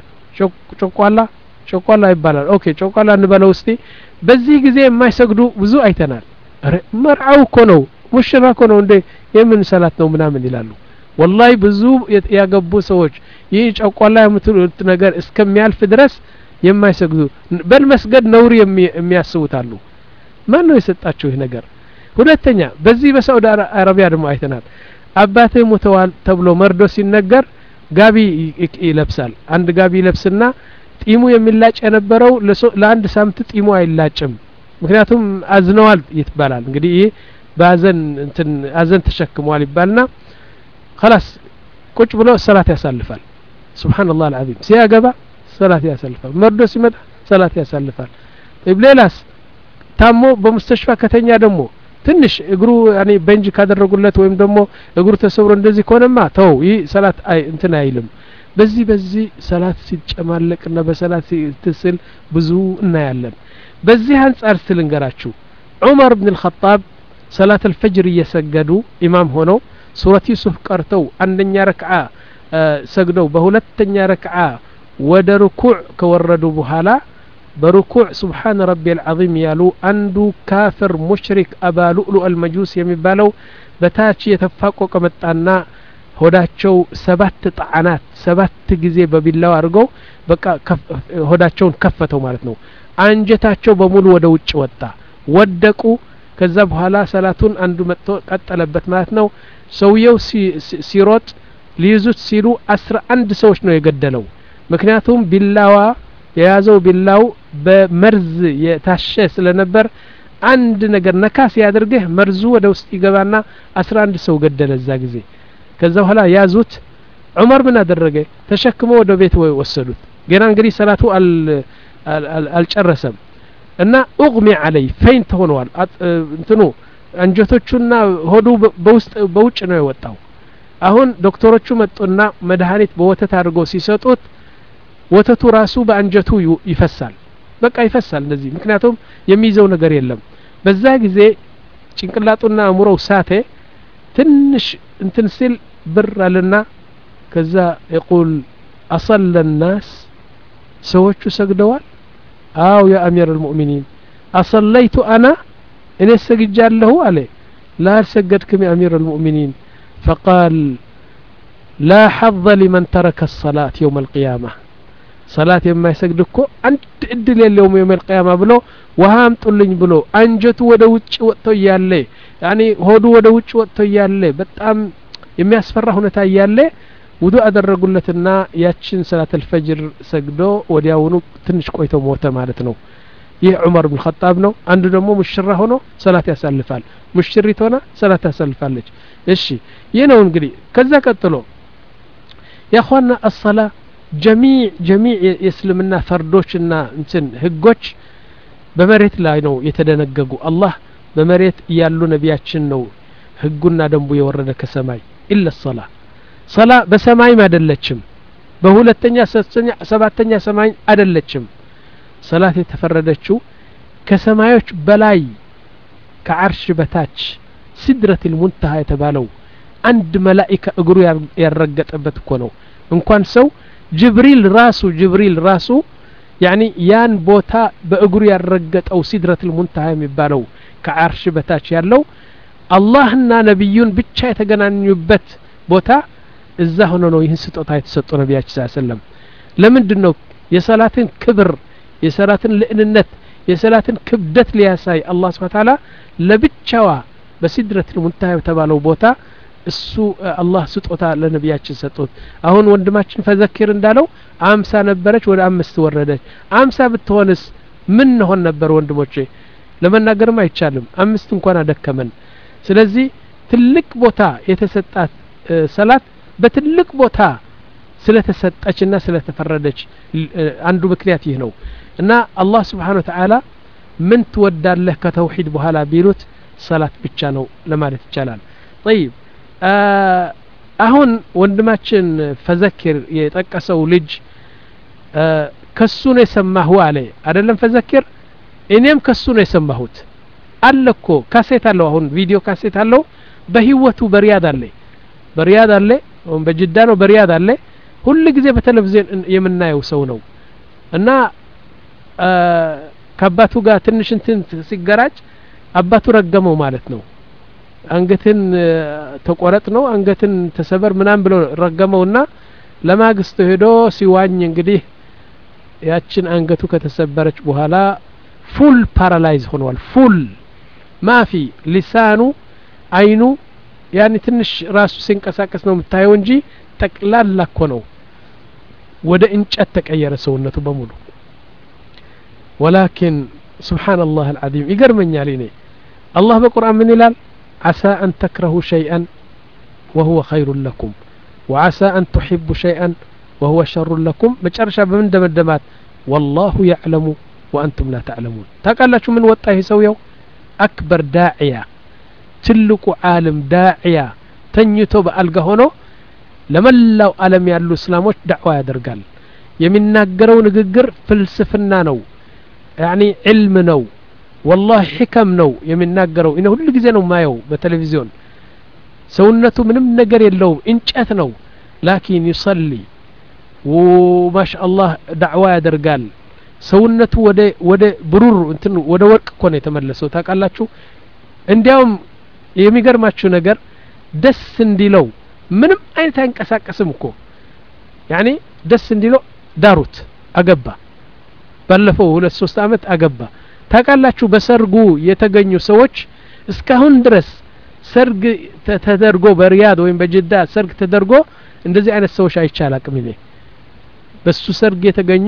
ጮቋላ ጮቋላ ይባላል ኦኬ ጮቋላ እንበለው እስቲ በዚህ ጊዜ የማይሰግዱ ብዙ አይተናል አረ መርዓው እኮ ነው ሙሽራ እኮ ነው እንዴ የምን ሰላት ነው ምናምን ይላሉ والله ብዙ ያገቡ ሰዎች ይህ ጮቋላ የምትሉት ነገር እስከሚያልፍ ድረስ የማይሰግዱ በልመስገድ ነውር የሚያስቡታሉ ማን ነው የሰጣቸው ይሄ ነገር ሁለተኛ በዚህ በሳውዲ አረቢያ ደግሞ አይተናል አባቴ ሞተዋል ተብሎ መርዶ ሲነገር ጋቢ ይለብሳል አንድ ጋቢ ይለብስና ጢሙ የሚላጭ የነበረው ለአንድ ሳምንት ጢሙ አይላጭም ምክንያቱም አዝነዋል ይባላል እንግዲህ ይሄ ባዘን እንትን አዘን ተሸክመዋል ይባልና خلاص ቁጭ ብሎ ሰላት ያሳልፋል ሱብሃንአላህ አልዓዚም ሲያገባ ሰላት ያሳልፋል መርዶ ሲመጣ ሰላት ያሳልፋል ኢብሌላስ ታሞ በመስተሽፋ ከተኛ ደግሞ ትንሽ እግሩ ያኔ በንጅ ካደረጉለት ወይም ደግሞ እግሩ ተሰብሮ እንደዚህ ከሆነማ ተው ይህ ሰላት አይ እንትን አይልም በዚህ በዚህ ሰላት ሲጨማለቅና በሰላት ሲትስል ብዙ እናያለን በዚህ አንጻር ስልንገራችሁ ዑመር ኢብኑ አልኸጣብ ሰላት አልፈጅር እየሰገዱ ኢማም ሆነው ሱረት ዩሱፍ ቀርተው አንደኛ ረክዓ ሰግደው በሁለተኛ ረክዓ ወደ ሩኩዕ ከወረዱ በኋላ بركوع سبحان ربي العظيم يالو أندو كافر مشرك أبا لؤلؤ المجوس يمبالو بتاتش يتفاقو كمتانا هداتشو سبات طعنات سبات جزي ببالله أرجو بقى كف هداتشون كفتو مالتنو أنجتاتشو بمول ودوتش وتا ودكو كذب هلا سلاتون أندو متو قتلبت مالتنو سويو سي سيروت ليزوت سيرو أسر عند سوش نو يقدلو مكنياتهم بالله የያዘው ቢላው በመርዝ የታሸ ስለነበር አንድ ነገር ነካስ ያደርገህ መርዙ ወደ ውስጥ ይገባና አስራ አንድ ሰው ገደለ እዛ ጊዜ ከዛ በኋላ ያዙት ዑመር ምን አደረገ ተሸክሞ ወደ ቤት ወሰዱት ገና እንግዲህ ሰላቱ አል አልጨረሰም እና اغمي علي ፈይንት ሆነዋል እንትኑ አንጀቶቹና ሆዱ በውስጥ በውጭ ነው የወጣው አሁን ዶክተሮቹ መጡና መድኃኒት በወተት አድርገው ሲሰጡት ወተቱ ራሱ በአንጀቱ ይፈሳል በቃ ይፈሳል እንደዚህ ምክንያቱም የሚይዘው ነገር የለም በዛ ጊዜ ጭንቅላቱና አእምሮው ሳተ ትንሽ እንትን ሲል ብር አለና ከዛ يقول اصل الناس ሰዎቹ ሰግደዋል አው ያ አሚር المؤمنين اصليت انا እኔ ሰግጃለሁ አለ لا سجدكم يا امير المؤمنين فقال لا حظ لمن ترك الصلاة يوم القيامة صلاة ما يسجدكو أنت إدل اليوم يوم القيامة بلو وهام طلين بلو أنجت ودوتش وقتو يالي يعني هودو ودوتش وقتو يالي بتأم يمي أسفره هنا يالي ودو أدر قلتنا ياتشن صلاة الفجر سجدو ودياونو تنش كويتو موتا مالتنو يه عمر بن الخطاب نو عنده دمو مشره هنا صلاة يسلفال مشريت هنا صلاة يسلفال لك إيشي ينو نقولي كذا كتلو يا أخوانا الصلاة جميع جميع يسلمنا فردوشنا انتن هجوش بمريت لا نو يتدنققوا الله بمريت يالو نبياتشن نو هجونا دنبو يورد كسماي إلا الصلاة صلاة بسماي ما دلتشم بهولتنيا ستنيا سبعتنيا سماي أدلتشم صلاة يتفردتشو كسمايوش بلاي كعرش بتاتش سدرة المنتهى يتبالو عند ملائكة اقروا يرقت أبتكونو ان كان سو جبريل راسو جبريل راسو يعني يان بوتا بأقروا يرقت أو سدرة المنتهى يبالو كعرش بتاتش يالو اللهنا نبيون بتشا يتقنان يبت بوتا إذا هنا نو يهن ستوتا يتسطو نبياتش صلى الله عليه وسلم لمن دنو يسالاتين كبر يسالاتين لئننت يسالاتين كبدت لياساي الله سبحانه وتعالى لبتشوا بسدرة المنتهى يتبالو بوتا السو الله ستوتا لنبياتش ستوت اهون وندماتشن فذكر اندالو امسا نبرች ወደ አምስት ወረደች አምሳ ብትሆንስ ምን ሆነ ነበር ወንድሞቼ ለመናገርም አይቻልም አምስት እንኳን አደከመን ስለዚህ ትልቅ ቦታ የተሰጣት ሰላት በትልቅ ቦታ ስለተሰጠችና ስለተፈረደች አንዱ ምክንያት ይህ ነው እና አላህ Subhanahu Wa Ta'ala ምን ትወዳለህ ከተውሂድ በኋላ ቢሉት ሰላት ብቻ ነው ለማለት ይቻላል طيب አሁን ወንድማችን ፈዘክር የጠቀሰው ልጅ ከሱ ነው የሰማሁ አለ አይደለም ፈዘክር እኔም ከሱ ነው የሰማሁት አለኮ ካሴት አለው አሁን ቪዲዮ ካሴት አለው በህይወቱ በሪያድ አለ በሪያድ አለ በጅዳ ነው በሪያድ አለ ሁሉ ጊዜ በቴሌቪዥን የምናየው ሰው ነው እና ከአባቱ ጋር ትንሽ እንትን ሲገራጭ አባቱ ረገመው ማለት ነው አንገትን ተቆረጥ ነው አንገትን ተሰበር ምናም ብሎ ረገመውና ለማግስቱ ሄዶ ሲዋኝ እንግዲህ ያችን አንገቱ ከተሰበረች በኋላ ፉል ፓራላይዝ ሆኗል ፉል ማፊ ሊሳኑ አይኑ ያኒ ትንሽ ራሱ ሲንቀሳቀስ ነው የምታየው እንጂ ጠቅላላ እኮ ነው ወደ እንጨት ተቀየረ ሰውነቱ በሙሉ ولكن سبحان الله العظيم يገርመኛል እኔ الله በቁርአን ምን ይላል عسى أن تكرهوا شيئا وهو خير لكم وعسى أن تحبوا شيئا وهو شر لكم መጨረሻ በምን ደመደማት والله يعلم وأنتم لا تعلمون ታውቃላችሁ ምን ወጣ ይሄ ሰውየው أكبر داعية ትልቁ ዓለም ዳዕያ ተኝቶ በአልጋ ሆኖ ለመላው ዓለም ያሉ እስላሞች ዳዕዋ ያደርጋል የሚናገረው ንግግር ፍልስፍና ነው يعني علم ነው والله حكم ነው የሚናገረው እኔ ሁሉ ጊዜ ነው ማየው በቴሌቪዥን ሰውነቱ ምንም ነገር የለውም እንጨት ነው لكن يصلي وما شاء الله دعوة ያደርጋል ሰውነቱ ወደ ወደ ብሩር እንትን ወደ ወርቅ እኮ ነው የተመለሰው ታውቃላችሁ እንዲያውም የሚገርማችሁ ነገር ደስ እንዲለው ምንም አይነት አንቀሳቀስም እኮ يعني ደስ እንዲለው ዳሩት አገባ ባለፈው ሁለት ሶስት አመት አገባ ታውቃላችሁ በሰርጉ የተገኙ ሰዎች እስካሁን ድረስ ሰርግ ተደርጎ በሪያድ ወይም በጅዳ ሰርግ ተደርጎ እንደዚህ አይነት ሰዎች አይቻላቅም እኔ በሱ ሰርግ የተገኙ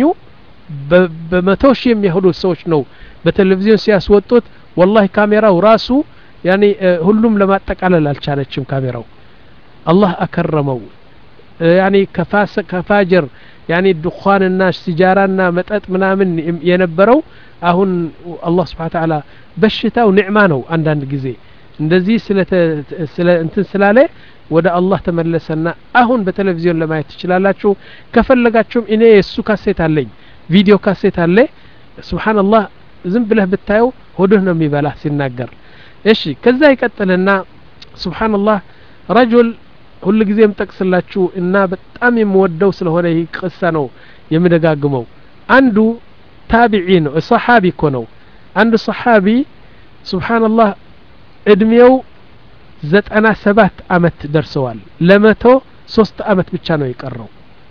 በመቶ ሺህ የሚያህሉ ሰዎች ነው በቴሌቪዥን ሲያስወጡት والله ካሜራው ራሱ يعني ሁሉም ለማጠቃለል አልቻለችም ካሜራው الله አከረመው يعني ከፋስ ከፋጀር يعني دخاننا سجارنا مطጥ ምናምን የነበረው አሁን الله سبحانه وتعالى በሽታው ኒዕማ ነው አንዳንድ ጊዜ እንደዚህ ስለ ስለ እንትን ስላለ ወደ አላህ ተመለሰና አሁን በቴሌቪዥን ለማየት ትችላላችሁ ከፈለጋችሁም እኔ እሱ ካሴት አለኝ ቪዲዮ ካሴት አለ ሱብሃንአላህ ዝም ብለህ ብታየው ሆድህ ነው የሚበላ ሲናገር እሺ ከዛ ይቀጥልና ሱብሃንአላህ رجل ሁሉ ጊዜም ጠቅስላችሁ እና በጣም የምወደው ስለሆነ ይህ ቅሳ ነው የምደጋግመው አንዱ ታቢዒ ነው ሰሃቢ እኮ ነው አንዱ ሰሃቢ ሱብሃንአላህ እድሜው ዘጠና ሰባት አመት ደርሰዋል ለመቶ ሶስት አመት ብቻ ነው የቀረው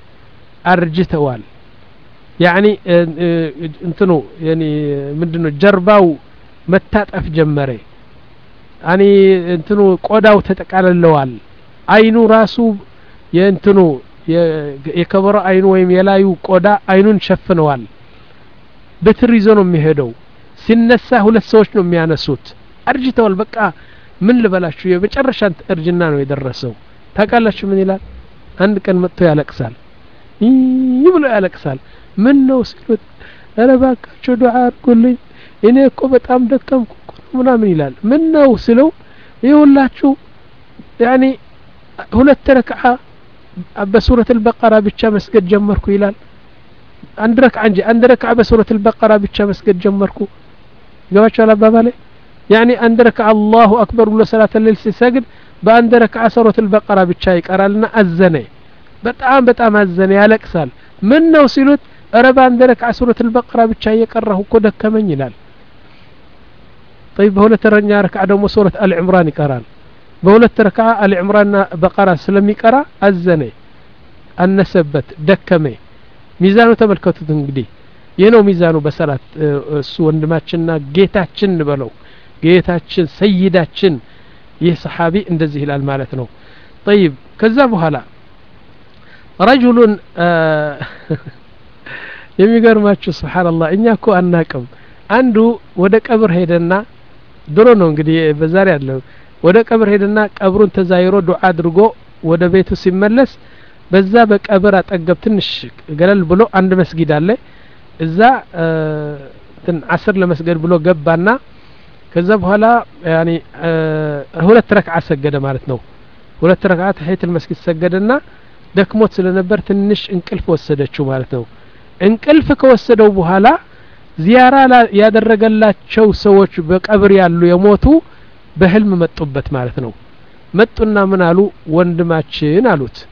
አርጅተዋል يعني እንትኑ يعني ምንድነው ጀርባው መታጠፍ ጀመረ يعني እንትኑ ቆዳው ተጠቃለለዋል አይኑ ራሱ የእንትኑ የከበረ አይኑ ወይም የላዩ ቆዳ አይኑን ሸፍነዋል በትር ይዞ ነው የሚሄደው ሲነሳ ሁለት ሰዎች ነው የሚያነሱት አርጅተዋል በቃ ምን ልበላችሁ የመጨረሻ እርጅና ነው የደረሰው ታውቃላችሁ ምን ይላል አንድ ቀን መጥቶ ያለቅሳል ይብሎ ያለቅሳል ምን ነው ሲሉት ኧረ እባካችሁ ዱዓ አድርጉልኝ እኔ እኮ በጣም ደከምኩ ምናምን ይላል ምን ነው ሲለው ይሁላችሁ يعني ሁለት ረክዓ በሱረቱ البقرة ብቻ መስገድ ጀመርኩ ይላል አንድ ረክዓ እንጂ አንድ ረክዓ በሱረቱ البقرة ብቻ መስገድ ጀመርኩ ገባችሁ አባባሌ يعني አንድ ረክዓ الله اكبر ብሎ ሰላተ ሌሊት ሲሰግድ በአንድ ረክዓ ሱረቱ البقرة ብቻ ይቀራልና አዘነ በጣም በጣም አዘነ ያለቅሳል ምን ነው ሲሉት ኧረ በአንድ ረክዓ ሱረቱ البقرة ብቻ እየቀራሁ እኮ ደከመኝ ይላል طيب በሁለት ረኛ ረክዓ ደግሞ ሱረቱ አል ዒምራን ይቀራል በሁለት ረክዓ አል ዒምራንና በቀራ ስለሚቀራ አዘነ አነሰበት ደከመ ሚዛኑ ተመልከቱት እንግዲህ የነው ሚዛኑ በሰላት እሱ ወንድማችንና ጌታችን በለው ጌታችን ሰይዳችን ይህ ሰሃቢ እንደዚህ ይላል ማለት ነው طيب ከዛ በኋላ رجل የሚገርማችሁ ሱብሃንአላህ እኛ እኮ አናቅም አንዱ ወደ ቀብር ሄደና ድሮ ነው እንግዲህ በዛሬ ያለው ወደ ቀብር ሄደና ቀብሩን ተዛይሮ ዱዓ አድርጎ ወደ ቤቱ ሲመለስ በዛ በቀብር አጠገብ ትንሽ ገለል ብሎ አንድ መስጊድ አለ እዛ ትን አስር ለመስገድ ብሎ ገባና ከዛ በኋላ يعني ሁለት ረክዓ ሰገደ ማለት ነው ሁለት ረክዓ ተህይቱል መስጊድ ሰገደና ደክሞት ስለነበር ትንሽ እንቅልፍ ወሰደችው ማለት ነው እንቅልፍ ከወሰደው በኋላ ዚያራ ያደረገላቸው ሰዎች በቀብር ያሉ የሞቱ በህልም መጡበት ማለት ነው መጡና ምን አሉ ወንድማችን አሉት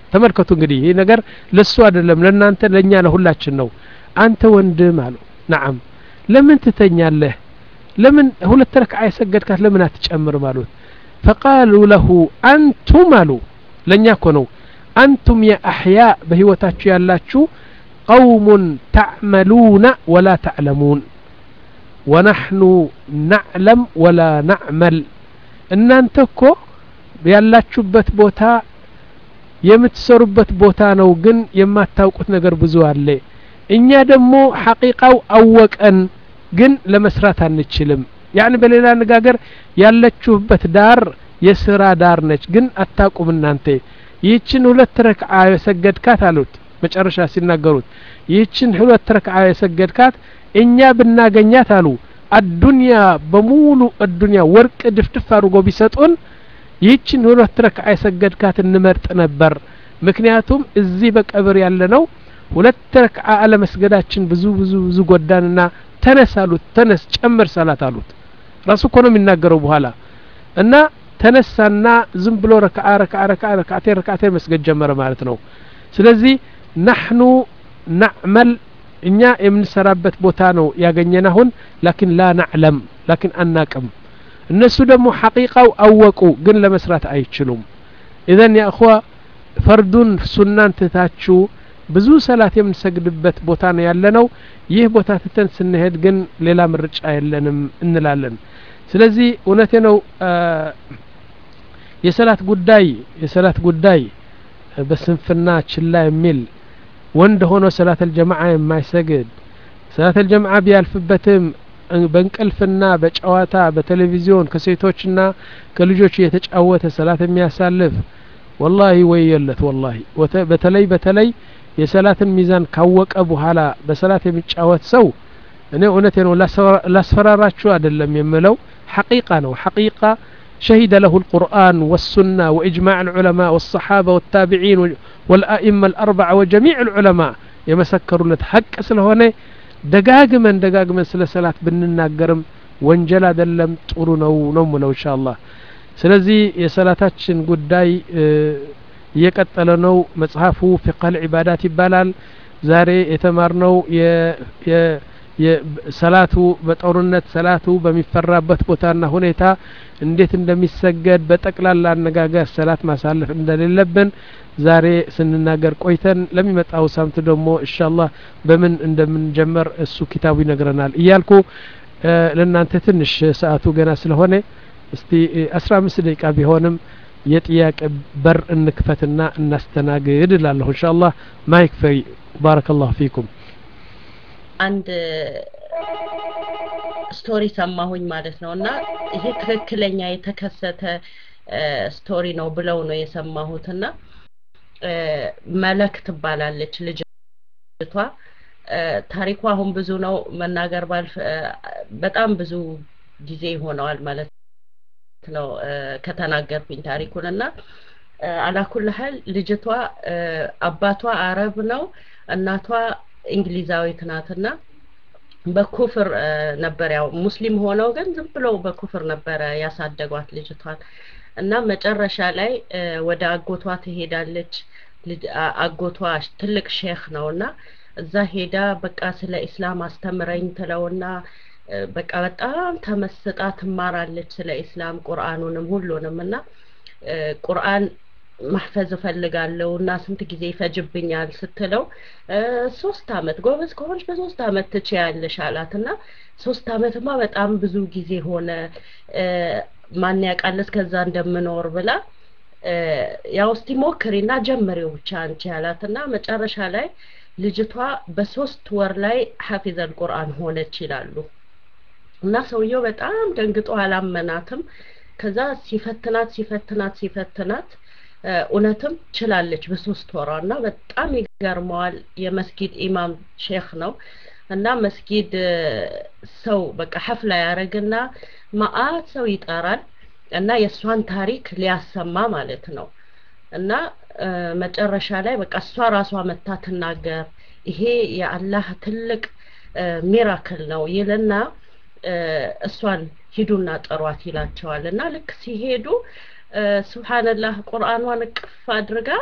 ተመልከቱ እንግዲህ ይሄ ነገር ለሱ አይደለም ለናንተ ለኛ ለሁላችን ነው አንተ ወንድም አሉ نعم ለምን ትተኛለህ ለምን ሁለት ረክዓ የሰገድካት ለምን አትጨምርም አሉት فقالوا له أنتم አሉ ለኛ እኮ ነው أنتم يا أحياء በህይወታችሁ ያላችሁ قوم تعملون ولا تعلمون ونحن نعلم ولا نعمل እናንተ እኮ ያላችሁበት ቦታ የምትሰሩበት ቦታ ነው ግን የማታውቁት ነገር ብዙ አለ እኛ ደግሞ ሐቂቃው አወቀን ግን ለመስራት አንችልም يعني በሌላ አነጋገር ያለችሁበት ዳር የሥራ ዳር ነች ግን አታውቁም እናንተ ይህችን ሁለት ረክዓ የሰገድካት አሉት መጨረሻ ሲናገሩት ይህችን ሁለት ረክዓ የሰገድካት እኛ ብናገኛት አሉ አዱንያ በሙሉ አዱንያ ወርቅ ድፍድፍ አድርጎ ቢሰጡን ይህችን ሁለት ረክዓ የሰገድካት እንመርጥ ነበር ምክንያቱም እዚህ በቀብር ያለነው ሁለት ረክዓ አለመስገዳችን ብዙ ብዙ ብዙ ጎዳንና ተነሳሉት ተነስ ጨምር ሰላት አሉት ራሱ እኮ ነው የሚናገረው በኋላ እና ተነሳና ዝም ብሎ ረክዓ ረክዓ ረክዓ ረክዓቴ ረክዓቴ መስገድ ጀመረ ማለት ነው ስለዚህ نحن نعمل እኛ የምንሰራበት ቦታ ነው ያገኘናሁን لكن لا نعلم لكن አናቅም እነሱ ደግሞ ሐቂቃው አወቁ ግን ለመስራት አይችሉም اذا يا اخوا ፈርዱን ሱናን ትታችሁ ብዙ ሰላት የምንሰግድበት ቦታ ነው ያለነው ይህ ቦታ ትተን ስንሄድ ግን ሌላ ምርጫ የለንም እንላለን ስለዚህ እውነቴ ነው የሰላት ጉዳይ የሰላት ጉዳይ በስንፍና ችላ የሚል ወንድ ሆኖ ሰላት الجماعه የማይሰግድ ሰላት الجماعه ቢያልፍበትም በእንቅልፍና በጨዋታ በቴሌቪዥን ከሴቶችና ከልጆች የተጫወተ ሰላት የሚያሳልፍ والله ወየለት والله በተለይ በተለይ የሰላትን ሚዛን ካወቀ በኋላ በሰላት የሚጫወት ሰው እኔ እውነቴ ነው ላስፈራራችሁ አይደለም የምለው حقيقة ነው حقيقة شهد له القرآن والسنة وإجماع العلماء والصحابة والتابعين والأئمة الأربعة وجميع العلماء يمسكروا لت حق ስለሆነ ደጋግመን ደጋግመን ስለ ሰላት ብንናገርም ወንጀል አይደለም ጥሩ ነው ነው ነው ኢንሻአላህ ስለዚህ የሰላታችን ጉዳይ እየቀጠለ ነው መጽሐፉ فقه العبادات ይባላል ዛሬ የተማርነው የ የሰላቱ በጦርነት ሰላቱ በሚፈራበት ቦታና ሁኔታ እንዴት እንደሚሰገድ በጠቅላላ አነጋገር ሰላት ማሳለፍ እንደሌለብን ዛሬ ስንናገር ቆይተን ለሚመጣው ሳምንት ደግሞ ኢንሻአላህ በምን እንደምንጀምር እሱ ኪታቡ ይነግረናል እያልኩ ለእናንተ ትንሽ ሰዓቱ ገና ስለሆነ እስቲ አስራ አምስት ደቂቃ ቢሆንም የጥያቄ በር እንክፈትና እናስተናግድ እላለሁ ኢንሻአላህ ማይክ ፍሪ ባረከላሁ ፊኩም አንድ ስቶሪ ሰማሁኝ ማለት ነውና ይሄ ትክክለኛ የተከሰተ ስቶሪ ነው ብለው ነው የሰማሁትና መለክ ትባላለች ልጅቷ ታሪኳ አሁን ብዙ ነው መናገር ባልፍ በጣም ብዙ ጊዜ ሆነዋል ማለት ነው ከተናገርኩኝ ታሪኩንና አላኩልሃል ልጅቷ አባቷ አረብ ነው እናቷ እንግሊዛዊት ናትና በኩፍር ነበር ያው ሙስሊም ሆነው ግን ዝም ብለው በኩፍር ነበር ያሳደጓት ልጅቷን እና መጨረሻ ላይ ወደ አጎቷ ትሄዳለች አጎቷ ትልቅ ሼክ ነውና እዛ ሄዳ በቃ ስለ እስላም አስተምረኝ ትለውና በቃ በጣም ተመስጣ ትማራለች ስለ እስላም ቁርአኑንም ሁሉንምና ቁርአን ማህፈዝ ፈልጋለውና ስንት ጊዜ ይፈጅብኛል ስትለው ሶስት አመት ጎበዝ ከሆነች በሶስት አመት ትችያለሽ አላትና ሶስት አመትማ በጣም ብዙ ጊዜ ሆነ ማን ያቃለስ ከዛ እንደምኖር ብላ ያው እስቲ ሞክሪና ጀመሪው ብቻ አንቺ አላትና መጨረሻ ላይ ልጅቷ በሶስት ወር ላይ ሐፊዝ አልቁርአን ሆነች ይላሉ እና ሰውየው በጣም ደንግጦ አላመናትም ከዛ ሲፈትናት ሲፈትናት ሲፈትናት ኡነትም ችላለች በሶስት ወራና በጣም ይገርማል የመስጊድ ኢማም ሼክ ነው እና መስጊድ ሰው በቃ ሐፍላ ያረግና ማአት ሰው ይጣራል እና የሷን ታሪክ ሊያሰማ ማለት ነው እና መጨረሻ ላይ በቃ እሷ ራሷ መታ ተናገር ይሄ የአላህ ትልቅ ሚራክል ነው ይልና እሷን ሂዱና ጠሯት ይላቸዋልና ልክ ሲሄዱ ሱብሃንአላህ ቁርአኗን ቅፍ አድርጋ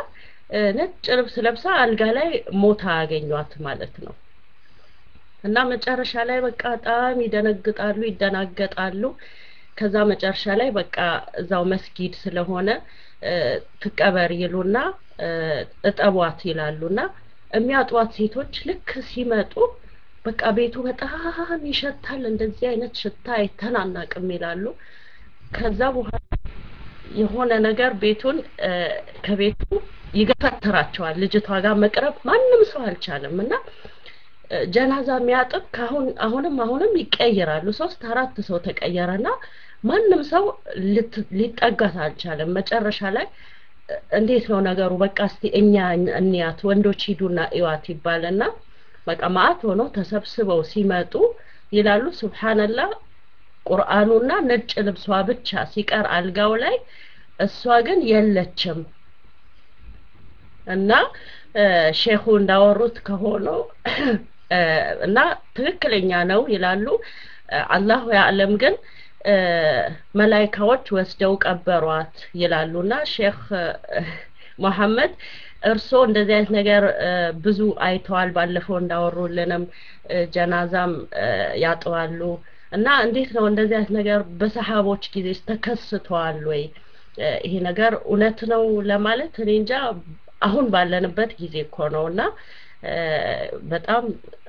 ነጭ ልብስ ለብሳ አልጋ ላይ ሞታ አገኟት ማለት ነው። እና መጨረሻ ላይ በቃ በጣም ይደነግጣሉ ይደናገጣሉ። ከዛ መጨረሻ ላይ በቃ እዛው መስጊድ ስለሆነ ትቀበር ይሉና እጠቧት ይላሉና የሚያጧት ሴቶች ልክ ሲመጡ በቃ ቤቱ በጣም ይሸታል፣ እንደዚህ አይነት ሽታ አይተናናቅም ይላሉ። ከዛ በኋላ የሆነ ነገር ቤቱን ከቤቱ ይገፈትራቸዋል። ልጅቷ ጋር መቅረብ ማንም ሰው አልቻለም እና ጀናዛ የሚያጥብ ካሁን አሁንም አሁንም ይቀየራሉ። ሶስት አራት ሰው ተቀየረና ማንም ሰው ሊጠጋት አልቻለም። መጨረሻ ላይ እንዴት ነው ነገሩ? በቃ እስቲ እኛ እንያት ወንዶች ሂዱና እዩዋት ይባልና በቃ ማአት ሆኖ ተሰብስበው ሲመጡ ይላሉ ሱብሃንአላህ ቁርአኑና ነጭ ልብሷ ብቻ ሲቀር አልጋው ላይ እሷ ግን የለችም። እና ሼኹ እንዳወሩት ከሆነ እና ትክክለኛ ነው ይላሉ። አላሁ ያዕለም ግን መላእክቶች ወስደው ቀበሯት ይላሉና ሼኽ መሐመድ እርሶ እንደዚህ አይነት ነገር ብዙ አይተዋል፣ ባለፈው እንዳወሩልንም ጀናዛም ያጥዋሉ እና እንዴት ነው እንደዚህ አይነት ነገር በሰሃቦች ጊዜ ተከስቷል ወይ? ይሄ ነገር እውነት ነው ለማለት እኔ እንጃ። አሁን ባለንበት ጊዜ እኮ ነውና በጣም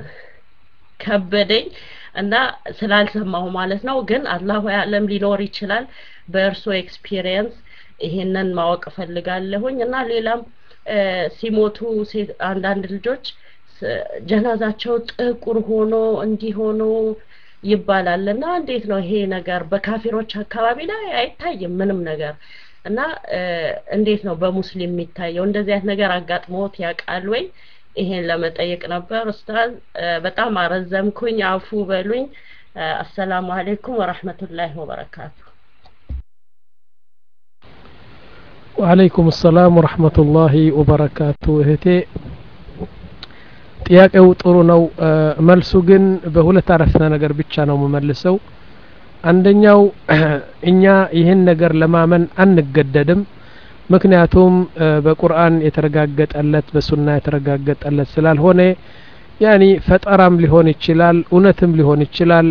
ከበደኝ እና ስላልሰማሁ ማለት ነው። ግን አላሁ ያዕለም ሊኖር ይችላል። በእርሶ ኤክስፒሪየንስ ይሄንን ማወቅ ፈልጋለሁኝ። እና ሌላም ሲሞቱ አንዳንድ ልጆች ጀናዛቸው ጥቁር ሆኖ እንዲሆኑ ይባላልና እንዴት ነው ይሄ ነገር? በካፊሮች አካባቢ ላይ አይታይም ምንም ነገር እና እንዴት ነው በሙስሊም የሚታየው? እንደዚህ አይነት ነገር አጋጥሞት ያውቃል ወይ? ይሄን ለመጠየቅ ነበር ኡስታዝ። በጣም አረዘምኩኝ፣ አፉ በሉኝ። አሰላሙ አለይኩም ወራህመቱላሂ ወበረካቱ። ወአለይኩም ሰላም ወራህመቱላሂ ወበረካቱ። እህቴ ጥያቄው ጥሩ ነው። መልሱ ግን በሁለት አረፍተ ነገር ብቻ ነው የምመልሰው። አንደኛው እኛ ይህን ነገር ለማመን አንገደድም። ምክንያቱም በቁርአን የተረጋገጠለት በሱና የተረጋገጠለት ስላልሆነ ያኒ ፈጠራም ሊሆን ይችላል፣ እውነትም ሊሆን ይችላል፣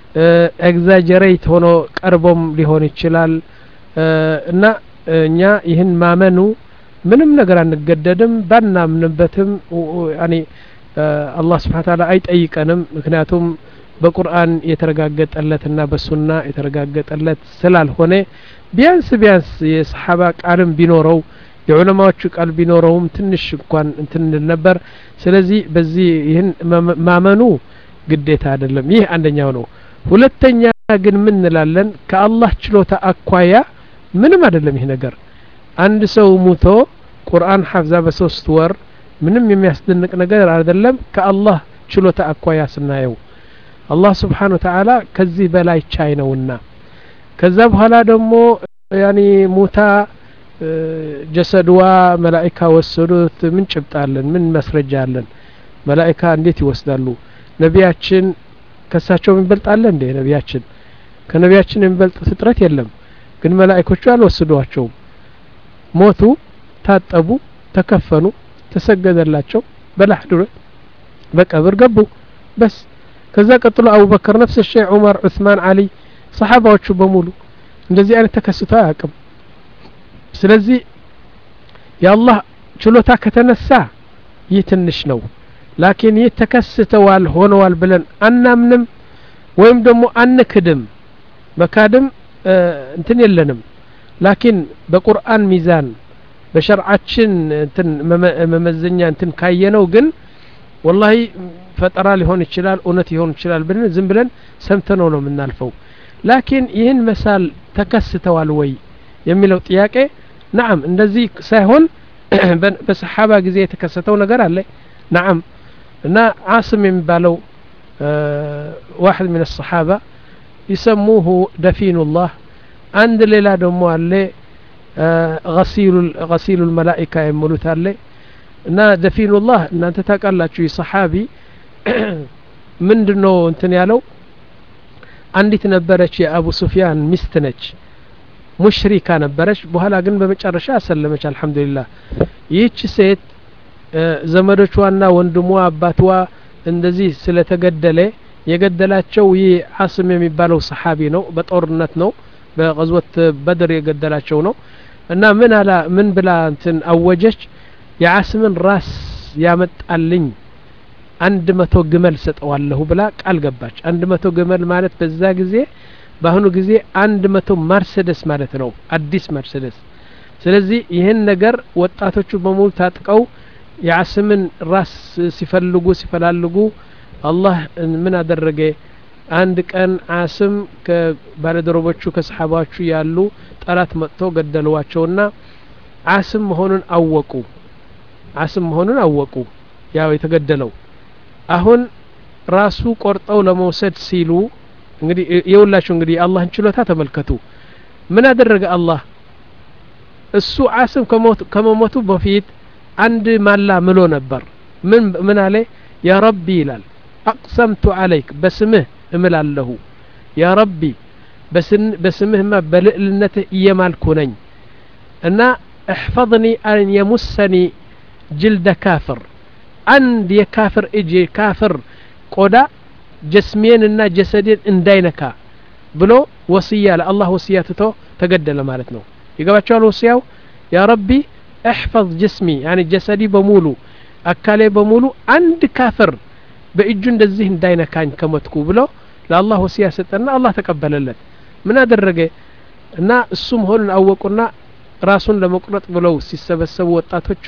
ኤግዛጀሬት ሆኖ ቀርቦም ሊሆን ይችላል እና እኛ ይህን ማመኑ ምንም ነገር አንገደድም። ባናምንበትም ያኒ አላህ Subhanahu Ta'ala አይጠይቀንም። ምክንያቱም በቁርአን የተረጋገጠለትና በሱና የተረጋገጠለት ስላልሆነ ቢያንስ ቢያንስ የሰሃባ ቃልም ቢኖረው የዑለማዎቹ ቃል ቢኖረውም ትንሽ እንኳን እንትን ነበር። ስለዚህ በዚህ ይህን ማመኑ ግዴታ አይደለም። ይህ አንደኛው ነው። ሁለተኛ ግን ምን እንላለን? ከአላህ ችሎታ አኳያ ምንም አይደለም ይህ ነገር። አንድ ሰው ሙቶ ቁርአን ሐፍዛ በሶስት ወር ምንም የሚያስደንቅ ነገር አይደለም ከአላህ ችሎታ አኳያ ስናየው። አላህ Subhanahu Wa Ta'ala ከዚህ በላይ ቻይ ነውና። ከዛ በኋላ ደግሞ ያኒ ሙታ ጀሰድዋ መላእክታ ወሰዱት። ምን ጭብጣለን? ምን መስረጃ አለን? መላእክታ እንዴት ይወስዳሉ? ነቢያችን ከሳቸው የሚበልጣለ እንዴ? ነቢያችን ከነቢያችን የሚበልጥ ፍጥረት የለም። ግን መላእክቶቹ አልወሰዷቸውም። ሞቱ፣ ታጠቡ፣ ተከፈኑ፣ ተሰገደላቸው፣ በላህዱ በቀብር ገቡ። በስ ከዛ ቀጥሎ አቡበከር ነፍስ الشيء ዑመር፣ ዑስማን፣ አሊ ሰሃባዎቹ በሙሉ እንደዚህ አይነት ተከስቶ አያውቅም። ስለዚህ የአላህ ችሎታ ከተነሳ ይህ ትንሽ ነው። ላኪን ይህ ተከስተዋል ሆነዋል ብለን አናምንም ወይም ደግሞ አንክድም። መካድም እንትን የለንም። ላኪን በቁርአን ሚዛን በሸርዓችን እንትን መመዘኛ እንትን ካየነው ግን ወላሂ ፈጠራ ሊሆን ይችላል፣ እውነት ሊሆን ይችላል ብለን ዝም ብለን ሰምተነው ነው የምናልፈው። ላኪን ይህን መሳል ተከስተዋል ወይ የሚለው ጥያቄ ነዓም እንደዚህ ሳይሆን በሰሃባ ጊዜ የተከሰተው ነገር አለ። ነዓም እና ዓስም የሚባለው واحد من الصحابة يسموه دفين الله عند ليلة دمو عليه غسيل غسيل الملائكة يمولوت عليه نا دفين الله ان انت تاقالاتشو صحابي ምንድነው እንትን ያለው? አንዲት ነበረች የአቡ ሱፊያን ሚስት ነች፣ ሙሽሪካ ነበረች። በኋላ ግን በመጨረሻ አሰለመች አልহামዱሊላህ። ይህች ሴት ዘመዶቿና ወንድሟ አባቷ እንደዚህ ስለተገደለ የገደላቸው ይህ ዓስም የሚባለው ሰሓቢ ነው በጦርነት ነው በغزوة بدر የገደላቸው ነው እና ምን አላ ምን ብላ እንትን አወጀች የዓስምን ራስ ያመጣልኝ አንድ መቶ ግመል ሰጠዋለሁ ብላ ቃል ገባች አንድ መቶ ግመል ማለት በዛ ጊዜ በአሁኑ ጊዜ አንድ መቶ መርሴዲስ ማለት ነው አዲስ መርሴዲስ ስለዚህ ይሄን ነገር ወጣቶቹ በሙሉ ታጥቀው የዓስምን ራስ ሲፈልጉ ሲፈላልጉ አላህ ምን አደረገ አንድ ቀን ዓስም ከባለደረቦቹ ከሰሃባዎቹ ያሉ ጠላት መጥቶ ገደሏቸውና ዓስም መሆኑን አወቁ ዓስም መሆኑን አወቁ ያው የተገደለው አሁን ራሱ ቆርጠው ለመውሰድ ሲሉ እንግዲህ የውላችሁ እንግዲህ አላህን ችሎታ ተመልከቱ ምን አደረገ አላህ እሱ ዓስም ከመሞቱ በፊት አንድ ማላ ምሎ ነበር ምን ምን አለ ያ ረቢ ይላል አቅሰምቱ عليك በስምህ እምላለሁ ያ ረቢ በስምህማ በልዕልነትህ እየማልኩ ነኝ እና احفظني أن يمسني جلد كافر عند يكافر اجي كافر قودا جسميننا جسدين انداينكا بلو وصية الله وصياتته تقدل مالتنا يقبعتشو الوصياو يا ربي احفظ جسمي يعني جسدي بمولو أكالي بمولو عند كافر بإجو እንደዚህ እንዳይነካኝ ከመትኩ ብሎ ለአላህ ወሲያ ሰጠና አላህ ተቀበለለት ምን አደረገ እና እሱም ሆነን አወቁና ራሱን ለመቁረጥ ብለው ሲሰበሰቡ ወጣቶቹ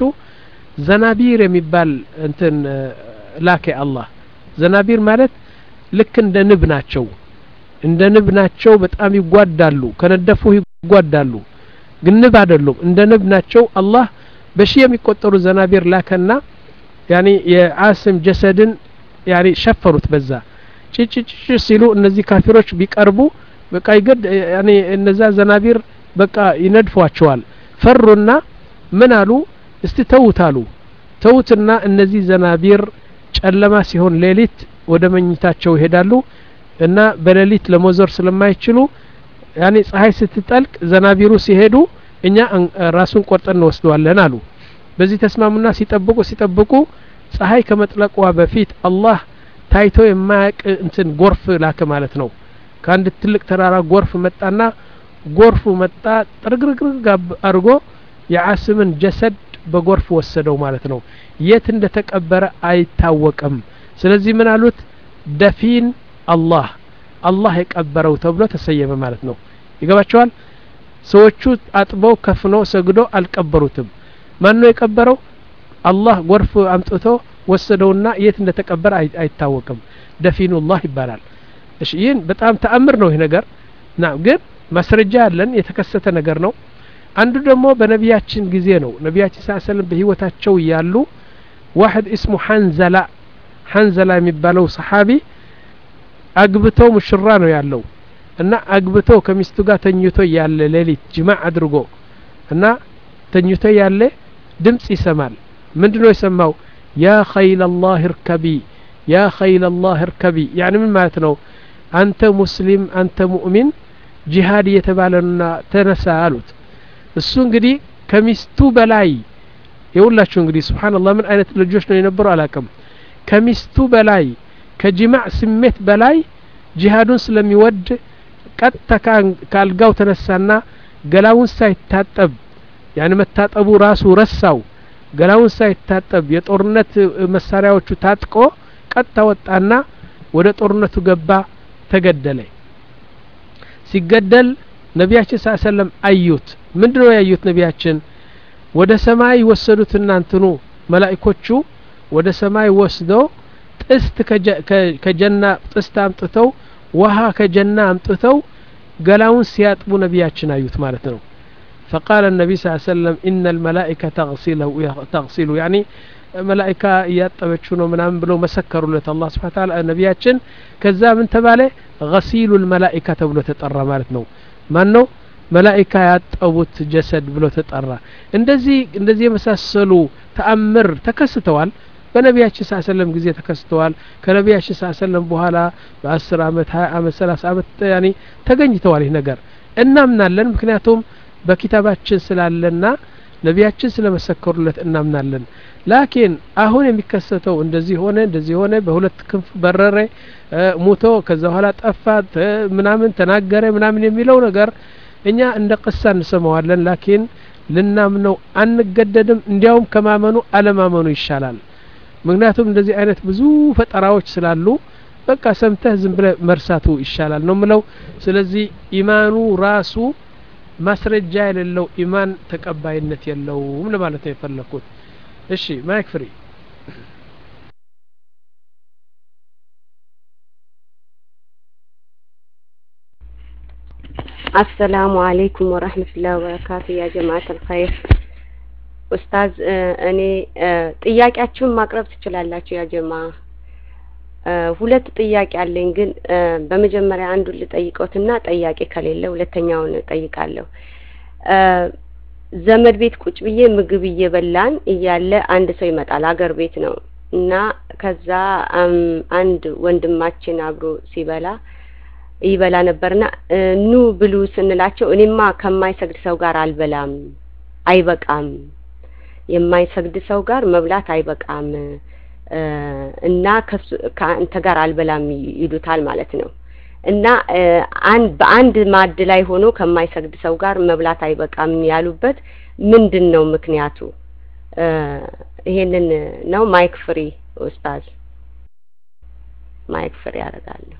ዘናቢር የሚባል እንትን ላከ አላህ ዘናቢር ማለት ልክ እንደ ንብ ናቸው እንደ ንብ ናቸው በጣም ይጓዳሉ ከነደፉ ይጓዳሉ ግን ንብ አይደሉም እንደ ንብ ናቸው አላህ በሺ የሚቆጠሩ ዘናቢር ላከና ያኒ የዓስም ጀሰድን ያኒ ሸፈሩት በዛ ጭጭጭ ሲሉ እነዚህ ካፊሮች ቢቀርቡ በቃ ይገድ ያኒ እነዛ ዘናቢር በቃ ይነድፏቸዋል ፈሩና ምን አሉ እስቲ ተውታሉ ተውትና እነዚህ ዘናቢር ጨለማ ሲሆን ሌሊት ወደ መኝታቸው ይሄዳሉ እና በሌሊት ለመዞር ስለማይችሉ ያኒ ፀሐይ ስትጠልቅ ዘናቢሩ ሲሄዱ እኛ ራሱን ቆርጠን እንወስደዋለን አሉ በዚህ ተስማሙና ሲጠብቁ ሲጠብቁ ፀሐይ ከመጥለቋ በፊት አላህ ታይቶ የማያቅ እንትን ጎርፍ ላከ ማለት ነው ከአንድ ትልቅ ተራራ ጎርፍ መጣና ጎርፉ መጣ ጥርግርግርግ አርጎ የዓስምን ጀሰድ በጎርፍ ወሰደው ማለት ነው የት እንደተቀበረ አይታወቅም ስለዚህ ምን አሉት ደፊን አላህ አላህ የቀበረው ተብሎ ተሰየመ ማለት ነው ይገባቸዋል ሰዎቹ አጥበው ከፍኖ ሰግዶ አልቀበሩትም ማን ነው የቀበረው አላህ ጎርፍ አምጥቶ ወሰደውና የት እንደተቀበረ አይታወቅም ደፊኑላህ ይባላል እሺ ይሄን በጣም ተአምር ነው ይሄ ነገር ና ግን ማስረጃ ያለን የተከሰተ ነገር ነው አንዱ ደግሞ በነቢያችን ጊዜ ነው ነቢያችን ሰለላሁ ዐለይሂ ወሰለም በህይወታቸው ያሉ واحد اسمه حنزلة حنزلة የሚባለው ሰሃቢ አግብተው ሙሽራ ነው ያለው እና አግብተው ከሚስቱ ጋር ተኝቶ ያለ ሌሊት ጅማዕ አድርጎ እና ተኝቶ ያለ ድምጽ ይሰማል ምንድነው የሰማው ያ ኸይል الله اركبي يا خيل الله اركبي يعني ምን ማለት ነው አንተ ሙስሊም አንተ ሙእሚን ጂሃድ የተባለና ተነሳ አሉት እሱ እንግዲህ ከሚስቱ በላይ የውላችሁ እንግዲህ ሱብሃንአላህ ምን አይነት ልጆች ነው የነበሩ አላቀም ከሚስቱ በላይ ከጅማዕ ስሜት በላይ ጂሃዱን ስለሚወድ ቀጥታ ካልጋው ተነሳና ገላውን ሳይታጠብ ያኔ መታጠቡ ራሱ ረሳው ገላውን ሳይታጠብ የጦርነት መሳሪያዎቹ ታጥቆ ቀጥታ ወጣና ወደ ጦርነቱ ገባ ተገደለ ሲገደል ነቢያችን ሰለላሁ ዐለይሂ ወሰለም አዩት ምንድነው ያዩት ነቢያችን ወደ ሰማይ ወሰዱትና እንትኑ መላእክቶቹ ወደ ሰማይ ወስደው ጥስት ከጀና ጥስት አምጥተው ውሃ ከጀና አምጥተው ገላውን ሲያጥቡ ነቢያችን አዩት ማለት ነው فقال النبي صلى الله عليه وسلم إن الملائكة تغسله تغسل يعني ملائكة يطبچو ነው ምናምን ብለው መሰከሩለት አላህ Subhanahu Wa Ta'ala ነቢያችን ከዛ ምን ተባለ غسيل الملائكة ተብሎ ተጠራ ማለት ነው ማን ነው መላእክት ያጠቡት ጀሰድ ብሎ ተጠራ እንደዚህ እንደዚህ የመሳሰሉ ተአምር ተከስተዋል በነቢያችን ሰለላሁ ዐለይሂ ወሰለም ጊዜ ተከስተዋል ከነቢያችን ሰለላሁ ዐለይሂ ወሰለም በኋላ በ10 አመት ሃያ አመት ሰላሳ አመት ያኒ ተገኝተዋል ይሄ ነገር እናምናለን ምክንያቱም በኪታባችን ስላለና ነቢያችን ስለመሰከሩለት እናምናለን ላኪን አሁን የሚከሰተው እንደዚህ ሆነ እንደዚህ ሆነ በሁለት ክንፍ በረረ ሙቶ ከዛ በኋላ ጠፋ ምናምን ተናገረ ምናምን የሚለው ነገር እኛ እንደ ቅሳ እንሰማዋለን ላኪን ልናምነው አንገደድም እንዲያውም ከማመኑ አለማመኑ ይሻላል ምክንያቱም እንደዚህ አይነት ብዙ ፈጠራዎች ስላሉ በቃ ሰምተህ ዝም ብለህ መርሳቱ ይሻላል ነው ምለው ስለዚህ ኢማኑ ራሱ ማስረጃ የሌለው ኢማን ተቀባይነት የለውም ለማለት ነው የፈለኩት እሺ ማይክ ፍሪ السلام عليكم ورحمة الله وبركاته يا جماعة الخير أستاذ أني ጥያቄያችሁን ማቅረብ ትችላላችሁ يا جماعة ሁለት ጥያቄ አለኝ ግን በመጀመሪያ አንዱን ልጠይቀውትና ጥያቄ ከሌለ ሁለተኛውን ጠይቃለሁ ዘመድ ቤት ቁጭ ብዬ ምግብ እየበላን እያለ አንድ ሰው ይመጣል አገር ቤት ነው እና ከዛ አንድ ወንድማችን አብሮ ሲበላ ይበላ ነበርና ኑ ብሉ ስንላቸው እኔማ ከማይሰግድ ሰው ጋር አልበላም አይበቃም የማይሰግድ ሰው ጋር መብላት አይበቃም እና ከአንተ ጋር አልበላም ይሉታል ማለት ነው እና አንድ በአንድ ማድ ላይ ሆኖ ከማይሰግድ ሰው ጋር መብላት አይበቃም ያሉበት ምንድነው ምክንያቱ ይሄንን ነው ማይክ ፍሪ ኡስታዝ ማይክ ፍሪ ያረጋለሁ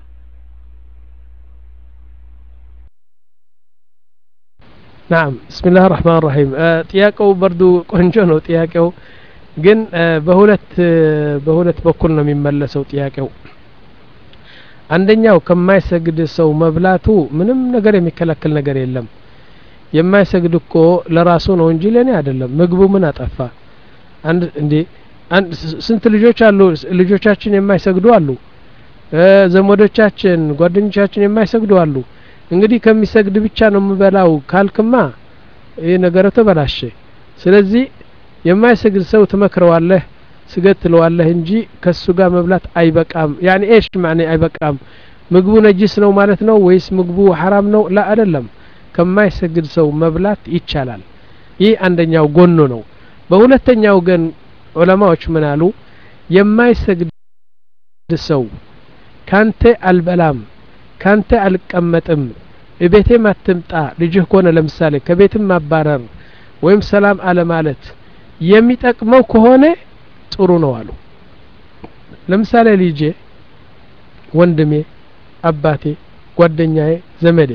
نعم بسم الله الرحمن الرحيم ጥያቄው በርዱ ቆንጆ ነው ጥያቄው ግን በሁለት በሁለት በኩል ነው የሚመለሰው ጥያቄው አንደኛው ከማይሰግድ ሰው መብላቱ ምንም ነገር የሚከለክል ነገር የለም የማይሰግድ እኮ ለራሱ ነው እንጂ ለኔ አይደለም ምግቡ ምን አጠፋ አንድ እንዴ አንድ ስንት ልጆች አሉ ልጆቻችን የማይሰግዱ አሉ ዘመዶቻችን ጓደኞቻችን የማይሰግዱ አሉ እንግዲህ ከሚሰግድ ብቻ ነው የምበላው ካልክማ ይሄ ነገር ተበላሸ ስለዚህ የማይሰግድ ሰው ተመክረዋለህ ስገድ ትለዋለህ እንጂ ከሱ ጋር መብላት አይበቃም ያኒ ايش معنى አይበቃም ምግቡ ነጅስ ነው ማለት ነው ወይስ ምግቡ حرام ነው لا አይደለም ከማይሰግድ ሰው መብላት ይቻላል ይህ አንደኛው ጎኑ ነው በሁለተኛው ግን ዑለማዎች ምን አሉ የማይሰግድ ሰው ካንተ አልበላም ካንተ አልቀመጥም እቤቴ ማትምጣ ልጅህ ኮነ ለምሳሌ ከቤትም ማባረር ወይም ሰላም አለ ማለት የሚጠቅመው ከሆነ ጥሩ ነው አሉ ለምሳሌ ልጄ ወንድሜ አባቴ ጓደኛዬ ዘመዴ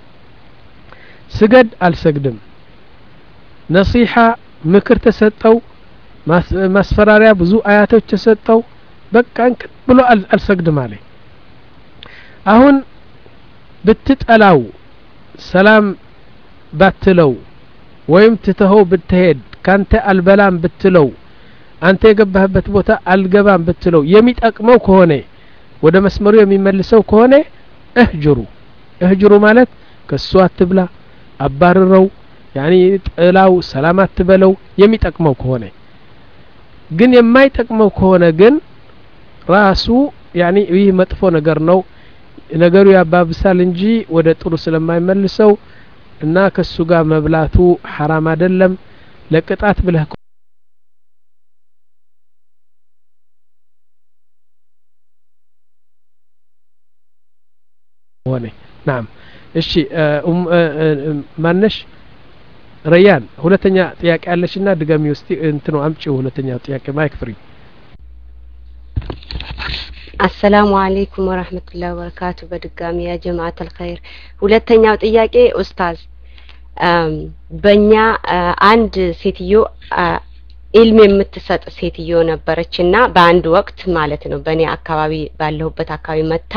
ስገድ አልሰግድም ነሲሃ ምክር ተሰጠው ማስፈራሪያ ብዙ አያቶች ተሰጠው በቃ ብሎ አልሰግድም አለ አሁን ብትጠላው ሰላም ባትለው ወይም ትተኸው ብትሄድ ካንተ አልበላም ብትለው አንተ የገባህበት ቦታ አልገባም ብትለው የሚጠቅመው ከሆነ ወደ መስመሩ የሚመልሰው ከሆነ እህጅሩ እህጅሩ ማለት ከሱ አትብላ አባረረው ያኒ ጥላው ሰላም አትበለው የሚጠቅመው ከሆነ ግን የማይጠቅመው ከሆነ ግን ራሱ ያኒ ይህ መጥፎ ነገር ነው ነገሩ ያባብሳል እንጂ ወደ ጥሩ ስለማይመልሰው እና ከሱ ጋር መብላቱ حرام አይደለም ለቅጣት ብለህ ሆነ نعم እሺ ማነሽ ረያን ሁለተኛ ጥያቄ አለሽና ድጋሚ ውስጥ እንትኑ አምጪው ሁለተኛ ጥያቄ ማይክ ፍሪ السلام عليكم ورحمة الله وبركاته بدقامي يا جماعة الخير ሁለተኛው ጥያቄ ኡስታዝ በእኛ አንድ ሴትዮ ኢልም የምትሰጥ ሴትዮ ነበረችና በአንድ ወቅት ማለት ነው በእኔ አካባቢ ባለሁበት አካባቢ መታ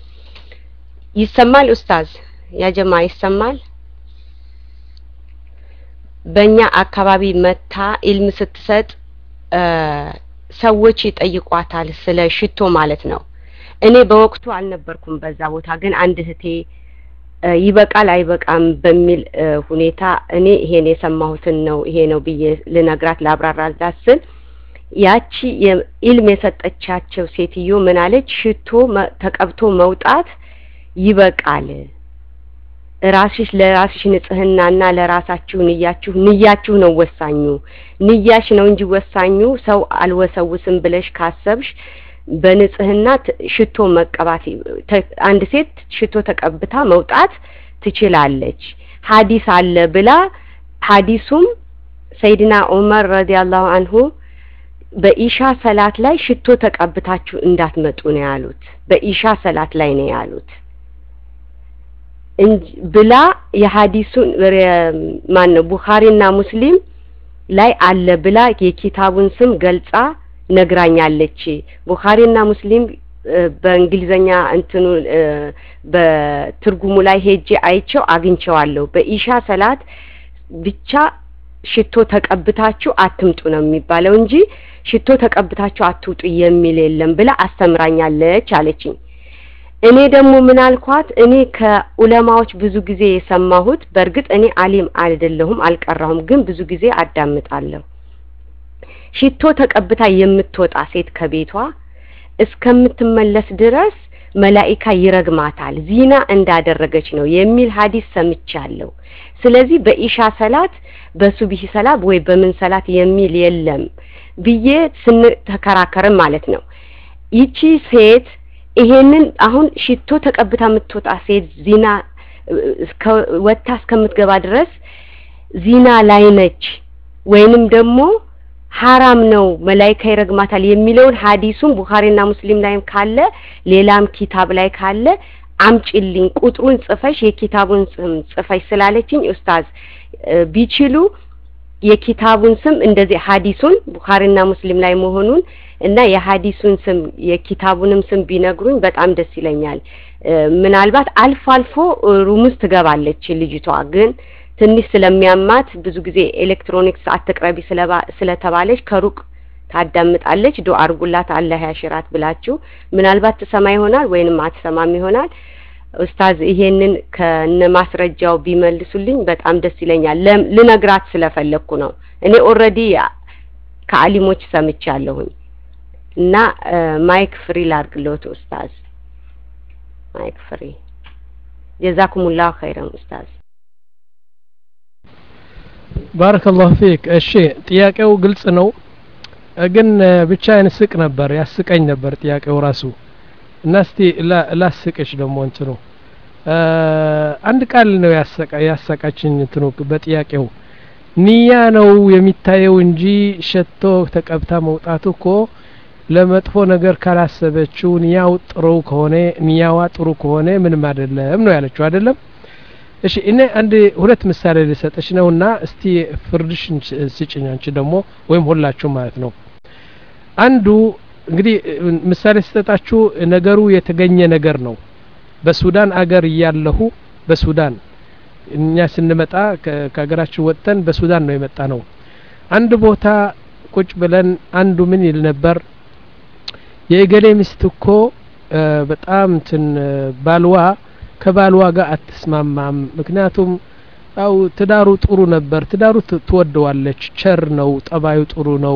ይሰማል ኡስታዝ ያ ጀማ ይሰማል በእኛ አካባቢ መታ ኢልም ስትሰጥ ሰዎች ይጠይቋታል ስለ ሽቶ ማለት ነው እኔ በወቅቱ አልነበርኩም በዛ ቦታ ግን አንድ እህቴ ይበቃል አይበቃም በሚል ሁኔታ እኔ ይሄን የሰማሁትን ነው ይሄ ነው ብዬ ልነግራት ላብራራላት ስል ያቺ ኢልም የሰጠቻቸው ሴትዮ ምን አለች ሽቶ ተቀብቶ መውጣት ይበቃል ራስሽ ለራስሽ ንጽህናና ለራሳችሁ ንያችሁ ንያችሁ ነው ወሳኙ ንያሽ ነው እንጂ ወሳኙ ሰው አልወሰውስም ብለሽ ካሰብሽ በንጽህና ሽቶ መቀባት አንድ ሴት ሽቶ ተቀብታ መውጣት ትችላለች ሐዲስ አለ ብላ ሐዲሱም ሰይድና ዑመር ረዲየላሁ ዐንሁ በኢሻ ሰላት ላይ ሽቶ ተቀብታችሁ እንዳትመጡ ነው ያሉት በኢሻ ሰላት ላይ ነው ያሉት ብላ የሐዲሱን ማን ነው ቡኻሪና ሙስሊም ላይ አለ ብላ የኪታቡን ስም ገልጻ ነግራኛለች ቡኻሪና ሙስሊም በእንግሊዘኛ እንትኑ በትርጉሙ ላይ ሄጄ አይቼው አግኝቼዋለሁ በኢሻ ሰላት ብቻ ሽቶ ተቀብታችሁ አትምጡ ነው የሚባለው እንጂ ሽቶ ተቀብታችሁ አትውጡ የሚል የለም ብላ አስተምራኛለች አለችኝ እኔ ደግሞ ምን አልኳት እኔ ከዑለማዎች ብዙ ጊዜ የሰማሁት በርግጥ እኔ አሊም አይደለሁም አልቀራሁም ግን ብዙ ጊዜ አዳምጣለሁ ሽቶ ተቀብታ የምትወጣ ሴት ከቤቷ እስከምትመለስ ድረስ መላእክት ይረግማታል ዚና እንዳደረገች ነው የሚል ሐዲስ ሰምቻለሁ ስለዚህ በኢሻ ሰላት በሱብሂ ሰላት ወይ በምን ሰላት የሚል የለም ብዬ ስንተከራከር ማለት ነው ይቺ ሴት ይሄንን አሁን ሽቶ ተቀብታ የምትወጣ ሴት ዚና ወጣ እስከምትገባ ድረስ ዚና ላይ ነች ወይንም ደግሞ حرام ነው መላእክት ይረግማታል የሚለውን ሐዲሱን ቡኻሪና ሙስሊም ላይም ካለ ሌላም ኪታብ ላይ ካለ አምጪልኝ ቁጥሩን ጽፈሽ የኪታቡን ስም ጽፈሽ ስላለችኝ ኡስታዝ ቢችሉ የኪታቡን ስም እንደዚህ ሐዲሱን ቡኻሪና ሙስሊም ላይ መሆኑን እና የሐዲሱን ስም የኪታቡንም ስም ቢነግሩኝ በጣም ደስ ይለኛል ምናልባት አልፎ አልፎ ሩሙስ ትገባለች ልጅቷ ግን ትንሽ ስለሚያማት ብዙ ጊዜ ኤሌክትሮኒክስ አትቅረቢ ስለተባለች ከሩቅ ታዳምጣለች ዱአ አርጉላት አላህ ያሽራት ብላችሁ ምናልባት ተሰማ ይሆናል ወይንም አትሰማም ይሆናል ኡስታዝ ይሄንን ከነ ማስረጃው ቢመልሱልኝ በጣም ደስ ይለኛል ልነግራት ስለፈለኩ ነው እኔ ኦሬዲ ከአሊሞች ሰምቻለሁኝ እና ማይክ ፍሪ ላርግሎት ኡስታዝ ማይክ ፍሪ ጀዛኩሙላሁ ኸይራን ኡስታዝ ባረከላሁ ፊክ እሺ ጥያቄው ግልጽ ነው ግን ብቻ እንስቅ ነበር ያስቀኝ ነበር ጥያቄው ራሱ እና እስቲ ላስቅሽ ደሞ እንትኑ አንድ ቃል ነው ያሰቃ ያሰቃችኝ እንትኑ በጥያቄው ንያ ነው የሚታየው እንጂ ሸቶ ተቀብታ መውጣቱ እኮ ለመጥፎ ነገር ካላሰበችው ንያው ጥሩ ከሆነ ንያዋ ጥሩ ከሆነ ምንም አይደለም ነው ያለችው አይደለም እሺ እኔ አንድ ሁለት ምሳሌ ልሰጥሽ ነውና እስቲ ፍርድሽን ስጪኝ አንቺ ደግሞ ወይም ሁላችሁ ማለት ነው አንዱ እንግዲህ ምሳሌ ስጠጣችሁ ነገሩ የተገኘ ነገር ነው በሱዳን አገር ያለሁ በሱዳን እኛ ስንመጣ ከሀገራችን ወጥተን በሱዳን ነው የመጣ ነው አንድ ቦታ ቁጭ ብለን አንዱ ምን ይል ነበር የገሌ ሚስት እኮ በጣም እንትን ባልዋ ከባልዋ ጋር አትስማማም ምክንያቱም አው ትዳሩ ጥሩ ነበር ትዳሩ ትወደዋለች ቸር ነው ጠባዩ ጥሩ ነው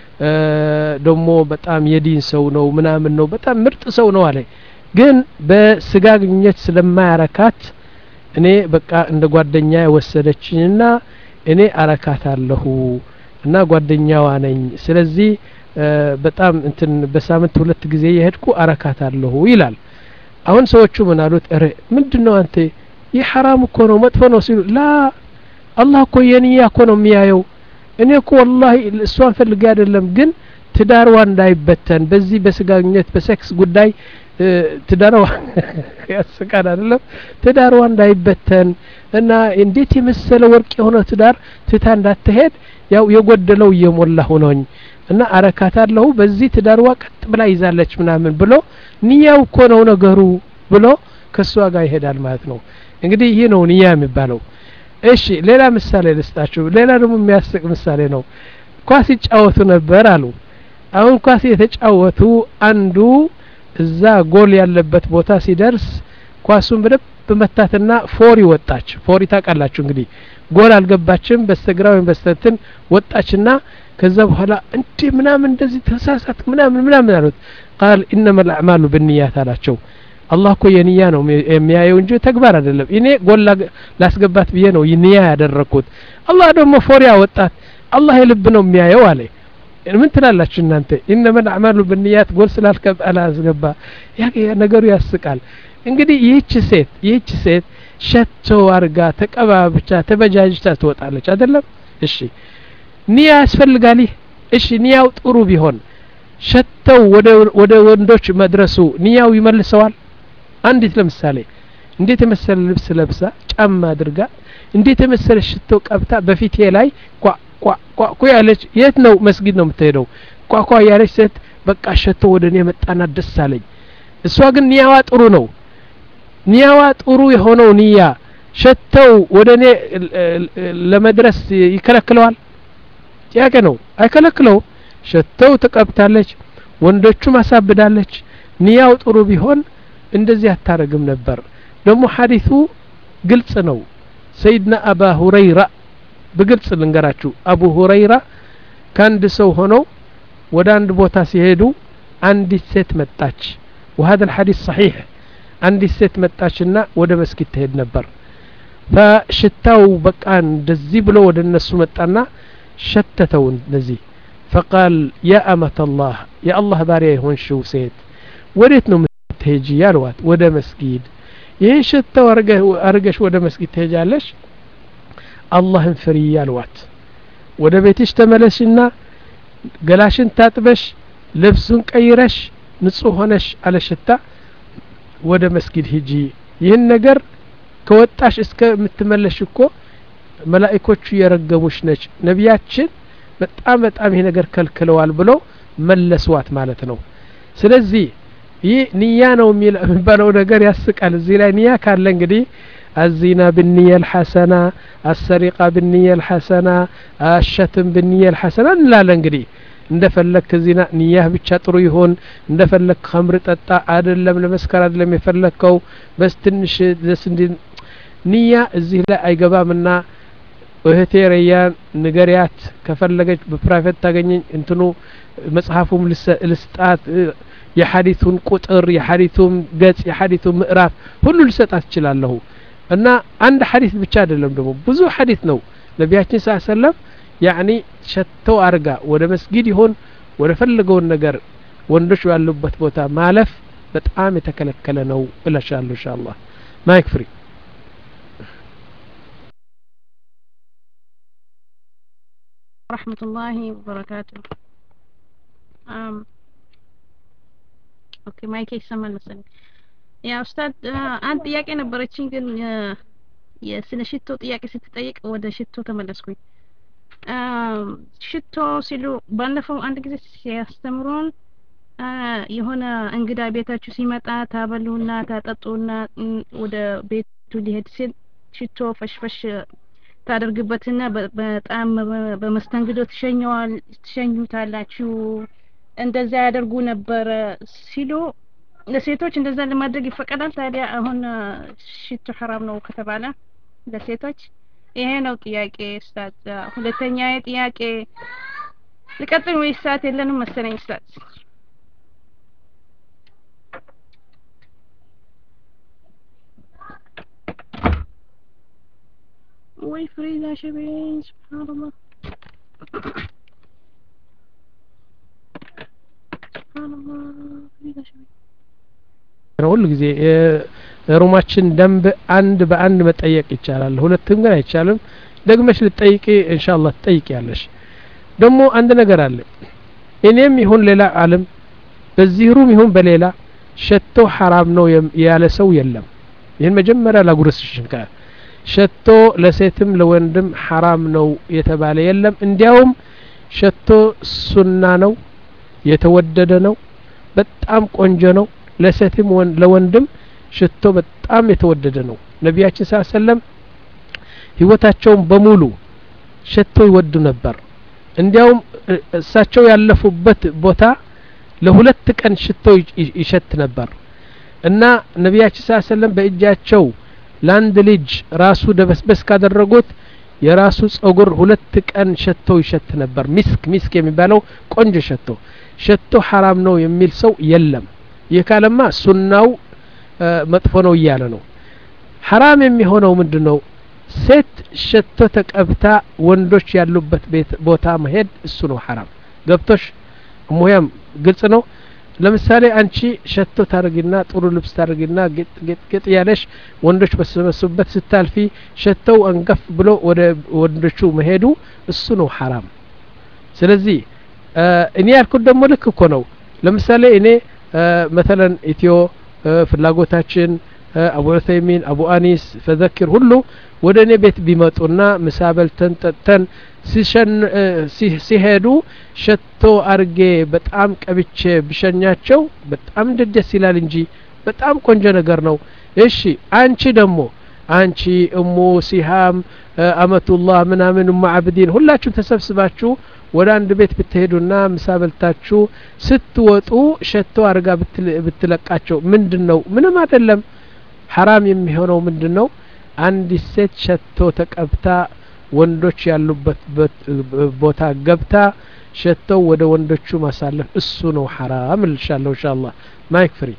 ደሞ በጣም የዲን ሰው ነው ምናምን ነው በጣም ምርጥ ሰው ነው አለ ግን በስጋ ግንኙነት ስለማያረካት እኔ በቃ እንደ ጓደኛ ወሰደችኝና እኔ አረካታለሁ እና ጓደኛዋ ነኝ ስለዚህ በጣም እንትን በሳምንት ሁለት ጊዜ የሄድኩ አረካታለሁ ይላል አሁን ሰዎቹ ምን አሉት እረ ምንድነው አንተ ይህ حرام እኮ ነው መጥፎ ነው ሲሉ ላ አላህ እኮ የንያ እኮ ነው የሚያየው እኔ እኮ والله እሷን ፈልጌ አይደለም ግን ትዳርዋ እንዳይበተን በዚህ በስጋግነት በሴክስ ጉዳይ ትዳርዋ ያስቃል አይደለም ትዳርዋ እንዳይበተን እና እንዴት የመሰለ ወርቅ የሆነ ትዳር ትታ እንዳትሄድ ያው የጎደለው እየሞላሁ ነኝ እና አረካታለሁ በዚህ ትዳርዋ ቀጥ ብላ ይዛለች ምናምን ብሎ ንያው እኮ ነው ነገሩ ብሎ ከሷ ጋር ይሄዳል ማለት ነው እንግዲህ ይሄ ነው ንያ የሚባለው እሺ ሌላ ምሳሌ ልስጣችሁ ሌላ ደግሞ የሚያስቅ ምሳሌ ነው ኳስ ይጫወቱ ነበር አሉ አሁን ኳስ የተጫወቱ አንዱ እዛ ጎል ያለበት ቦታ ሲደርስ ኳሱን በደብ በመታትና ፎሪ ወጣች ፎሪ ታቃላችሁ እንግዲህ ጎል አልገባችም በስተግራው በስተትን ወጣችና ከዛ በኋላ እንዴ ምናምን እንደዚህ ተሳሳት ምናምን ምናምን አሉት قال انما الاعمال بالنيات አላቸው አላህ እኮ የንያ ነው የሚያየው እንጂ ተግባር አይደለም እኔ ጎላ ላስገባት ብዬ ነው ንያ ያደረኩት አላህ ደግሞ ፎሪያ ወጣት አላህ የልብ ነው የሚያየው አለ ምን ትላላችሁ እናንተ ኢነማ الأعمال بالنيات ጎል ስላልከብ አላስገባ ያ ነገሩ ያስቃል እንግዲህ ይህች ሴት ይህች ሴት ሸቶ አርጋ ተቀባብቻ ተበጃጅታ ትወጣለች አይደለም እሺ ንያ ያስፈልጋል እሺ ንያው ጥሩ ቢሆን ሸተው ወደ ወደ ወንዶች መድረሱ ንያው ይመልሰዋል አንዲት ለምሳሌ እንዴት የመሰለ ልብስ ለብሳ ጫማ አድርጋ እንዴት የመሰለ ሽቶ ቀብታ በፊቴ ላይ ቋ ቋ ቋ ቋ ያለች የት ነው መስጊድ ነው የምትሄደው ቋ ቋ ያለች ሴት በቃ ሸቶ ወደኔ መጣና ደስ አለኝ እሷ ግን ንያዋ ጥሩ ነው ንያዋ ጥሩ የሆነው ንያ ሸተው ወደኔ ለመድረስ ይከለክለዋል ጥያቄ ነው አይከለክለው ሸተው ተቀብታለች ወንዶቹ ማሳብዳለች ንያው ጥሩ ቢሆን እንደዚህ አታረግም ነበር ደግሞ ሐዲሱ ግልጽ ነው ሰይድና አባ ሁረይራ በግልጽ ልንገራችሁ አቡ ሁረይራ ካንድ ሰው ሆኖ ወደ አንድ ቦታ ሲሄዱ አንዲት ሴት መጣች وهذا الحديث صحيح አንዲት ሴት መጣችና ወደ መስጊድ ትሄድ ነበር فشتاو በቃን እንደዚህ ብሎ ወደ እነሱ መጣና ሸተተው እንደዚህ فقال يا أمة الله يا الله باري هون شو سيد وريت ነው ምትሄጂ ያልዋት ወደ መስጊድ ይሄን ሸተው አርገሽ ወደ መስጊድ ትሄጃለሽ አላህን ፍሪ ያልዋት ወደ ቤትሽ ተመለሽና ገላሽን ታጥበሽ ልብሱን ቀይረሽ ንጹህ ሆነሽ አለሽታ ወደ መስጊድ ሂጂ ይሄን ነገር ከወጣሽ እስከ ምትመለሽ እኮ መላእክቶቹ የረገሙሽ ነች ነቢያችን በጣም በጣም ይሄ ነገር ከልክለዋል ብሎ መለስዋት ማለት ነው ስለዚህ ይህ ንያ ነው የሚባለው ነገር ያስቃል እዚህ ላይ ንያ ካለ እንግዲህ الزنا بالنية الحسنة السرقة بالنية الحسنة الشتم بالنية الحسنة لا لا እንግዲህ እንደፈለክ ዚና ንያህ ብቻ ጥሩ ይሆን እንደፈለክ ኸምር ጠጣ አይደለም ለመስከር አይደለም የፈለከው በስ ትንሽ ለስንዲ ንያ እዚህ ላይ አይገባምና እህቴ ረያን ንገሪያት ከፈለገች በፕራይቬት ታገኘኝ እንትኑ መጽሐፉም ልስጣት የሐዲሱን ቁጥር የሐዲሱን ገጽ የሐዲሱን ምዕራፍ ሁሉ ልሰጣት ይችላልሁ እና አንድ ሐዲስ ብቻ አይደለም ደግሞ ብዙ ሐዲስ ነው ነቢያችን ሰለላሁ ዐለይሂ ወሰለም ያኒ ሸተው አርጋ ወደ መስጊድ ይሆን ወደ ፈለገው ነገር ወንዶች ያሉበት ቦታ ማለፍ በጣም የተከለከለ ነው እላሻለሁ ኢንሻአላህ ማይክ ፍሪ ورحمة الله وبركاته um, اوكي ማይክ ይሰማል መሰለኝ ያ ኡስታድ አንድ ጥያቄ ነበረችኝ ግን የስለ ሽቶ ጥያቄ ስትጠይቅ ወደ ሽቶ ተመለስኩኝ ሽቶ ሲሉ ባለፈው አንድ ጊዜ ሲያስተምሩን የሆነ እንግዳ ቤታችሁ ሲመጣ ታበሉና ታጠጡና ወደ ቤቱ ሊሄድ ሲል ሽቶ ፈሽፈሽ ታደርግበትና በጣም በመስተንግዶ ትሸኘዋል ትሸኙታላችሁ እንደዛ ያደርጉ ነበር ሲሉ ለሴቶች እንደዛ ለማድረግ ይፈቀዳል ታዲያ አሁን ሽቶ حرام ነው ከተባለ ለሴቶች ይሄ ነው ጥያቄ ኡስታዝ ሁለተኛ ጥያቄ ልቀጥል ወይስ ሰዓት የለንም መሰለኝ ኡስታዝ ወይ ፍሪዛ ሸበኝ ሱብሃንአላህ ሱብሃንአላህ ፍሪዛ ሸበኝ ሁሉ ጊዜ ሩማችን ደንብ አንድ በአንድ መጠየቅ ይቻላል ሁለቱም ግን አይቻልም ደግመሽ ልጠይቂ ኢንሻአላህ ትጠይቂያለሽ ደግሞ አንድ ነገር አለ እኔም ይሁን ሌላ ዓለም በዚህ ሩም ይሁን በሌላ ሸቶ حرام ነው ያለ ሰው የለም ይሄን መጀመሪያ ላጉርስሽን ካ ሸቶ ለሴትም ለወንድም حرام ነው የተባለ የለም እንዲያውም ሸቶ ሱና ነው የተወደደ ነው በጣም ቆንጆ ነው ለሴትም ለወንድም ሽቶ በጣም የተወደደ ነው ነቢያችን ሰለላሁ ዐለይሂ ወሰለም ህይወታቸውን በሙሉ ሽቶ ይወዱ ነበር እንዲያውም እሳቸው ያለፉበት ቦታ ለሁለት ቀን ሽቶ ይሸት ነበር እና ነቢያችን ሰለላሁ ዐለይሂ ወሰለም በእጃቸው ለአንድ ልጅ ራሱ ደበስበስ ካደረጉት የራሱ ጸጉር ሁለት ቀን ሽቶ ይሸት ነበር ሚስክ ሚስክ የሚባለው ቆንጆ ሽቶ ሽቶ حرام ነው የሚል ሰው የለም የካለማ ሱናው መጥፎ ነው እያለ ነው حرام የሚሆነው ምንድነው ሴት ሸቶ ተቀብታ ወንዶች ያሉበት ቤት ቦታ መሄድ እሱ ነው حرام ገብቶሽ ሙያም ግልጽ ነው ለምሳሌ አንቺ ሸቶ ታርጊና ጥሩ ልብስ ታርጊና ጌጥ ጌጥ ጌጥ ያለሽ ወንዶች በሰበሰቡበት ስታልፊ ሸተው አንገፍ ብሎ ወደ ወንዶቹ መሄዱ እሱ ነው حرام ስለዚህ እኔ ያልኩት ደግሞ ልክ እኮ ነው ለምሳሌ እኔ مثلا ኢትዮ ፍላጎታችን አቡ ዑሰይሚን አቡ አኒስ ፈዘክር ሁሉ ወደ እኔ ቤት ቢመጡና ምሳበልተን ጠጥተን ሲሸን ሲሄዱ ሸቶ አርጌ በጣም ቀብቼ ብሸኛቸው በጣም ደስ ይላል እንጂ በጣም ቆንጆ ነገር ነው እሺ አንቺ ደግሞ አንቺ እሙ ሲሃም አመቱላህ ምናምን ሙዓብዲን ሁላችሁ ተሰብስባችሁ ወደ አንድ ቤት ብትሄዱና ምሳበልታችሁ ስትወጡ ሸቶ አርጋ ብትለቃቸው ምንድነው ምንም አይደለም حرام የሚሆነው ምንድነው አንድ ሴት ሸቶ ተቀብታ ወንዶች ያሉበት ቦታ ገብታ ሸቶ ወደ ወንዶቹ ማሳለፍ እሱ ነው حرام ኢንሻአላህ ኢንሻአላህ ማይክ ፍሪ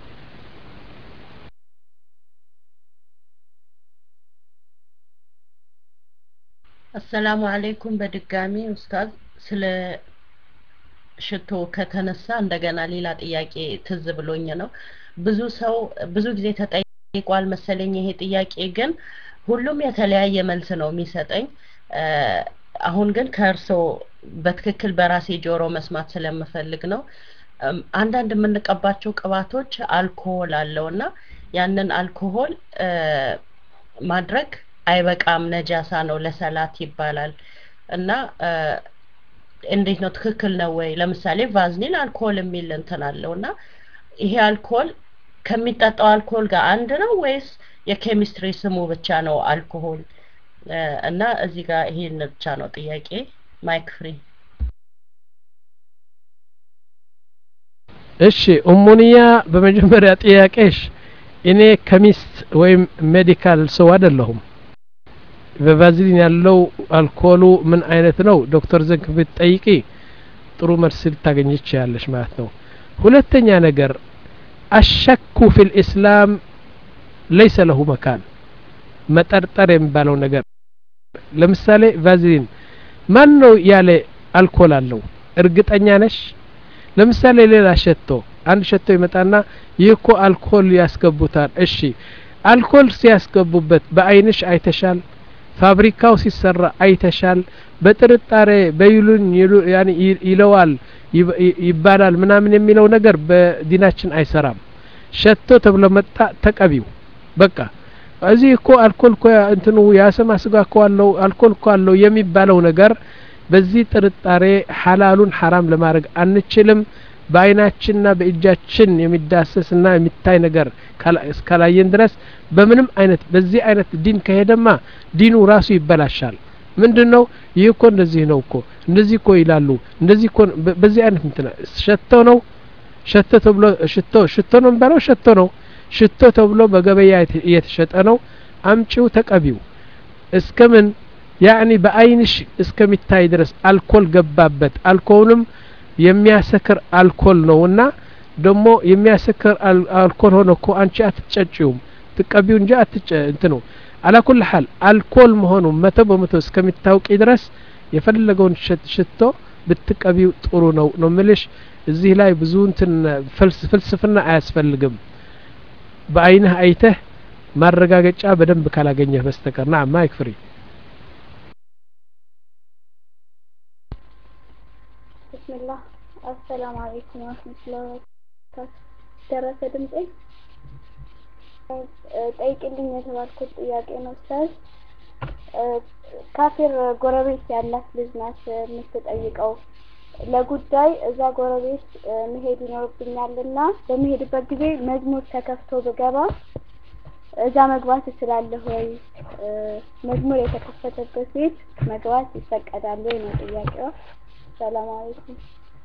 አሰላሙ አለይኩም በድጋሚ ኡስታዝ ስለ ሽቶ ከተነሳ እንደገና ሌላ ጥያቄ ትዝ ብሎኝ ነው ብዙ ሰው ብዙ ጊዜ ተጠይቋል መሰለኝ ይሄ ጥያቄ ግን ሁሉም የተለያየ መልስ ነው የሚሰጠኝ አሁን ግን ከርሶ በትክክል በራሴ ጆሮ መስማት ስለምፈልግ ነው አንዳንድ የምንቀባቸው ቅባቶች አልኮሆል አለውና ያንን አልኮሆል ማድረግ አይበቃም ነጃሳ ነው ለሰላት ይባላል እና እንዴት ነው ትክክል ነው ወይ ለምሳሌ ቫዝሊን አልኮሆል የሚል እንትን አለውና ይሄ አልኮሆል ከሚጠጣው አልኮሆል ጋር አንድ ነው ወይስ የኬሚስትሪ ስሙ ብቻ ነው አልኮሆል እና እዚህ ጋር ይሄን ብቻ ነው ጥያቄ ማይክ ፍሪ እሺ ኡሙኒያ በመጀመሪያ ጥያቄሽ እኔ ከሚስት ወይም ሜዲካል ሰው አይደለሁም በቫዝሊን ያለው አልኮሉ ምን አይነት ነው ዶክተር ዘንክ ብትጠይቂ ጥሩ መልስ ልታገኝ ይችላልሽ ማለት ነው ሁለተኛ ነገር الشك في الإسلام ليس له مكان መጠርጠር የሚባለው ነገር ለምሳሌ ቫዝሊን ማን ነው ያለ አልኮል አለው እርግጠኛ ነሽ ለምሳሌ ሌላ ሸቶ አንድ ሸቶ ይመጣና ይህኮ አልኮል ያስገቡታል እሺ አልኮል ሲያስገቡበት በአይንሽ አይተሻል ፋብሪካው ሲሰራ አይተሻል በጥርጣሬ በይሉን ያኒ ይለዋል ይባላል ምናምን የሚለው ነገር በዲናችን አይሰራም ሸቶ ተብሎ መጣ ተቀቢው በቃ እዚህ እኮ አልኮል እኮ እንትኑ ያሰማ ስጋ እኮ አለው አልኮል እኮ አለው የሚባለው ነገር በዚህ ጥርጣሬ ሐላሉን حرام ለማድረግ አንችልም በአይናችንና በእጃችን የሚዳሰስና የሚታይ ነገር እስካላየን ድረስ በምንም አይነት በዚህ አይነት ዲን ከሄደማ ዲኑ ራሱ ይበላሻል ምንድነው ይህ እኮ እንደዚህ ነው እኮ እንደዚህ እኮ ይላሉ እንደዚህ እኮ በዚህ አይነት እንትና ሸቶ ነው ሸቶ ተብሎ ሽቶ ሽቶ ነው ባለው ሸቶ ነው ሽቶ ተብሎ በገበያ እየተሸጠ ነው አምጪው ተቀቢው እስከምን ያኒ በአይንሽ እስከሚታይ ድረስ አልኮል ገባበት አልኮልም የሚያሰክር አልኮል ነውና ደሞ የሚያሰክር አልኮል ሆኖ እኮ አንቺ አትጨጭውም ትቀቢው እንጂ አትጨ እንትኑ على كل حال الكول መሆኑ መቶ በመቶ እስከሚታውቂ ድረስ የፈለገውን ሽቶ ብትቀቢው ጥሩ ነው ነው ምልሽ እዚህ ላይ ብዙ እንትን ፍልስፍና አያስፈልግም በአይንህ አይተህ ማረጋገጫ በደንብ ካላገኘህ በስተቀር ና ማይክ ፍሪ ቢስሚላህ አሰላሙ አለይኩም ወራህመቱላሂ ወበረካቱ ደረሰ ድምጼ ጠይቅልኝ የተባልኩት ጥያቄ ነው ኡስታዝ ካፊር ጎረቤት ያላት ልጅ ናት የምትጠይቀው ለጉዳይ እዛ ጎረቤት መሄድ ይኖርብኛልና በመሄድበት ጊዜ መዝሙር ተከፍቶ በገባ እዛ መግባት እችላለሁ ወይ መዝሙር የተከፈተበት ቤት መግባት ይፈቀዳል ወይ ነው ጥያቄው ሰላም አለይኩም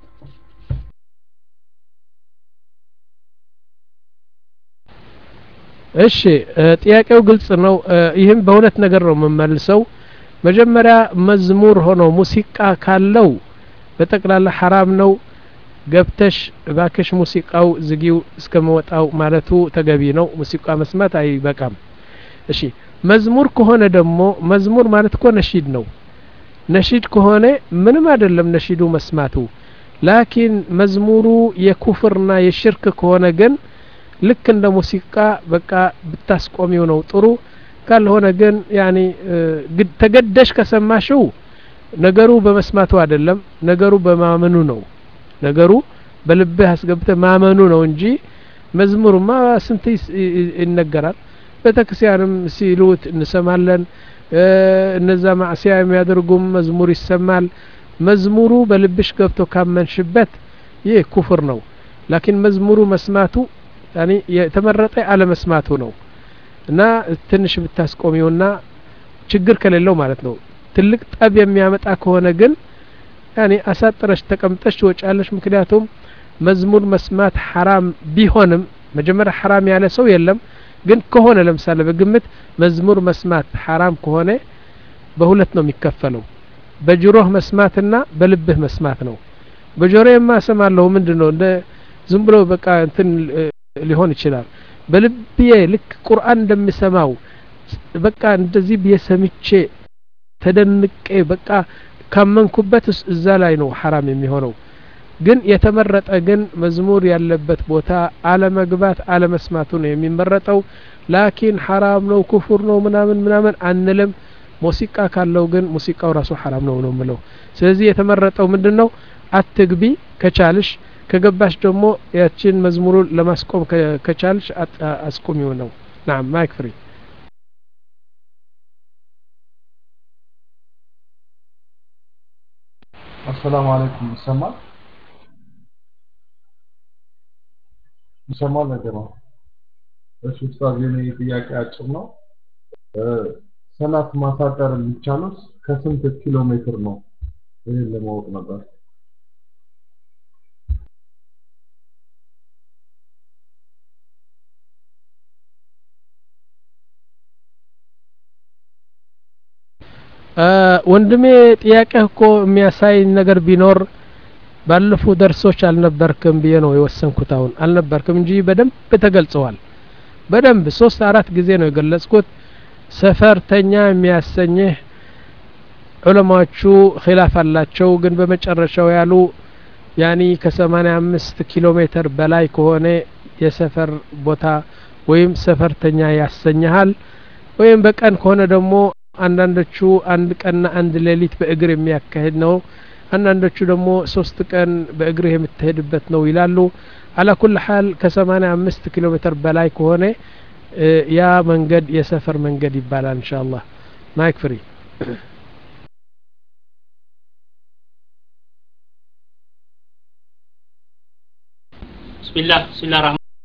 እሺ ጥያቄው ግልጽ ነው ይሄም በሁለት ነገር ነው መመልሰው መጀመሪያ መዝሙር ሆኖ ሙዚቃ ካለው በጠቅላላ حرام ነው ገብተሽ ባክሽ ሙዚቃው ዝጊው እስከመወጣው ማለቱ ተገቢ ነው ሙዚቃ መስማት አይበቃም እሺ መዝሙር ከሆነ ደግሞ መዝሙር ማለት እኮ ነሺድ ነው ነሺድ ከሆነ ምንም አይደለም ነሺዱ መስማቱ ላኪን መዝሙሩ የኩፍርና የሽርክ ከሆነ ግን ልክ እንደ ሙዚቃ በቃ ብታስቆሚው ነው ጥሩ ካልሆነ ግን ያኒ ተገደሽ ከሰማሽው ነገሩ በመስማቱ አይደለም ነገሩ በማመኑ ነው ነገሩ በልብህ አስገብተ ማመኑ ነው እንጂ መዝሙርማ ስንት ይነገራል በተክሲያንም ሲሉት እንሰማለን እነዛ ማዕሲያ የሚያደርጉም መዝሙር ይሰማል መዝሙሩ በልብሽ ገብቶ ካመንሽበት ይህ ኩፍር ነው ላኪን መዝሙሩ መስማቱ ያኒ የተመረጠ አለ መስማቱ ነው እና ትንሽ ብታስቆሚውና ችግር ከሌለው ማለት ነው ትልቅ ጠብ የሚያመጣ ከሆነ ግን ያኒ አሳጥረሽ ተቀምጠሽ ትወጫለሽ ምክንያቱም መዝሙር መስማት حرام ቢሆንም መጀመሪያ حرام ያለ ሰው የለም ግን ከሆነ ለምሳሌ በግምት መዝሙር መስማት حرام ከሆነ በሁለት ነው የሚከፈለው በጆሮህ መስማትና በልብህ መስማት ነው በጆሮዬማ ሰማለሁ ምንድነው እንደ ዝም ብሎ በቃ እንትን ሊሆን ይችላል በልብዬ ልክ ቁርአን እንደምሰማው በቃ እንደዚህ በሰምቼ ተደንቄ በቃ ካመንኩበት እዛ ላይ ነው حرام የሚሆነው ግን የተመረጠ ግን መዝሙር ያለበት ቦታ አለ መግባት አለ መስማቱ ነው የሚመረጠው ላኪን حرام ነው ኩፍር ነው ምናምን ምናምን አንልም ሙዚቃ ካለው ግን ሙዚቃው ራሱ حرام ነው ነው ምለው ስለዚህ የተመረጠው ምንድነው አትግቢ ከቻልሽ ከገባሽ ደግሞ ያችን መዝሙሩ ለማስቆም ከቻልሽ አስቆሚው ነው نعم ማይክ ፍሪ السلام عليكم ይሰማል ይሰማል ነገር ነው እሺ ኡስታዝ የኔ ጥያቄ አጭር ነው ሰላት ማሳጠር የሚቻለው ከስንት ኪሎ ሜትር ነው ይሄን ለማወቅ ነበር ወንድሜ ጥያቄ እኮ የሚያሳይ ነገር ቢኖር ባለፉ ደርሶች አልነበርክም ብዬ ነው የወሰንኩት አሁን አልነበርክም እንጂ በደንብ ተገልጸዋል በደንብ ሶስት አራት ጊዜ ነው የገለጽኩት ሰፈርተኛ የሚያሰኝህ ዑለማዎቹ ኺላፍ አላቸው ግን በመጨረሻው ያሉ ያኒ ከ85 ኪሎ ሜትር በላይ ከሆነ የሰፈር ቦታ ወይም ሰፈርተኛ ያሰኛል ወይም በቀን ከሆነ ደግሞ አንዳንዶቹ አንድ ቀንና አንድ ሌሊት በእግር የሚያካሂድ ነው አንዳንዶቹ ደግሞ ሶስት ቀን በእግር የምትሄድበት ነው ይላሉ على كل حال ከ85 ኪሎ ሜትር በላይ ከሆነ ያ መንገድ የሰፈር መንገድ ይባላል ኢንሻአላህ ማይክ ፍሪ ቢስሚላህ ቢስሚላህ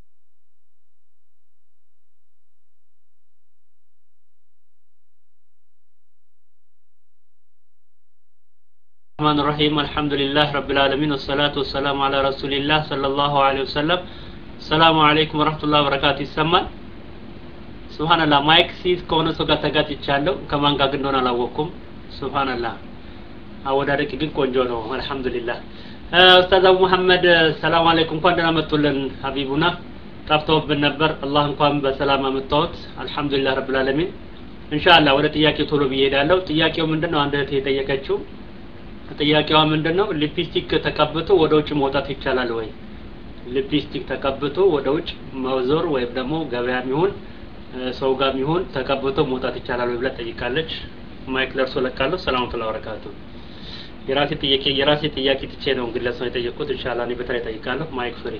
الرحمن الرحيم الحمد لله رب العالمين والصلاة والسلام على رسول الله صلى الله عليه وسلم السلام عليكم ورحمة الله وبركاته ይሰማል سبحان الله ማይክ ሲዝ ከሆነ ሰው ጋር ተጋጭቻለሁ ከማን ጋር እንደሆነ አላወቅኩም سبحان الله አወዳደቅ ግን ቆንጆ ነው አልহামዱሊላህ ኡስታዝ አቡ መሐመድ ሰላም አለይኩም እንኳን ደህና መጡልን ሀቢቡና ጠፍተውብን ነበር አላህ እንኳን በሰላም አመጣዎት አልহামዱሊላህ رب العالمين ኢንሻአላህ ወደ ጥያቄው ቶሎ ብዬዳለሁ ጥያቄው ምንድነው አንድ እህት የጠየቀችው ጥያቄዋ ምንድነው ሊፕስቲክ ተቀብቶ ወደ ውጭ መውጣት ይቻላል ወይ ሊፕስቲክ ተቀብቶ ወደ ውጭ መዞር ወይም ደግሞ ገበያም ይሁን ሰው ጋርም ይሁን ተቀብቶ መውጣት ይቻላል ወይ ብላ ጠይቃለች ማይክ ለርሶ ለካለው ሰላም ተላ ወረካቱ የራሴ ጥያቄ የራሴ ጥያቄ ትቼ ነው እንግዲህ ለሰው የጠየቁት ኢንሻአላህ እኔ በተለይ ጠይቃለሁ ማይክ ፍሪ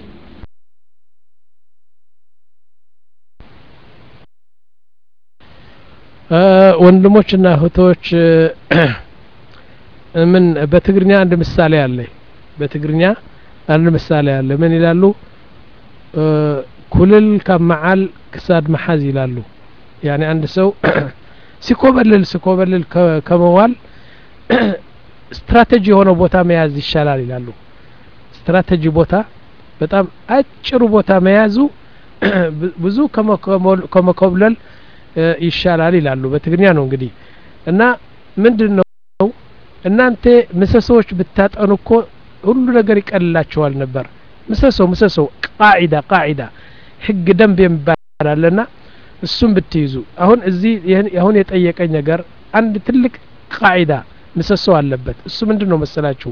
ወንድሞችና እህቶች ምን በትግርኛ አንድ ምሳሌ አለ በትግርኛ አንድ ምሳሌ አለ ምን ይላሉ ኩልል ከመዓል ክሳድ መሐዝ ይላሉ ያኒ አንድ ሰው ሲኮበልል ሲኮበልል ከመዋል ስትራቴጂ ሆኖ ቦታ መያዝ ይሻላል ይላሉ ስትራቴጂ ቦታ በጣም አጭሩ ቦታ መያዙ ብዙ ከመኮብለል ይሻላል ይላሉ በትግርኛ ነው እንግዲህ እና ምንድነው እናንተ ምሰሶች ብታጠኑ እኮ ሁሉ ነገር ይቀልላቸዋል ነበር ምሰሶ ምሰሶ ቃዒዳ ቃዒዳ ህግ ደንብ የሚባል አለና እሱም ብትይዙ አሁን እዚህ አሁን የጠየቀኝ ነገር አንድ ትልቅ ቃዒዳ ምሰሶ አለበት እሱ ምንድነው መሰላችሁ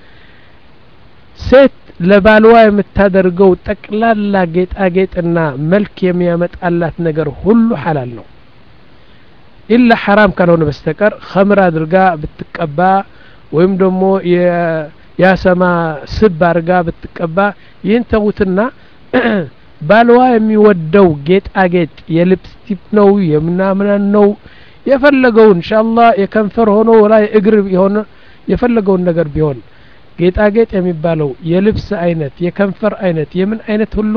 ሴት ለባልዋ የምታደርገው ጠቅላላ ጌጣጌጥና መልክ የሚያመጣላት ነገር ሁሉ ሐላል ነው ኢላ ሐራም ካልሆነ በስተቀር ኸምር አድርጋ ብትቀባ ወይም ደግሞ ያሰማ ስብ አድርጋ ብትቀባ ይህን ተውትና ባልዋ የሚወደው ጌጣጌጥ የሊፕስቲክ ነው የምናምን ነው የፈለገውን ኢንሻአላህ የከንፈር ሆኖ ወላ የእግር ሆኖ የፈለገውን ነገር ቢሆን ጌጣጌጥ የሚባለው የልብስ አይነት የከንፈር አይነት የምን አይነት ሁሉ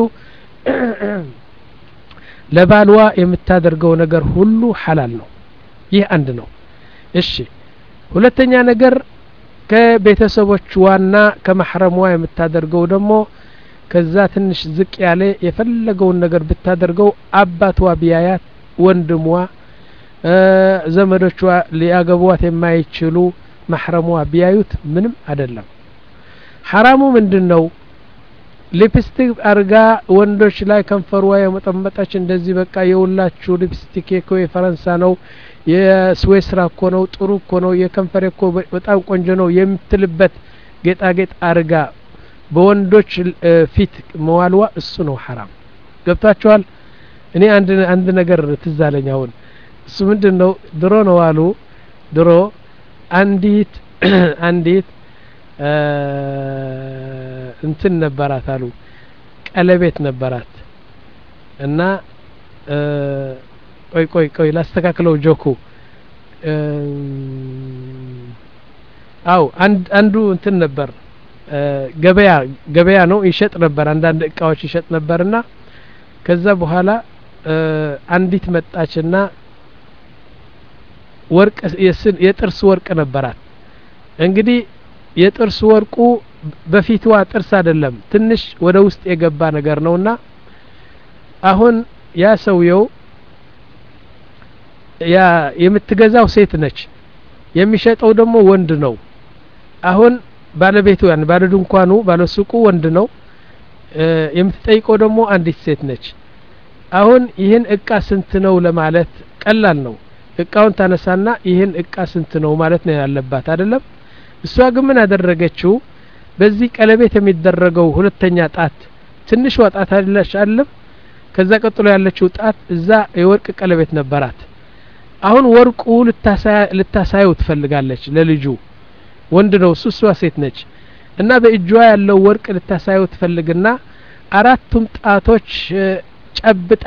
ለባልዋ የምታደርገው ነገር ሁሉ ሐላል ነው ይህ አንድ ነው እሺ ሁለተኛ ነገር ከቤተሰቦቿና ከመህረሟ የምታደርገው ደግሞ ከዛ ትንሽ ዝቅ ያለ የፈለገውን ነገር ብታደርገው አባቷ ቢያያት ወንድሟ ዘመዶቿ ሊያገቧት የማይችሉ መህረሟ ቢያዩት ምንም አይደለም ሐራሙ ምንድነው ሊፕስቲክ አርጋ ወንዶች ላይ ከንፈሯ የመጠመጣች እንደዚህ በቃ የውላችሁ ሊፕስቲክ እኮ የፈረንሳ ነው የስዊስራ እኮ ነው ጥሩ እኮ ነው የከንፈር እኮ በጣም ቆንጆ ነው የምትልበት ጌጣጌጥ አርጋ በወንዶች ፊት መዋልዋ እሱ ነው ሐራም ገብታችኋል እኔ አንድ አንድ ነገር ትዛለኝ አሁን እሱ ምንድነው ድሮ ነው አሉ ድሮ አንዲት አንዲት እንትን ነበራት አሉ ቀለቤት ነበራት እና ቆይ ቆይ ቆይ ላስተካክለው ጆኩ አው አንድ አንዱ እንትን ነበር ገበያ ገበያ ነው ይሸጥ ነበር አንዳንድ እቃዎች ይሸጥ ነበርና ከዛ በኋላ አንዲት መጣችና ወርቅ የጥርስ ወርቅ ነበራት እንግዲህ የጥርስ ወርቁ በፊትዋ ጥርስ አይደለም ትንሽ ወደ ውስጥ የገባ ነገር ነውና አሁን ያ ሰውየው ያ የምትገዛው ሴት ነች የሚሸጠው ደግሞ ወንድ ነው አሁን ባለቤቱ ያን ባለድንኳኑ ባለሱቁ ወንድ ነው የምትጠይቀው ደግሞ አንዲት ሴት ነች አሁን ይህን እቃ ስንት ነው ለማለት ቀላል ነው እቃውን ታነሳና ይህን እቃ ስንት ነው ማለት ነው ያለባት አይደለም እሷ ግን ምን አደረገችው በዚህ ቀለቤት የሚደረገው ሁለተኛ ጣት ትንሽ ወጣት አይደለሽ አይደለም ከዛ ቀጥሎ ያለችው ጣት እዛ የወርቅ ቀለቤት ነበራት አሁን ወርቁ ልታሳይ ልታሳየው ትፈልጋለች ለልጁ ወንድ ነው እሷ ሴት ነች እና በእጇ ያለው ወርቅ ልታሳየው ትፈልግና አራቱም ጣቶች ጨብጣ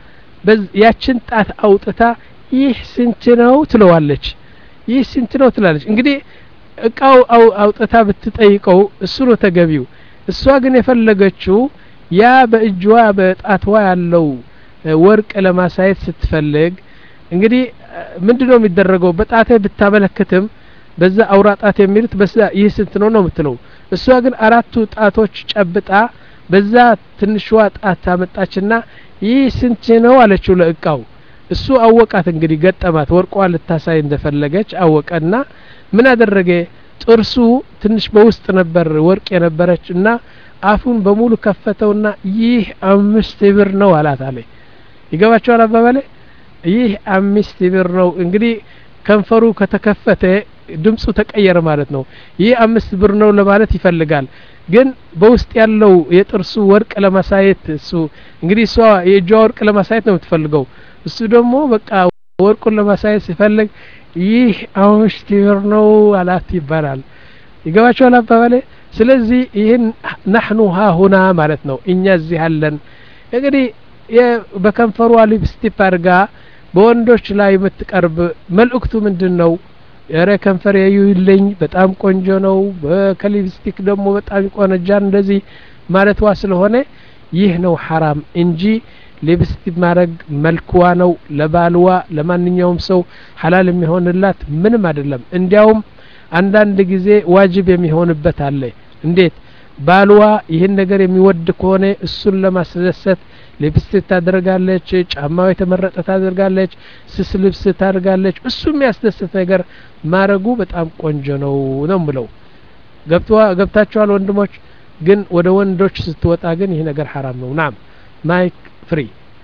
ያችን ጣት አውጥታ ይህ ስንት ነው ትለዋለች ይህ ስንት ነው ትላለች እንግዲህ እቃው አውጥታ ብትጠይቀው እሱ ነው ተገቢው እሷ ግን የፈለገችው ያ በእጇ በጣቷ ያለው ወርቅ ለማሳየት ስትፈልግ እንግዲህ ምንድነው የሚደረገው በጣቴ ብታመለክትም በዛ አውራጣት የሚሉት በዛ ይህ ስንት ነው ነው የምትለው እሷ ግን አራቱ ጣቶች ጨብጣ በዛ ትንሿ ጣት ታመጣችና ይህ ስንት ነው አለችው ለእቃው እሱ አወቃት እንግዲህ ገጠማት ወርቋ ልታሳይ እንደፈለገች አወቀና ምን አደረገ ጥርሱ ትንሽ በውስጥ ነበር ወርቅ የነበረችና አፉን በሙሉ ከፈተውና ይህ አምስት ብር ነው አላት አለ ይገባቸዋል አባባሌ ይህ አምስት ብር ነው እንግዲህ ከንፈሩ ከተከፈተ ድምጹ ተቀየረ ማለት ነው ይህ አምስት ብር ነው ለማለት ይፈልጋል ግን በውስጥ ያለው የጥርሱ ወርቅ ለማሳየት እሱ እንግዲህ እሷ የእጇ ወርቅ ለማሳየት ነው የምትፈልገው እሱ ደግሞ በቃ ወርቁን ለማሳየት ሲፈልግ ይህ አምስት ብር ነው አላት ይባላል ይገባቸዋል አባባሌ ስለዚህ ይህን نحن ها هنا ማለት ነው እኛ እዚህ አለን እንግዲህ በከንፈሯ ሊፕስቲክ አርጋ በወንዶች ላይ የምትቀርብ መልእክቱ ምንድነው ያረ ከንፈር ያዩልኝ በጣም ቆንጆ ነው በከሊፕስቲክ ደግሞ በጣም ቆነጃን እንደዚህ ማለትዋ ስለሆነ ይህ ነው ሐራም እንጂ ሊፕስቲክ ማረግ መልክዋ ነው ለባልዋ ለማንኛውም ሰው ሐላል የሚሆንላት ምንም አይደለም እንዲያውም አንዳንድ ጊዜ ዋጅብ የሚሆንበት አለ እንዴት ባልዋ ይህን ነገር የሚወድ ከሆነ እሱን ለማስደሰት ሊፕስቲክ ታደርጋለች ጫማው የተመረጠ ታደርጋለች ስስ ልብስ ታደርጋለች እሱ የሚያስደስት ነገር ማረጉ በጣም ቆንጆ ነው ነው ምለው ገብቷ ገብታችኋል ወንድሞች ግን ወደ ወንዶች ስትወጣ ግን ይሄ ነገር حرام ነው ናም ማይክ ፍሪ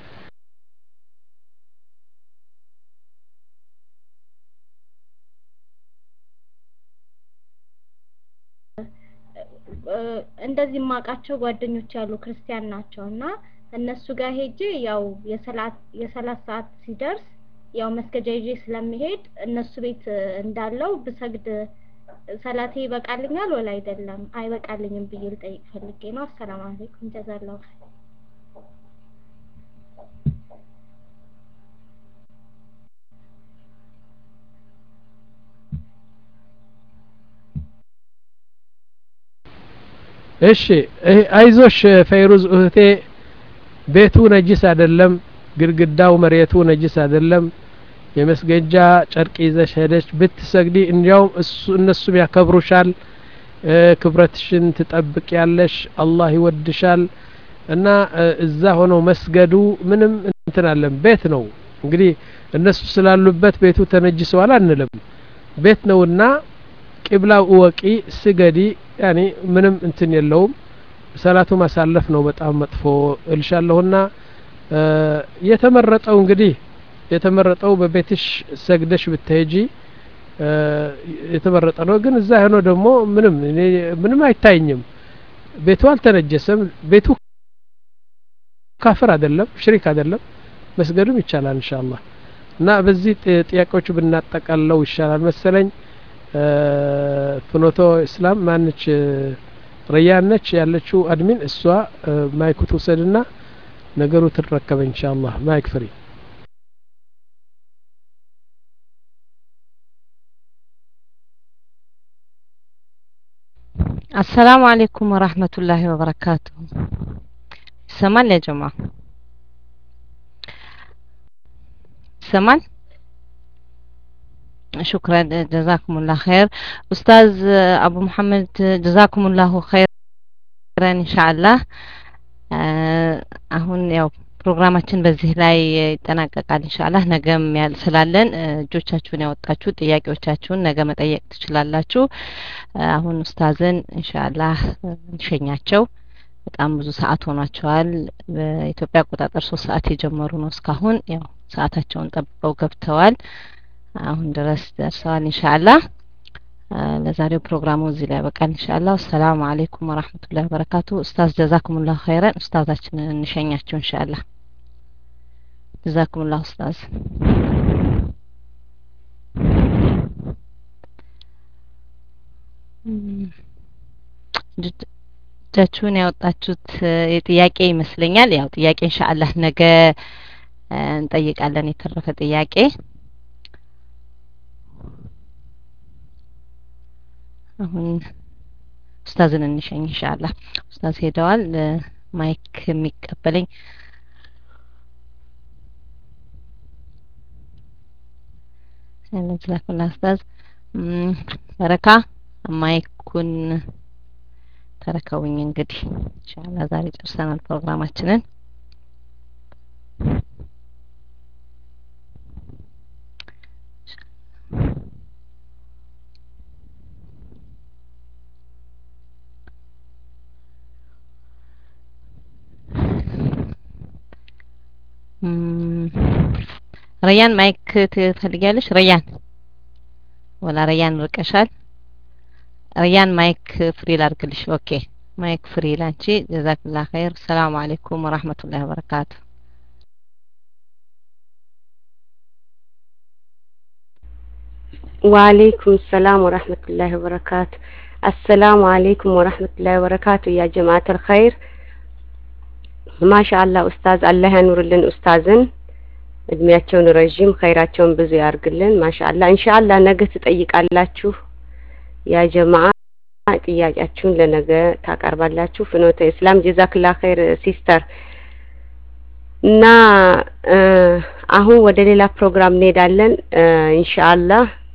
እንደዚህ ማቃቸው ጓደኞች ያሉ ክርስቲያን ናቸውና እነሱ ጋር ሄጄ ያው የሰላት የሰላት ሰዓት ሲደርስ ያው መስገጃ ይዤ ስለሚሄድ እነሱ ቤት እንዳለው ብሰግድ ሰላቴ ይበቃልኛል ወላ አይደለም አይበቃልኝም ብዬ ልጠይቅ ፈልጌ ነው አሰላሙ አለይኩም ጀዛላሁ እሺ አይዞሽ ፈይሩዝ እህቴ ቤቱ ነጅስ አይደለም ግድግዳው መሬቱ ነጅስ አይደለም የመስገጃ ጨርቅ ይዘሽ ሄደሽ ብትሰግዲ እንዲያው እሱ እነሱም ያከብሩሻል ክብረትሽን ትጠብቂያለሽ አላህ ይወድሻል እና እዛ ሆኖ መስገዱ ምንም እንትን አለም ቤት ነው እንግዲህ እነሱ ስላሉበት ቤቱ ተነጅሰዋል አንልም ቤት ነውና ቂብላው ወቂ ስገዲ ያኒ ምንም እንትን የለውም ሰላቱ ማሳለፍ ነው በጣም መጥፎ እልሻለሁና የተመረጠው እንግዲህ የተመረጠው በቤትሽ ሰግደሽ ብትሄጂ የተመረጠ ነው ግን እዛ ሆኖ ደግሞ ምንም ምንም አይታየኝም ቤቱ አልተነጀሰም ቤቱ ካፍር አይደለም ሽሪክ አይደለም መስገድም ይቻላል ኢንሻአላህ እና በዚህ ጥያቄዎች ብናጠቃለው ይሻላል መሰለኝ ፍኖቶ እስላም ማንች ረያን ነች ያለችው አድሚን እሷ ማይክ ትወሰድና ነገሩ ትረከበ ኢንሻአላህ ማይክ ፍሪ السلام عليكم ورحمة الله وبركاته سمان يا جماعة سمان شكرا جزاكم الله خير أستاذ أبو محمد جزاكم الله خيرا إن شاء الله አሁን ያው ፕሮግራማችን በዚህ ላይ ይጠናቀቃል ኢንሻአላህ ነገም ያልስላለን እጆቻችሁን ያወጣችሁ ጥያቄዎቻችሁን ነገ መጠየቅ ትችላላችሁ አሁን ኡስታዝን ኢንሻአላህ እንሸኛቸው በጣም ብዙ ሰዓት ሆኗቸዋል በኢትዮጵያ አቆጣጠር ሶስት ሰዓት የጀመሩ ነው እስካሁን ያው ሰዓታቸውን ጠብቀው ገብተዋል አሁን ድረስ ደርሰዋል ኢንሻአላህ ለዛሬው ፕሮግራሙ እዚህ ላይ በቃ ኢንሻአላህ ሰላም አለይኩም ወራህመቱላሂ ወበረካቱ ኡስታዝ ጀዛኩሙላህ ኸይራን ኡስታዛችንን እንሸኛቸው ኢንሻአላህ ጀዛኩሙላህ ኡስታዝ ጃችሁን ያወጣችሁት የጥያቄ ይመስለኛል ያው ጥያቄ ኢንሻአላህ ነገ እንጠይቃለን የተረፈ ጥያቄ አሁን ኡስታዝን እንሸኝ ኢንሻአላህ ኡስታዝ ሄደዋል ማይክ የሚቀበለኝ ስለዚህ ኡስታዝ በረካ ማይኩን ተረከውኝ እንግዲህ ኢንሻአላህ ዛሬ ጨርሰናል ፕሮግራማችንን ريان مايك تፈልጊያለሽ ريان ولا ريان ርቀሻል ريان مايك ፍሪ ላርግልሽ ኦኬ ማይክ ፍሪ ላንቺ ጀዛክላህ ኸይር ሰላም አለይኩም ወራህመቱላሂ ወበረካቱ وعليكم السلام ورحمة الله وبركاته السلام عليكم ورحمة الله وبركاته يا جماعة الخير ما شاء الله أستاذ الله ينور لنا أستاذن እድሜያቸውን ረጅም ኸይራቸውን ብዙ ያርግልን ማሻአላ ኢንሻአላ ነገ ትጠይቃላችሁ ያ ጀማዓ ጥያቄያችሁን ለነገ ታቀርባላችሁ ፍኖተ እስላም ጀዛክላህ ኸይር ሲስተር እና አሁን ወደ ሌላ ፕሮግራም እንሄዳለን ኢንሻአላ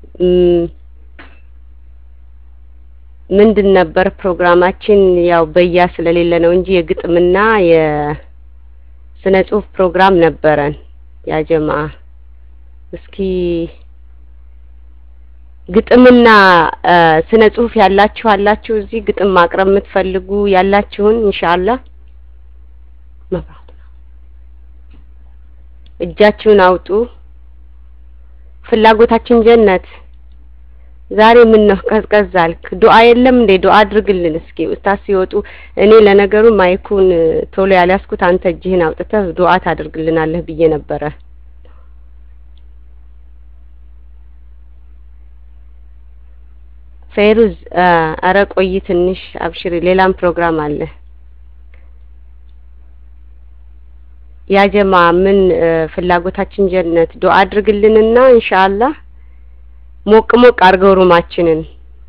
ምንድን ነበር ፕሮግራማችን ያው በያ ስለሌለ ነው እንጂ የግጥምና የስነ ጽሁፍ ፕሮግራም ነበረን ያ ጀማዓ እስኪ ግጥምና ስነ ጽሁፍ ያላችሁ አላችሁ እዚህ ግጥም ማቅረብ የምትፈልጉ ያላችሁን ኢንሻአላህ መብራት እጃችሁን አውጡ ፍላጎታችን ጀነት ዛሬ ምን ነው ቀዝቀዛልክ ዱዓ የለም እንዴ ዱዓ አድርግልን እስኪ ኡስታዝ ሲወጡ እኔ ለነገሩ ማይኩን ቶሎ ያልያዝኩት አንተ እጅህን አውጥተህ ዱዓ ታደርግልናለህ ብዬ ነበረ ፌሩዝ አረ ቆይ ትንሽ አብሽሪ ሌላም ፕሮግራም አለ ያ ጀማ ምን ፍላጎታችን ጀነት ዱዓ አድርግልንና ኢንሻአላህ ሞቅ ሞቅ አርገው ሩማችንን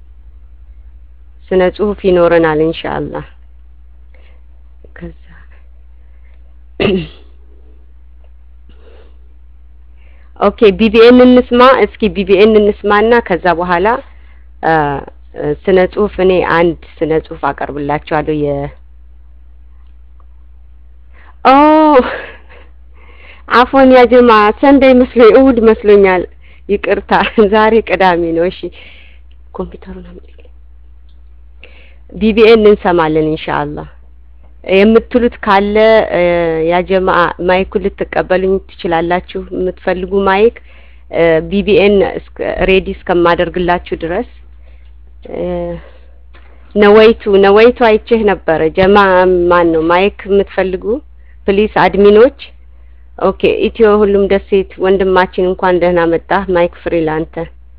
ስነ ጽሁፍ ይኖረናል ኢንሻአላህ ከዛ ኦኬ ቢቢኤን እንስማ እስኪ ቢቢኤን እንስማና ከዛ በኋላ ስነ ጽሁፍ እኔ አንድ ስነ ጽሁፍ አቀርብላችኋለሁ የ ኦ አፎን ያ ጀማ ሰንደይ መስሎኝ እሁድ መስሎኛል ይቅርታ ዛሬ ቅዳሜ ነው እሺ ኮምፒውተሩን አምጪልኝ ቢቢኤን እንሰማለን ኢንሻአላህ የምትሉት ካለ ያ ጀማ ማይክ ልትቀበሉኝ ትችላላችሁ የምትፈልጉ ማይክ ቢቢኤን ሬዲ እስከማደርግላችሁ ድረስ ነወይቱ ነወይቱ አይቼህ ነበር ጀማ ማን ነው ማይክ የምትፈልጉ ፕሊስ አድሚኖች ኦኬ ኢትዮ ሁሉም ደሴት ወንድማችን እንኳን ደህና መጣ ማይክ ፍሪላንተ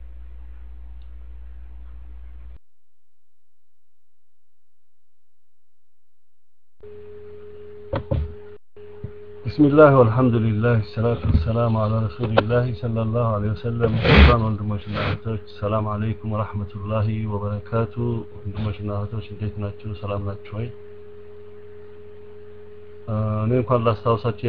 بسم الله والحمد لله الصلاة والسلام على رسول الله صلى الله عليه وسلم سبحان ወንድሞችና እህቶች ሰላም አለይኩም ወራህመቱላሂ ወበረካቱ ወንድሞችና እህቶች እንዴት ናችሁ ሰላም ናችሁ ወይ እኔ እንኳን ላስታውሳችሁ